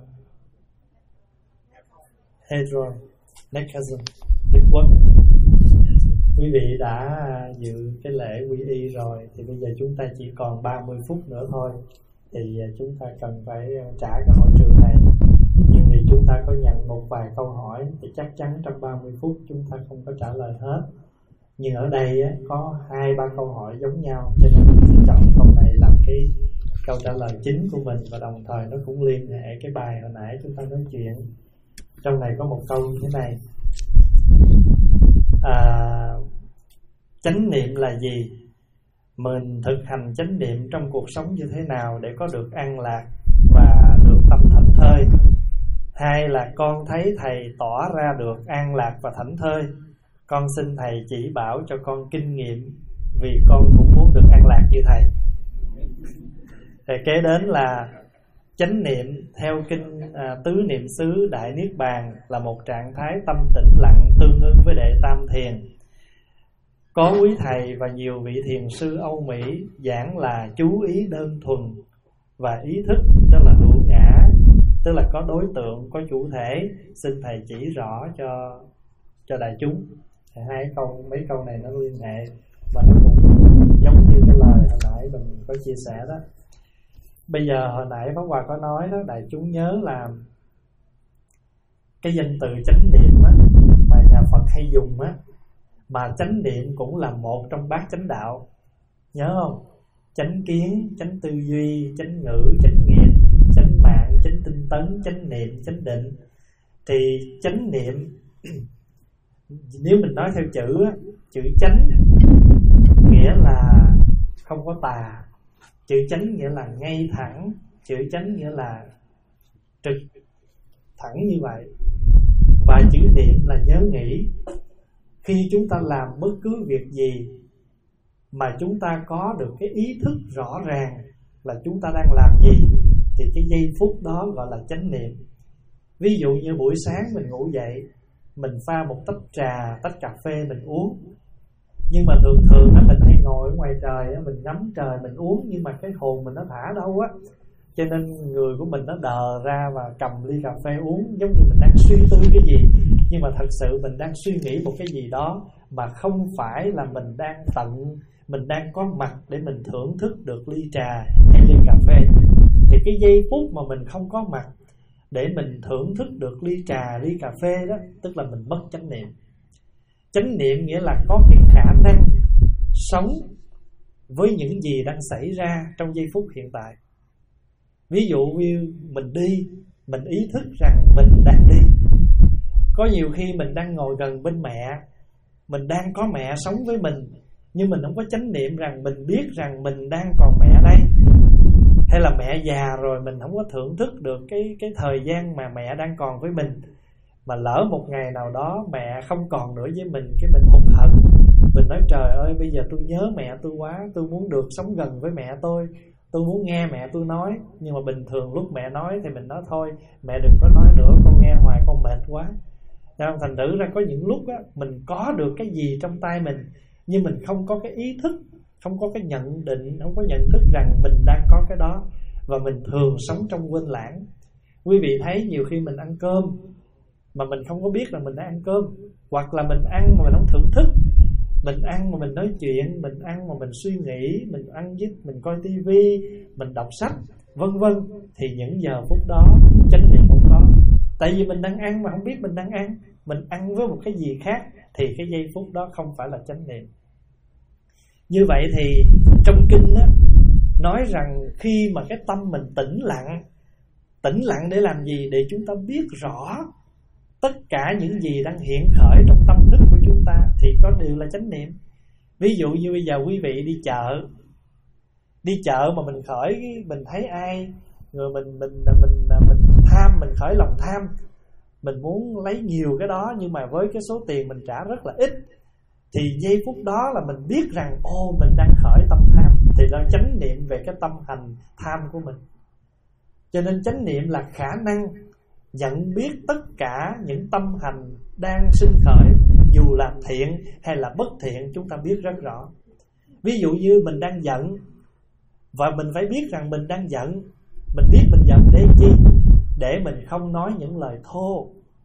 Hebron, Nekazim, Đức Quốc. Quý vị đã dự cái lễ quy y rồi thì bây giờ chúng ta chỉ còn ba mươi phút nữa thôi. Thì chúng ta cần phải trả cái hội trường này. Nhưng vì chúng ta có nhận một vài câu hỏi thì chắc chắn trong ba mươi phút chúng ta không có trả lời hết. Nhưng ở đây á, có hai ba câu hỏi giống nhau, cho nên mình sẽ chọn câu này làm cái câu trả lời chính của mình, và đồng thời nó cũng liên hệ cái bài hồi nãy chúng ta nói chuyện. Trong này có một câu như thế này: à, chánh niệm là gì? Mình thực hành chánh niệm trong cuộc sống như thế nào để có được an lạc và được tâm thảnh thơi? Hai là con thấy thầy tỏ ra được an lạc và thảnh thơi, con xin thầy chỉ bảo cho con kinh nghiệm, vì con cũng muốn được an lạc như thầy. Thì kế đến là chánh niệm theo kinh à, Tứ Niệm xứ Đại Niết Bàn là một trạng thái tâm tĩnh lặng tương ứng với đệ tam thiền. Có quý thầy và nhiều vị thiền sư Âu Mỹ giảng là chú ý đơn thuần và ý thức tức là hữu ngã, tức là có đối tượng, có chủ thể. Xin thầy chỉ rõ cho cho đại chúng. Thì hai câu mấy câu này nó liên hệ và nó cũng giống như cái lời hồi nãy mình có chia sẻ đó. Bây giờ hồi nãy Pháp Hòa có nói đó, đại chúng nhớ là cái danh từ chánh niệm á, mà nhà Phật hay dùng á, mà chánh niệm cũng là một trong bát chánh đạo, nhớ không? Chánh kiến, chánh tư duy, chánh ngữ, chánh nghiệp, chánh mạng, chánh tinh tấn, chánh niệm, chánh định. Thì chánh niệm nếu mình nói theo chữ á, chữ chánh nghĩa là không có tà, chữ chánh nghĩa là ngay thẳng, chữ chánh nghĩa là trực thẳng như vậy, và chữ niệm là nhớ nghĩ. Khi chúng ta làm bất cứ việc gì mà chúng ta có được cái ý thức rõ ràng là chúng ta đang làm gì, thì cái giây phút đó gọi là chánh niệm. Ví dụ như buổi sáng mình ngủ dậy, mình pha một tách trà, tách cà phê mình uống. Nhưng mà thường thường á, mình hay ngồi ở ngoài trời á, mình ngắm trời mình uống, nhưng mà cái hồn mình nó thả đâu á, cho nên người của mình nó đờ ra và cầm ly cà phê uống, giống như mình đang suy tư cái gì, nhưng mà thật sự mình đang suy nghĩ một cái gì đó, mà không phải là mình đang tận, mình đang có mặt để mình thưởng thức được ly trà hay ly cà phê. Thì cái giây phút mà mình không có mặt để mình thưởng thức được ly trà, ly cà phê đó, tức là mình mất chánh niệm. Chánh niệm nghĩa là có cái khả năng sống với những gì đang xảy ra trong giây phút hiện tại. Ví dụ như mình đi, mình ý thức rằng mình đang đi. Có nhiều khi mình đang ngồi gần bên mẹ, mình đang có mẹ sống với mình, nhưng mình không có chánh niệm rằng mình biết rằng mình đang còn mẹ đây. Hay là mẹ già rồi mình không có thưởng thức được cái, cái thời gian mà mẹ đang còn với mình. Mà lỡ một ngày nào đó mẹ không còn nữa với mình, cái mình hụt hẫng, mình nói trời ơi bây giờ tôi nhớ mẹ tôi quá, tôi muốn được sống gần với mẹ tôi, tôi muốn nghe mẹ tôi nói. Nhưng mà bình thường lúc mẹ nói thì mình nói thôi, mẹ đừng có nói nữa, con nghe hoài con mệt quá. Thành thử ra có những lúc á, mình có được cái gì trong tay mình, nhưng mình không có cái ý thức, không có cái nhận định, không có nhận thức rằng mình đang có cái đó, và mình thường sống trong quên lãng. Quý vị thấy nhiều khi mình ăn cơm mà mình không có biết là mình đang ăn cơm, hoặc là mình ăn mà mình không thưởng thức, mình ăn mà mình nói chuyện, mình ăn mà mình suy nghĩ, mình ăn với mình coi tivi, mình đọc sách, vân vân, thì những giờ phút đó chánh niệm không có. Tại vì mình đang ăn mà không biết mình đang ăn, mình ăn với một cái gì khác, thì cái giây phút đó không phải là chánh niệm. Như vậy thì trong kinh đó, nói rằng khi mà cái tâm mình tĩnh lặng, tĩnh lặng để làm gì? Để chúng ta biết rõ tất cả những gì đang hiện khởi trong tâm thức của chúng ta, thì có điều là chánh niệm. Ví dụ như bây giờ quý vị đi chợ, đi chợ mà mình khởi, mình thấy ai rồi mình mình mình mình, mình tham, mình khởi lòng tham, mình muốn lấy nhiều cái đó, nhưng mà với cái số tiền mình trả rất là ít, thì giây phút đó là mình biết rằng ô mình đang khởi tâm tham, thì đang chánh niệm về cái tâm hành tham của mình. Cho nên chánh niệm là khả năng nhận biết tất cả những tâm hành đang sinh khởi, dù là thiện hay là bất thiện, chúng ta biết rất rõ. Ví dụ như mình đang giận, Và mình phải biết rằng mình đang giận. Mình biết mình giận để chi? Để mình không nói những lời thô.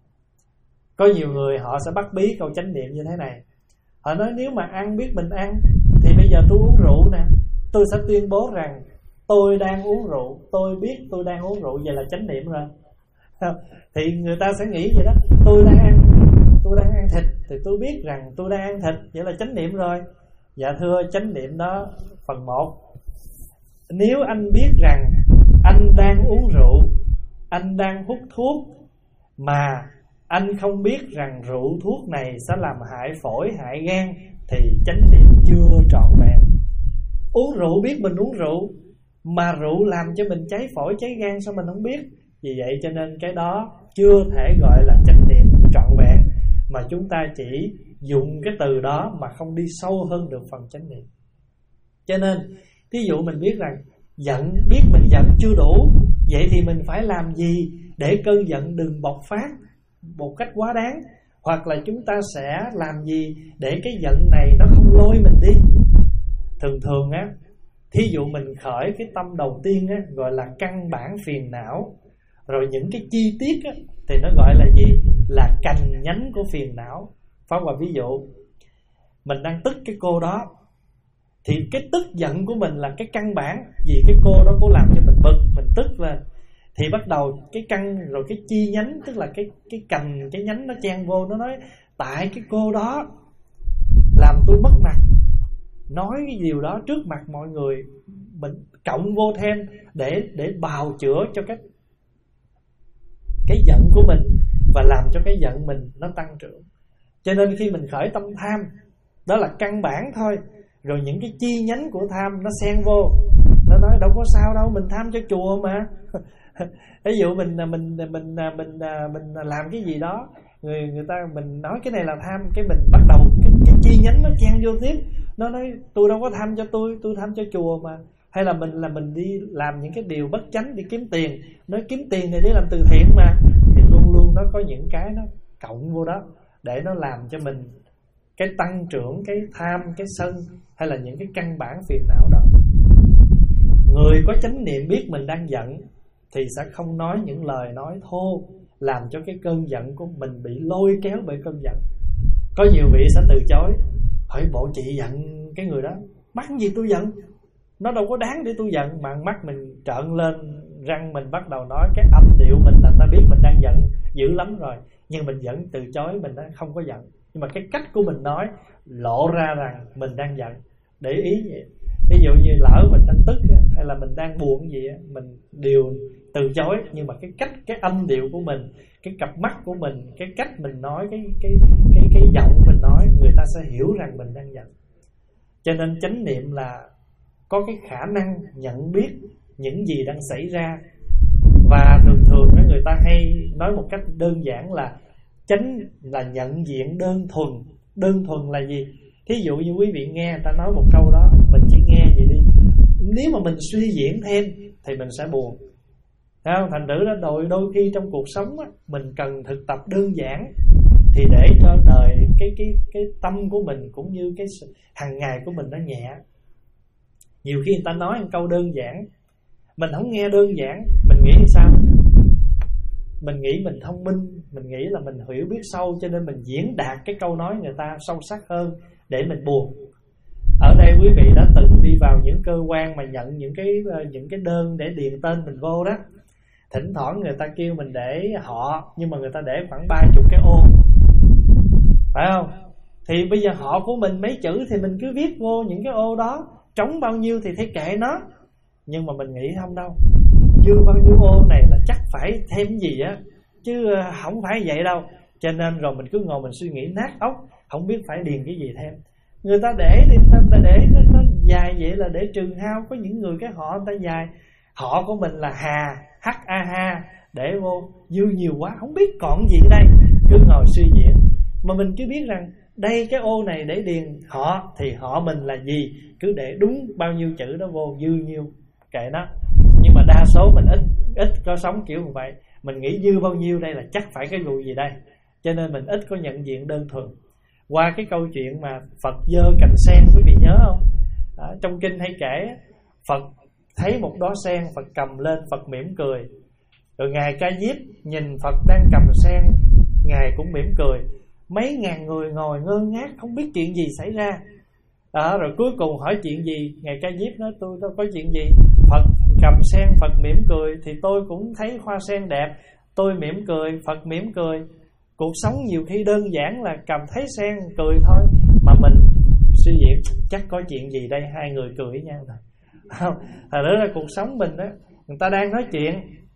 Có nhiều người họ sẽ bắt bí câu chánh niệm như thế này. Họ nói nếu mà ăn biết mình ăn, thì bây giờ tôi uống rượu nè, tôi sẽ tuyên bố rằng tôi đang uống rượu, tôi biết tôi đang uống rượu, vậy là chánh niệm rồi. Thì người ta sẽ nghĩ vậy đó. Tôi đang ăn Tôi đang ăn thịt thì tôi biết rằng tôi đang ăn thịt, vậy là chánh niệm rồi. Dạ thưa, chánh niệm đó phần một. Nếu anh biết rằng anh đang uống rượu, anh đang hút thuốc, mà anh không biết rằng rượu thuốc này sẽ làm hại phổi, hại gan, thì chánh niệm chưa trọn vẹn. Uống rượu biết mình uống rượu, mà rượu làm cho mình cháy phổi, cháy gan, sao mình không biết? Vì vậy cho nên cái đó chưa thể gọi là chánh niệm trọn vẹn, mà chúng ta chỉ dùng cái từ đó mà không đi sâu hơn được phần chánh niệm. Cho nên thí dụ mình biết rằng giận, biết mình giận chưa đủ, vậy thì mình phải làm gì để cơn giận đừng bộc phát một cách quá đáng? Hoặc là chúng ta sẽ làm gì để cái giận này nó không lôi mình đi? Thường thường á, thí dụ mình khởi cái tâm đầu tiên á, gọi là căn bản phiền não. Rồi những cái chi tiết á, thì nó gọi là gì? Là cành nhánh của phiền não. Pháp Hòa ví dụ, mình đang tức cái cô đó, thì cái tức giận của mình là cái căn bản. Vì cái cô đó cô làm cho mình bực, mình tức lên, thì bắt đầu cái căn rồi cái chi nhánh, tức là cái cái cành, cái nhánh nó chen vô, nó nói tại cái cô đó làm tôi mất mặt, nói cái điều đó trước mặt mọi người. Mình cộng vô thêm để để bào chữa cho cái cái giận của mình, và làm cho cái giận mình nó tăng trưởng. Cho nên khi mình khởi tâm tham, đó là căn bản thôi. Rồi những cái chi nhánh của tham nó xen vô, nó nói đâu có sao đâu, mình tham cho chùa mà. Ví dụ mình mình mình mình mình mình làm cái gì đó, người người ta mình nói cái này là tham, cái mình bắt đầu cái, cái chi nhánh nó chen vô tiếp, nó nói tôi đâu có tham cho tôi, tôi tham cho chùa mà. Hay là mình là mình đi làm những cái điều bất chánh để kiếm tiền, nói kiếm tiền này để làm từ thiện mà. Thì luôn luôn nó có những cái nó cộng vô đó để nó làm cho mình cái tăng trưởng cái tham, cái sân, hay là những cái căn bản phiền não đó. Người có chánh niệm biết mình đang giận thì sẽ không nói những lời nói thô, làm cho cái cơn giận của mình bị lôi kéo bởi cơn giận. Có nhiều vị sẽ từ chối, hỏi bộ chị giận cái người đó, mắc gì tôi giận, nó đâu có đáng để tôi giận. Mà mắt mình trợn lên, răng mình bắt đầu nói, cái âm điệu mình là ta biết mình đang giận dữ lắm rồi, nhưng mình vẫn từ chối, mình không có giận. Nhưng mà cái cách của mình nói lộ ra rằng mình đang giận. Để ý vậy. Ví dụ như lỡ mình đang tức hay là mình đang buồn gì, mình đều từ chối. Nhưng mà cái cách, cái âm điệu của mình, cái cặp mắt của mình, cái cách mình nói, cái cái cái cái giọng mình nói, người ta sẽ hiểu rằng mình đang giận. Cho nên chánh niệm là có cái khả năng nhận biết những gì đang xảy ra. Và thường thường người ta hay nói một cách đơn giản là chánh là nhận diện đơn thuần. Đơn thuần là gì? Thí dụ như quý vị nghe người ta nói một câu đó, mình chỉ nghe vậy đi. Nếu mà mình suy diễn thêm thì mình sẽ buồn. Thấy không? Thành thử đó đôi, đôi khi trong cuộc sống á, mình cần thực tập đơn giản, thì để cho đời cái, cái, cái tâm của mình cũng như cái hàng ngày của mình nó nhẹ. Nhiều khi người ta nói một câu đơn giản, mình không nghe đơn giản, mình nghĩ sao? Mình nghĩ mình thông minh, mình nghĩ là mình hiểu biết sâu, cho nên mình diễn đạt cái câu nói người ta sâu sắc hơn để mình buồn. Ở đây quý vị đã từng đi vào những cơ quan mà nhận những cái những cái đơn để điền tên mình vô đó. Thỉnh thoảng người ta kêu mình để họ, nhưng mà người ta để khoảng ba mươi cái ô, phải không? Thì bây giờ họ của mình mấy chữ thì mình cứ viết vô những cái ô đó, trống bao nhiêu thì thấy kệ nó. Nhưng mà mình nghĩ không đâu, dư bao nhiêu ô này là chắc phải thêm gì á, chứ không phải vậy đâu. Cho nên rồi mình cứ ngồi mình suy nghĩ nát óc, không biết phải điền cái gì thêm. Người ta để đi, người ta để nó, nó dài vậy là để trừ hao. Có những người cái họ người ta dài, họ của mình là Hà, H A H, để vô dư nhiều quá, không biết còn gì ở đây, cứ ngồi suy diễn. Mà mình cứ biết rằng đây cái ô này để điền họ, thì họ mình là gì, cứ để đúng bao nhiêu chữ đó vô, dư nhiêu kệ nó. Nhưng mà đa số mình ít ít có sống kiểu như vậy. Mình nghĩ dư bao nhiêu đây là chắc phải cái vụ gì đây, cho nên mình ít có nhận diện đơn thuần. Qua cái câu chuyện mà Phật dơ cành sen, quý vị nhớ không? Đó, trong kinh hay kể Phật thấy một đóa sen, Phật cầm lên, Phật mỉm cười. Rồi Ngài Ca Diếp nhìn Phật đang cầm sen, Ngài cũng mỉm cười. Mấy ngàn người ngồi ngơ ngác, không biết chuyện gì xảy ra. Đó, rồi cuối cùng hỏi chuyện gì, Ngài Ca Diếp nói tôi đâu có chuyện gì. Phật cầm sen, Phật mỉm cười, thì tôi cũng thấy hoa sen đẹp, tôi mỉm cười, Phật mỉm cười. Cuộc sống nhiều khi đơn giản là cầm thấy sen cười thôi, mà mình suy diễn chắc có chuyện gì đây, hai người cười với nhau rồi. Không, thật ra là cuộc sống mình đó, người ta đang nói chuyện,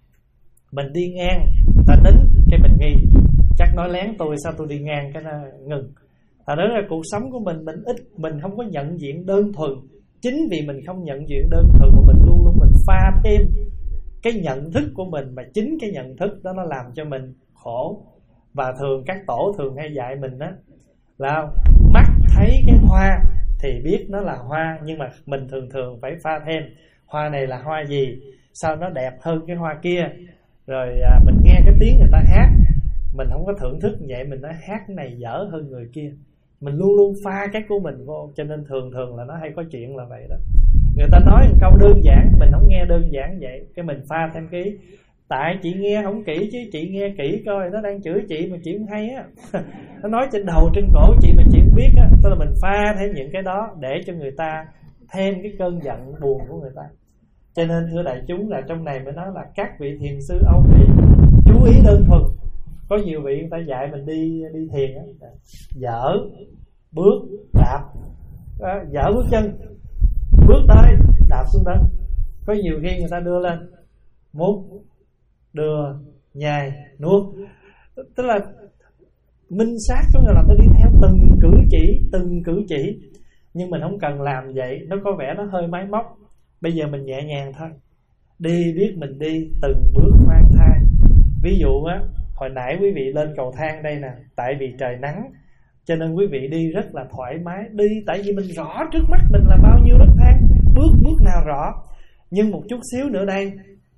mình đi ngang, người ta nín, cái mình nghi, chắc nói lén tôi, sao tôi đi ngang, cái nó ngừng. Thật ra là cuộc sống của mình, mình ít, mình không có nhận diện đơn thuần. Chính vì mình không nhận diện đơn thuần mà mình luôn luôn mình pha thêm cái nhận thức của mình, mà chính cái nhận thức đó nó làm cho mình khổ. Và thường các tổ thường hay dạy mình đó là mắt thấy cái hoa thì biết nó là hoa, nhưng mà mình thường thường phải pha thêm hoa này là hoa gì, sao nó đẹp hơn cái hoa kia. Rồi à, mình nghe cái tiếng người ta hát, mình không có thưởng thức vậy, mình nói hát cái này dở hơn người kia. Mình luôn luôn pha cái của mình vô, cho nên thường thường là nó hay có chuyện là vậy đó. Người ta nói một câu đơn giản, mình không nghe đơn giản vậy, cái mình pha thêm cái tại chị nghe không kỹ chứ, chị nghe kỹ coi, nó đang chửi chị mà chị không hay á. Nó nói trên đầu trên cổ chị mà chị không biết á. Tức là mình pha thêm những cái đó để cho người ta thêm cái cơn giận buồn của người ta. Cho nên thưa đại chúng, là trong này mới nói là các vị thiền sư Âu Mỹ chú ý đơn thuần. Có nhiều vị người ta dạy mình đi đi thiền á, dở bước đạp, đó, dở bước chân, bước tới đạp xuống đất. Có nhiều khi người ta đưa lên mút, đưa, nhai, nuốt, tức là minh sát, có nghĩa là tôi đi theo từng cử chỉ, từng cử chỉ. Nhưng mình không cần làm vậy, nó có vẻ nó hơi máy móc. Bây giờ mình nhẹ nhàng thôi, đi biết mình đi từng bước khoan thai. Ví dụ á, hồi nãy quý vị lên cầu thang đây nè, tại vì trời nắng cho nên quý vị đi rất là thoải mái. Đi tại vì mình rõ trước mắt mình là bao nhiêu nấc thang, bước bước nào rõ. Nhưng một chút xíu nữa đây,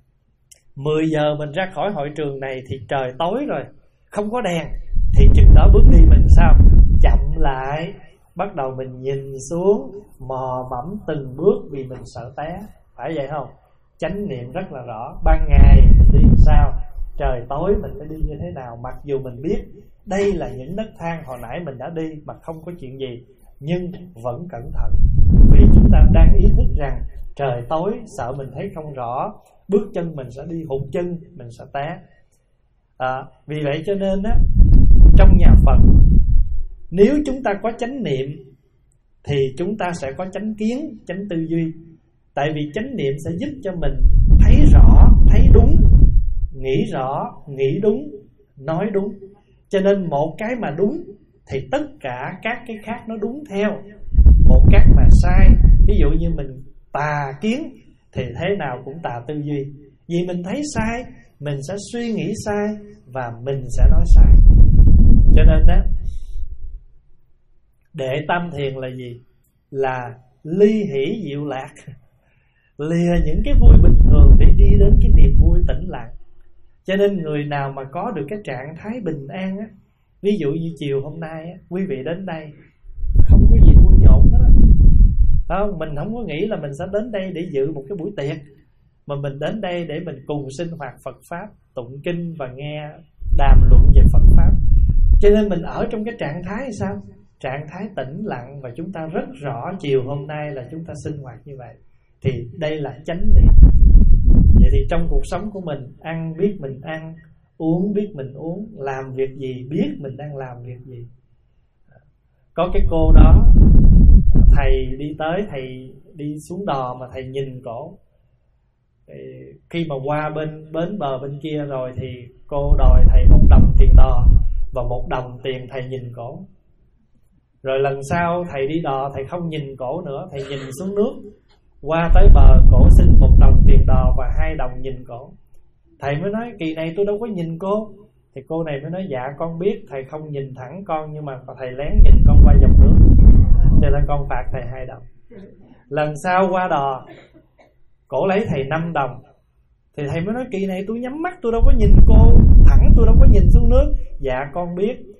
mười giờ mình ra khỏi hội trường này thì trời tối rồi, không có đèn, thì chừng đó bước đi mình sao? Chậm lại, bắt đầu mình nhìn xuống, mò mẫm từng bước vì mình sợ té. Phải vậy không? Chánh niệm rất là rõ. Ban ngày mình đi sao, trời tối mình phải đi như thế nào. Mặc dù mình biết đây là những nấc thang hồi nãy mình đã đi mà không có chuyện gì, nhưng vẫn cẩn thận. Vì chúng ta đang ý thức rằng trời tối sợ mình thấy không rõ, bước chân mình sẽ đi hụt chân, mình sẽ té. À, vì vậy cho nên á, trong nhà Phật, nếu chúng ta có chánh niệm thì chúng ta sẽ có chánh kiến, chánh tư duy. Tại vì chánh niệm sẽ giúp cho mình thấy rõ, thấy đúng, nghĩ rõ, nghĩ đúng, nói đúng. Cho nên một cái mà đúng thì tất cả các cái khác nó đúng theo. Một cái mà sai, ví dụ như mình tà kiến thì thế nào cũng tà tư duy. Vì mình thấy sai, mình sẽ suy nghĩ sai và mình sẽ nói sai. Cho nên đó, đệ tam thiền là gì? Là ly hỷ diệu lạc, lìa những cái vui bình thường để đi đến cái niềm vui tĩnh lặng. Cho nên người nào mà có được cái trạng thái bình an á, ví dụ như chiều hôm nay á, quý vị đến đây không có gì vui nhộn hết á. Không, mình không có nghĩ là mình sẽ đến đây để dự một cái buổi tiệc, mà mình đến đây để mình cùng sinh hoạt Phật Pháp, tụng kinh và nghe đàm luận về Phật Pháp. Cho nên mình ở trong cái trạng thái sao? Trạng thái tĩnh lặng, và chúng ta rất rõ chiều hôm nay là chúng ta sinh hoạt như vậy. Thì đây là chánh niệm. Vậy thì trong cuộc sống của mình, ăn biết mình ăn, uống biết mình uống, làm việc gì biết mình đang làm việc gì. Có cái cô đó, thầy đi tới, thầy đi xuống đò mà thầy nhìn cổ. Khi mà qua bên bến bờ bên kia rồi thì cô đòi thầy một đồng tiền đò và một đồng tiền thầy nhìn cổ. Rồi lần sau thầy đi đò, thầy không nhìn cổ nữa, thầy nhìn xuống nước. Qua tới bờ, cổ xin một đồng tiền đò và hai đồng nhìn cổ. Thầy mới nói kỳ này tôi đâu có nhìn cô. Thì cô này mới nói dạ con biết thầy không nhìn thẳng con, nhưng mà thầy lén nhìn con qua dòng nước, cho nên con phạt thầy hai đồng. Lần sau qua đò, cổ lấy thầy năm đồng. Thì thầy mới nói kỳ này tôi nhắm mắt, tôi đâu có nhìn cô thẳng, tôi đâu có nhìn xuống nước. Dạ con biết,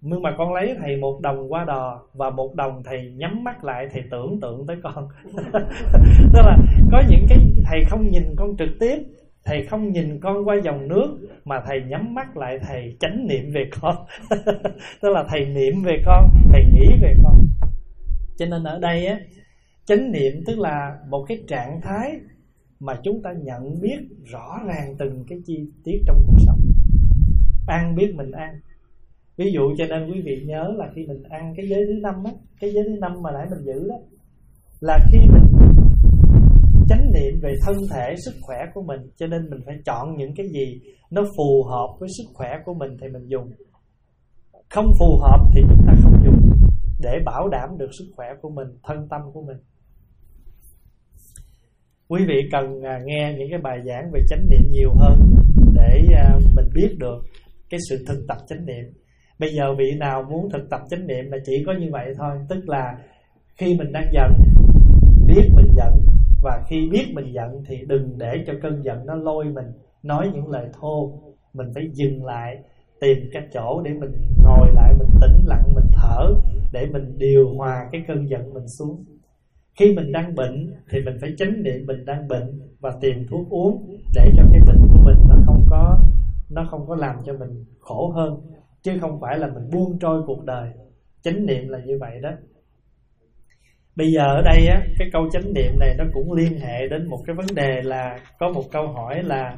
Nhưng mà con lấy thầy một đồng qua đò, và một đồng thầy nhắm mắt lại, thầy tưởng tượng tới con. Tức là có những cái thầy không nhìn con trực tiếp, thầy không nhìn con qua dòng nước, mà thầy nhắm mắt lại, thầy chánh niệm về con. Tức là thầy niệm về con, thầy nghĩ về con. Cho nên ở đây á, chánh niệm tức là một cái trạng thái mà chúng ta nhận biết rõ ràng từng cái chi tiết trong cuộc sống. Ăn biết mình ăn. Ví dụ cho nên quý vị nhớ là khi mình ăn cái giới thứ năm á, cái giới thứ năm mà nãy mình giữ đó, là khi mình chánh niệm về thân thể, sức khỏe của mình. Cho nên mình phải chọn những cái gì nó phù hợp với sức khỏe của mình thì mình dùng. Không phù hợp thì chúng ta không dùng, để bảo đảm được sức khỏe của mình, thân tâm của mình. Quý vị cần nghe những cái bài giảng về chánh niệm nhiều hơn, để mình biết được cái sự thực tập chánh niệm. Bây giờ vị nào muốn thực tập chánh niệm là chỉ có như vậy thôi. Tức là khi mình đang giận, biết mình giận. Và khi biết mình giận thì đừng để cho cơn giận nó lôi mình nói những lời thô. Mình phải dừng lại, tìm cái chỗ để mình ngồi lại, mình tĩnh lặng, mình thở, để mình điều hòa cái cơn giận mình xuống. Khi mình đang bệnh thì mình phải chánh niệm mình đang bệnh và tìm thuốc uống, để cho cái bệnh của mình nó không có nó không có làm cho mình khổ hơn, chứ không phải là mình buông trôi cuộc đời. Chánh niệm là như vậy đó. Bây giờ ở đây á, cái câu chánh niệm này nó cũng liên hệ đến một cái vấn đề là có một câu hỏi là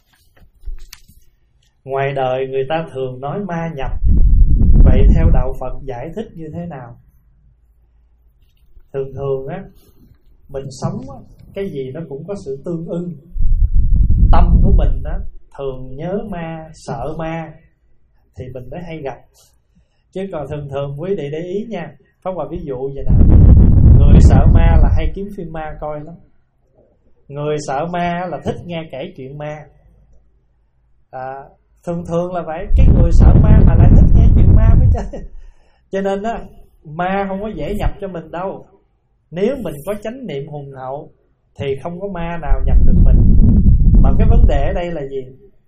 ngoài đời người ta thường nói ma nhập, vậy theo đạo Phật giải thích như thế nào? Thường thường á, mình sống á, cái gì nó cũng có sự tương ưng. Tâm của mình á, thường nhớ ma, sợ ma thì mình mới hay gặp. Chứ còn thường thường quý vị để ý nha, Pháp Hòa ví dụ vậy nè. Người sợ ma là hay kiếm phim ma coi lắm. Người sợ ma là thích nghe kể chuyện ma. à, Thường thường là vậy. Cái người sợ ma mà lại thích nghe chuyện ma mới chơi. Cho nên á, ma không có dễ nhập cho mình đâu. Nếu mình có chánh niệm hùng hậu thì không có ma nào nhập được mình. Mà cái vấn đề ở đây là gì?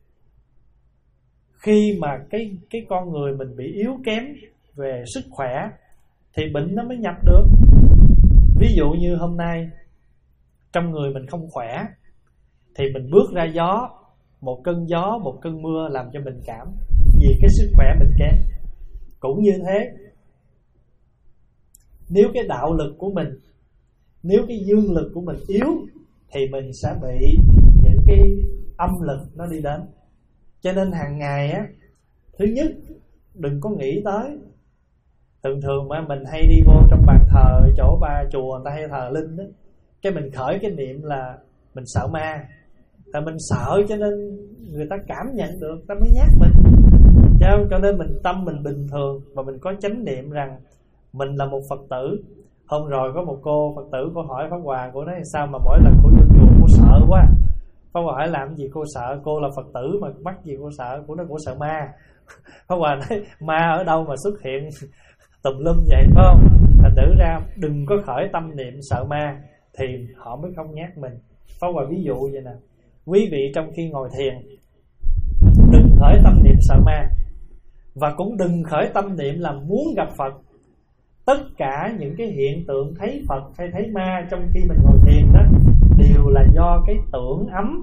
Khi mà cái, cái con người mình bị yếu kém về sức khỏe thì bệnh nó mới nhập được. Ví dụ như hôm nay trong người mình không khỏe thì mình bước ra gió, một cơn gió, một cơn mưa làm cho mình cảm, vì cái sức khỏe mình kém. Cũng như thế, nếu cái đạo lực của mình, nếu cái dương lực của mình yếu thì mình sẽ bị những cái âm lực nó đi đến. Cho nên hàng ngày á, thứ nhất đừng có nghĩ tới. Thường thường mà mình hay đi vô trong bàn thờ chỗ ba chùa người ta hay thờ linh đó, cái mình khởi cái niệm là mình sợ ma. Tại mình sợ cho nên người ta cảm nhận được, ta mới nhắc mình. Cho nên mình tâm mình bình thường và mình có chánh niệm rằng mình là một Phật tử. Hôm rồi có một cô Phật tử, cô hỏi Pháp Hòa, cô nói sao mà mỗi lần cô vô chùa cô sợ quá. Pháp Hòa hỏi làm gì cô sợ, cô là Phật tử mà mắc gì cô sợ. Cô nói cô sợ ma. Pháp Hòa nói ma ở đâu mà xuất hiện tùm lum vậy, phải không? Thành thử ra đừng có khởi tâm niệm sợ ma thì họ mới không nhắc mình. Pháp Hòa ví dụ vậy nè, quý vị trong khi ngồi thiền đừng khởi tâm niệm sợ ma, và cũng đừng khởi tâm niệm là muốn gặp Phật. Tất cả những cái hiện tượng thấy Phật hay thấy ma trong khi mình ngồi thiền đó đều là do cái tưởng ấm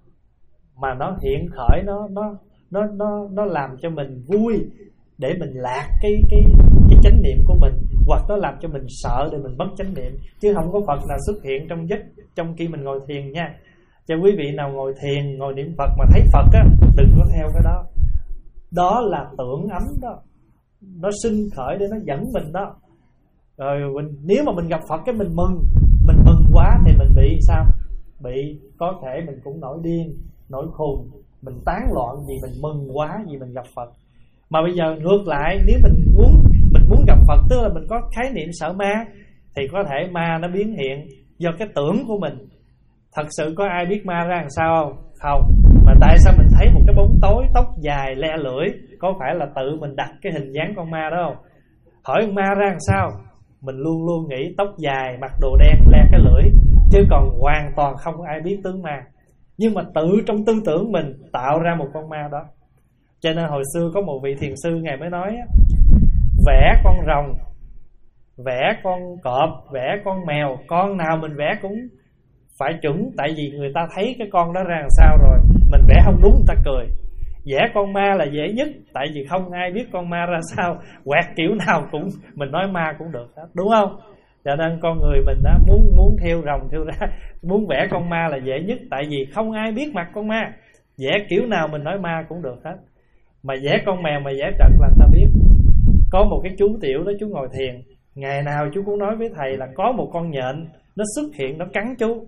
mà nó hiện khởi, nó nó nó nó nó làm cho mình vui để mình lạc cái cái cái chánh niệm của mình, hoặc nó làm cho mình sợ để mình mất chánh niệm. Chứ không có Phật nào xuất hiện trong giấc trong khi mình ngồi thiền nha. Cho quý vị nào ngồi thiền, ngồi niệm Phật mà thấy Phật á, đừng có theo cái đó. Đó là tưởng ấm đó, nó sinh khởi để nó dẫn mình đó. Rồi mình, nếu mà mình gặp Phật cái mình mừng, mình mừng quá thì mình bị sao? Bị có thể mình cũng nổi điên, nổi khùng, mình tán loạn vì mình mừng quá vì mình gặp Phật. Mà bây giờ ngược lại, nếu mình muốn mình muốn gặp Phật, tức là mình có khái niệm sợ ma, thì có thể ma nó biến hiện do cái tưởng của mình. Thật sự có ai biết ma ra làm sao không? Không. Mà tại sao mình thấy một cái bóng tối, tóc dài, le lưỡi? Có phải là tự mình đặt cái hình dáng con ma đó không? Hỏi ma ra làm sao? Mình luôn luôn nghĩ tóc dài, mặc đồ đen, le cái lưỡi, chứ còn hoàn toàn không có ai biết tướng ma. Nhưng mà tự trong tư tưởng mình tạo ra một con ma đó. Cho nên hồi xưa có một vị thiền sư, ngài mới nói á, vẽ con rồng, vẽ con cọp, vẽ con mèo, con nào mình vẽ cũng phải chuẩn. Tại vì người ta thấy cái con đó ra làm sao rồi, mình vẽ không đúng người ta cười. Vẽ con ma là dễ nhất, tại vì không ai biết con ma ra sao, quẹt kiểu nào cũng mình nói ma cũng được hết, đúng không? Cho nên con người mình đó, muốn muốn theo rồng theo ra, muốn vẽ con ma là dễ nhất, tại vì không ai biết mặt con ma, vẽ kiểu nào mình nói ma cũng được hết. Mà vẽ con mèo mà vẽ trật làm ta biết. Có một cái chú tiểu đó, chú ngồi thiền, ngày nào chú cũng nói với thầy là có một con nhện nó xuất hiện, nó cắn chú,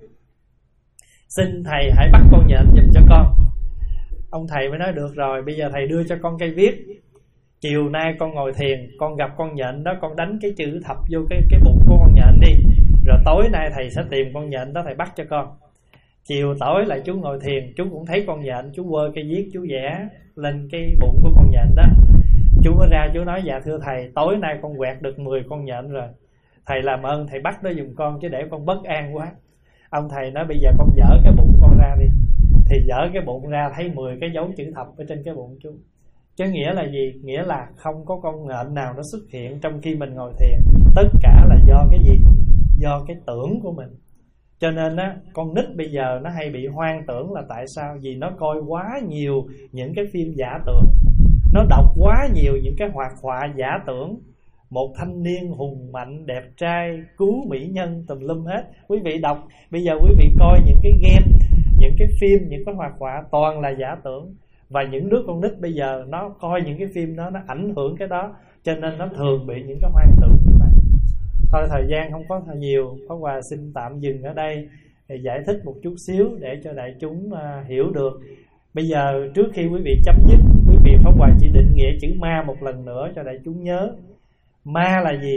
xin thầy hãy bắt con nhện giùm cho con. Ông thầy mới nói được rồi, bây giờ thầy đưa cho con cây viết. Chiều nay con ngồi thiền, con gặp con nhện đó, con đánh cái chữ thập vô cái cái bụng của con nhện đi. Rồi tối nay thầy sẽ tìm con nhện đó, thầy bắt cho con. Chiều tối lại chú ngồi thiền, chú cũng thấy con nhện, chú quơ cây viết, chú vẽ lên cái bụng của con nhện đó. Chú mới ra chú nói dạ thưa thầy, tối nay con quẹt được mười con nhện rồi, thầy làm ơn thầy bắt nó giùm con chứ để con bất an quá. Ông thầy nói bây giờ con dở cái bụng con ra đi. Thì dở cái bụng ra thấy mười cái dấu chữ thập ở trên cái bụng chú. Chứ nghĩa là gì? Nghĩa là không có con nhện nào nó xuất hiện trong khi mình ngồi thiền. Tất cả là do cái gì? Do cái tưởng của mình. Cho nên á, con nít bây giờ nó hay bị hoang tưởng là tại sao? Vì nó coi quá nhiều những cái phim giả tưởng, nó đọc quá nhiều những cái hoạt họa giả tưởng. Một thanh niên hùng mạnh, đẹp trai, cứu mỹ nhân tùm lum hết. Quý vị đọc, bây giờ quý vị coi những cái game, những cái phim, những cái hoạt họa toàn là giả tưởng. Và những đứa con nít bây giờ nó coi những cái phim đó, nó ảnh hưởng cái đó, cho nên nó thường bị những cái hoang tưởng như vậy. Thôi thời gian không có nhiều, Pháp Hòa xin tạm dừng ở đây để giải thích một chút xíu để cho đại chúng uh, hiểu được. Bây giờ trước khi quý vị chấm dứt, quý vị Pháp Hòa chỉ định nghĩa chữ ma một lần nữa cho đại chúng nhớ. Ma là gì?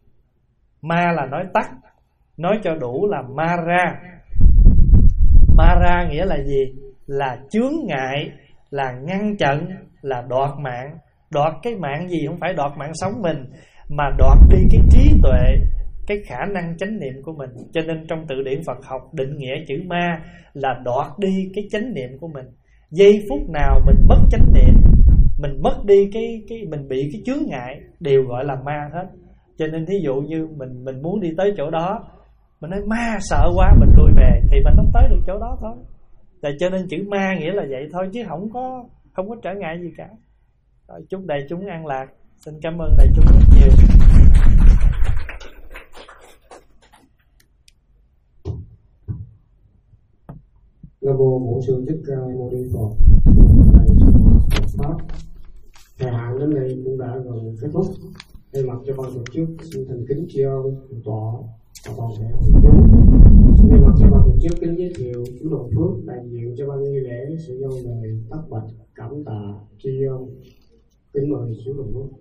Ma là nói tắt, nói cho đủ là Mara. Mara nghĩa là gì? Là chướng ngại, là ngăn chặn, là đoạt mạng. Đoạt cái mạng gì? Không phải đoạt mạng sống mình, mà đoạt đi cái trí tuệ, cái khả năng chánh niệm của mình. Cho nên trong từ điển Phật học định nghĩa chữ ma là đoạt đi cái chánh niệm của mình. Giây phút nào mình mất chánh niệm, mình mất đi cái cái mình bị cái chướng ngại, đều gọi là ma hết. Cho nên thí dụ như mình mình muốn đi tới chỗ đó, mình nói ma sợ quá, mình lùi về thì mình không tới được chỗ đó thôi. Tại cho nên chữ ma nghĩa là vậy thôi, chứ không có không có trở ngại gì cả. Rồi, chúc đại chúng an lạc. Xin cảm ơn đại chúng rất nhiều. Nam mô Bổn Sư Thích Ca Mâu Ni Phật. Phật pháp thời hạn đến đây cũng đã gần kết thúc. Thay mặt cho ban tổ chức xin thành kính tri ân thượng tọa và toàn thể hội chúng. Xin thay mặt cho ban tổ chức kính giới thiệu chú Đồng Phước đại diện cho ban nghi lễ sự dâng lời tất bạch cảm tạ tri ân. Kính mời chú Đồng Phước.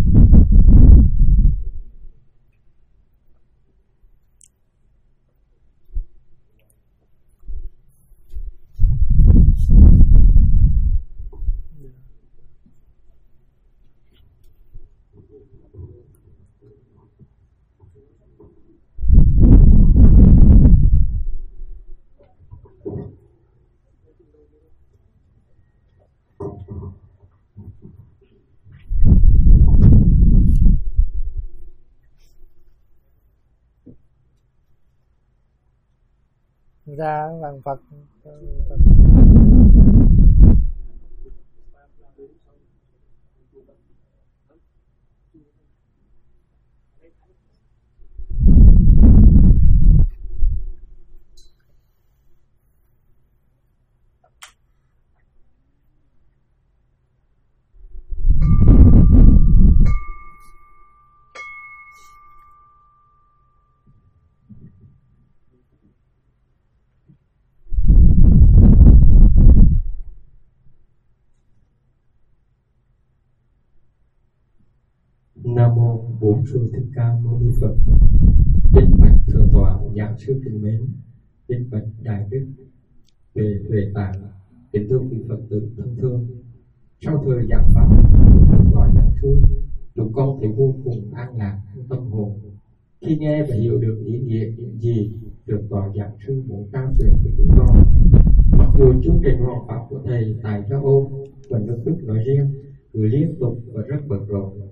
Ra bằng Phật, Phật. Nam mô Bổn Sư Thích Ca Mâu Ni Phật. Kính bạch thượng tọa giảng sư kính mến, kính bạch đại đức về huệ tạng, kính thưa quý Phật tử thân thương. Sau thời giảng pháp của thượng tọa giảng sư, chúng con thấy vô cùng an lạc tâm hồn khi nghe và hiểu được ý nghĩa những gì thượng tọa giảng sư muốn trao truyền với chúng con. Mặc dù chương trình học pháp của thầy tại Giáo Ôn và nước Đức nói riêng cứ liên tục và rất bận rộn,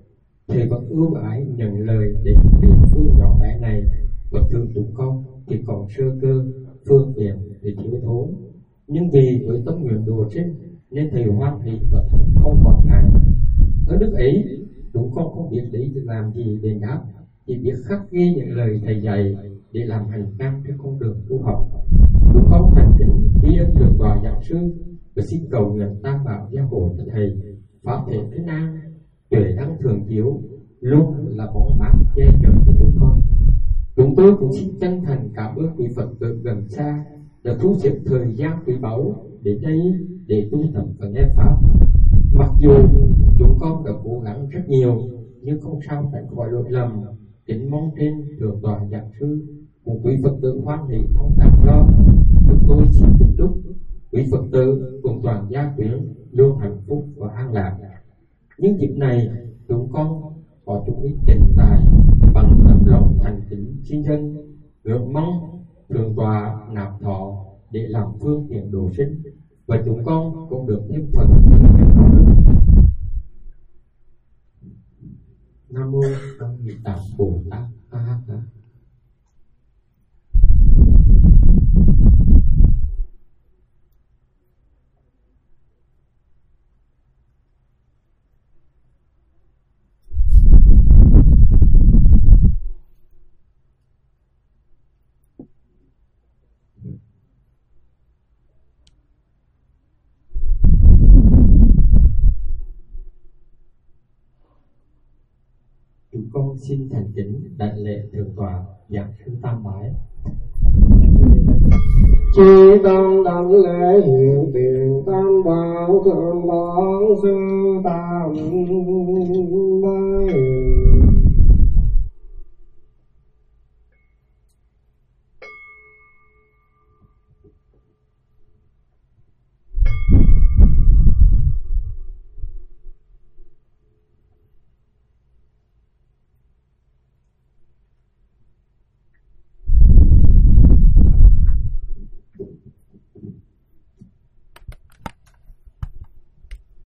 Thầy vẫn ưu ái nhận lời đến địa phương nhỏ bé này và thương chúng con thì còn sơ cơ, phương tiện để thiếu thốn. Nhưng vì với tâm nguyện độ sinh nên thầy hoan hỷ và không quản ngại. Ở nước ấy, chúng con không biết để làm gì để đáp, chỉ biết khắc ghi những lời thầy dạy để làm hành trang trên con đường tu học. Chúng con thành kính tri ân Thượng tọa giảng sư và xin cầu nguyện tam bảo gia hộ cho thầy pháp thể thế an, tuệ đăng thường chiếu, luôn là bóng mát che chở của chúng con. Chúng tôi cũng xin chân thành cảm ơn quý Phật tử gần xa đã thu xếp thời gian quý báu đến đây để tu tập và nghe pháp. Mặc dù chúng con đã cố gắng rất nhiều nhưng không sao tránh khỏi lỗi lầm. Kính mong trên Thượng tọa giảng sư cùng quý Phật tử hoan hỷ thông cảm cho. Chúng tôi xin kính chúc quý Phật tử cùng toàn gia quyến luôn hạnh phúc và an lạc. Những dịp này chúng con có chút ít tiền tài bằng tấm lòng thành kính xin dân, ước mong Thượng tọa nạp thọ để làm phương tiện độ sinh, và chúng con cũng được thêm phần. Nam mô Tăng Nhị Tạng Bồ Tát A Ha Tát. Chúng con xin thành kính đại lễ Thượng tọa giảng sư Tam Bái. Chi tâm đảnh lễ hiện tiền tam bảo thượng tọa sư Tam Bái.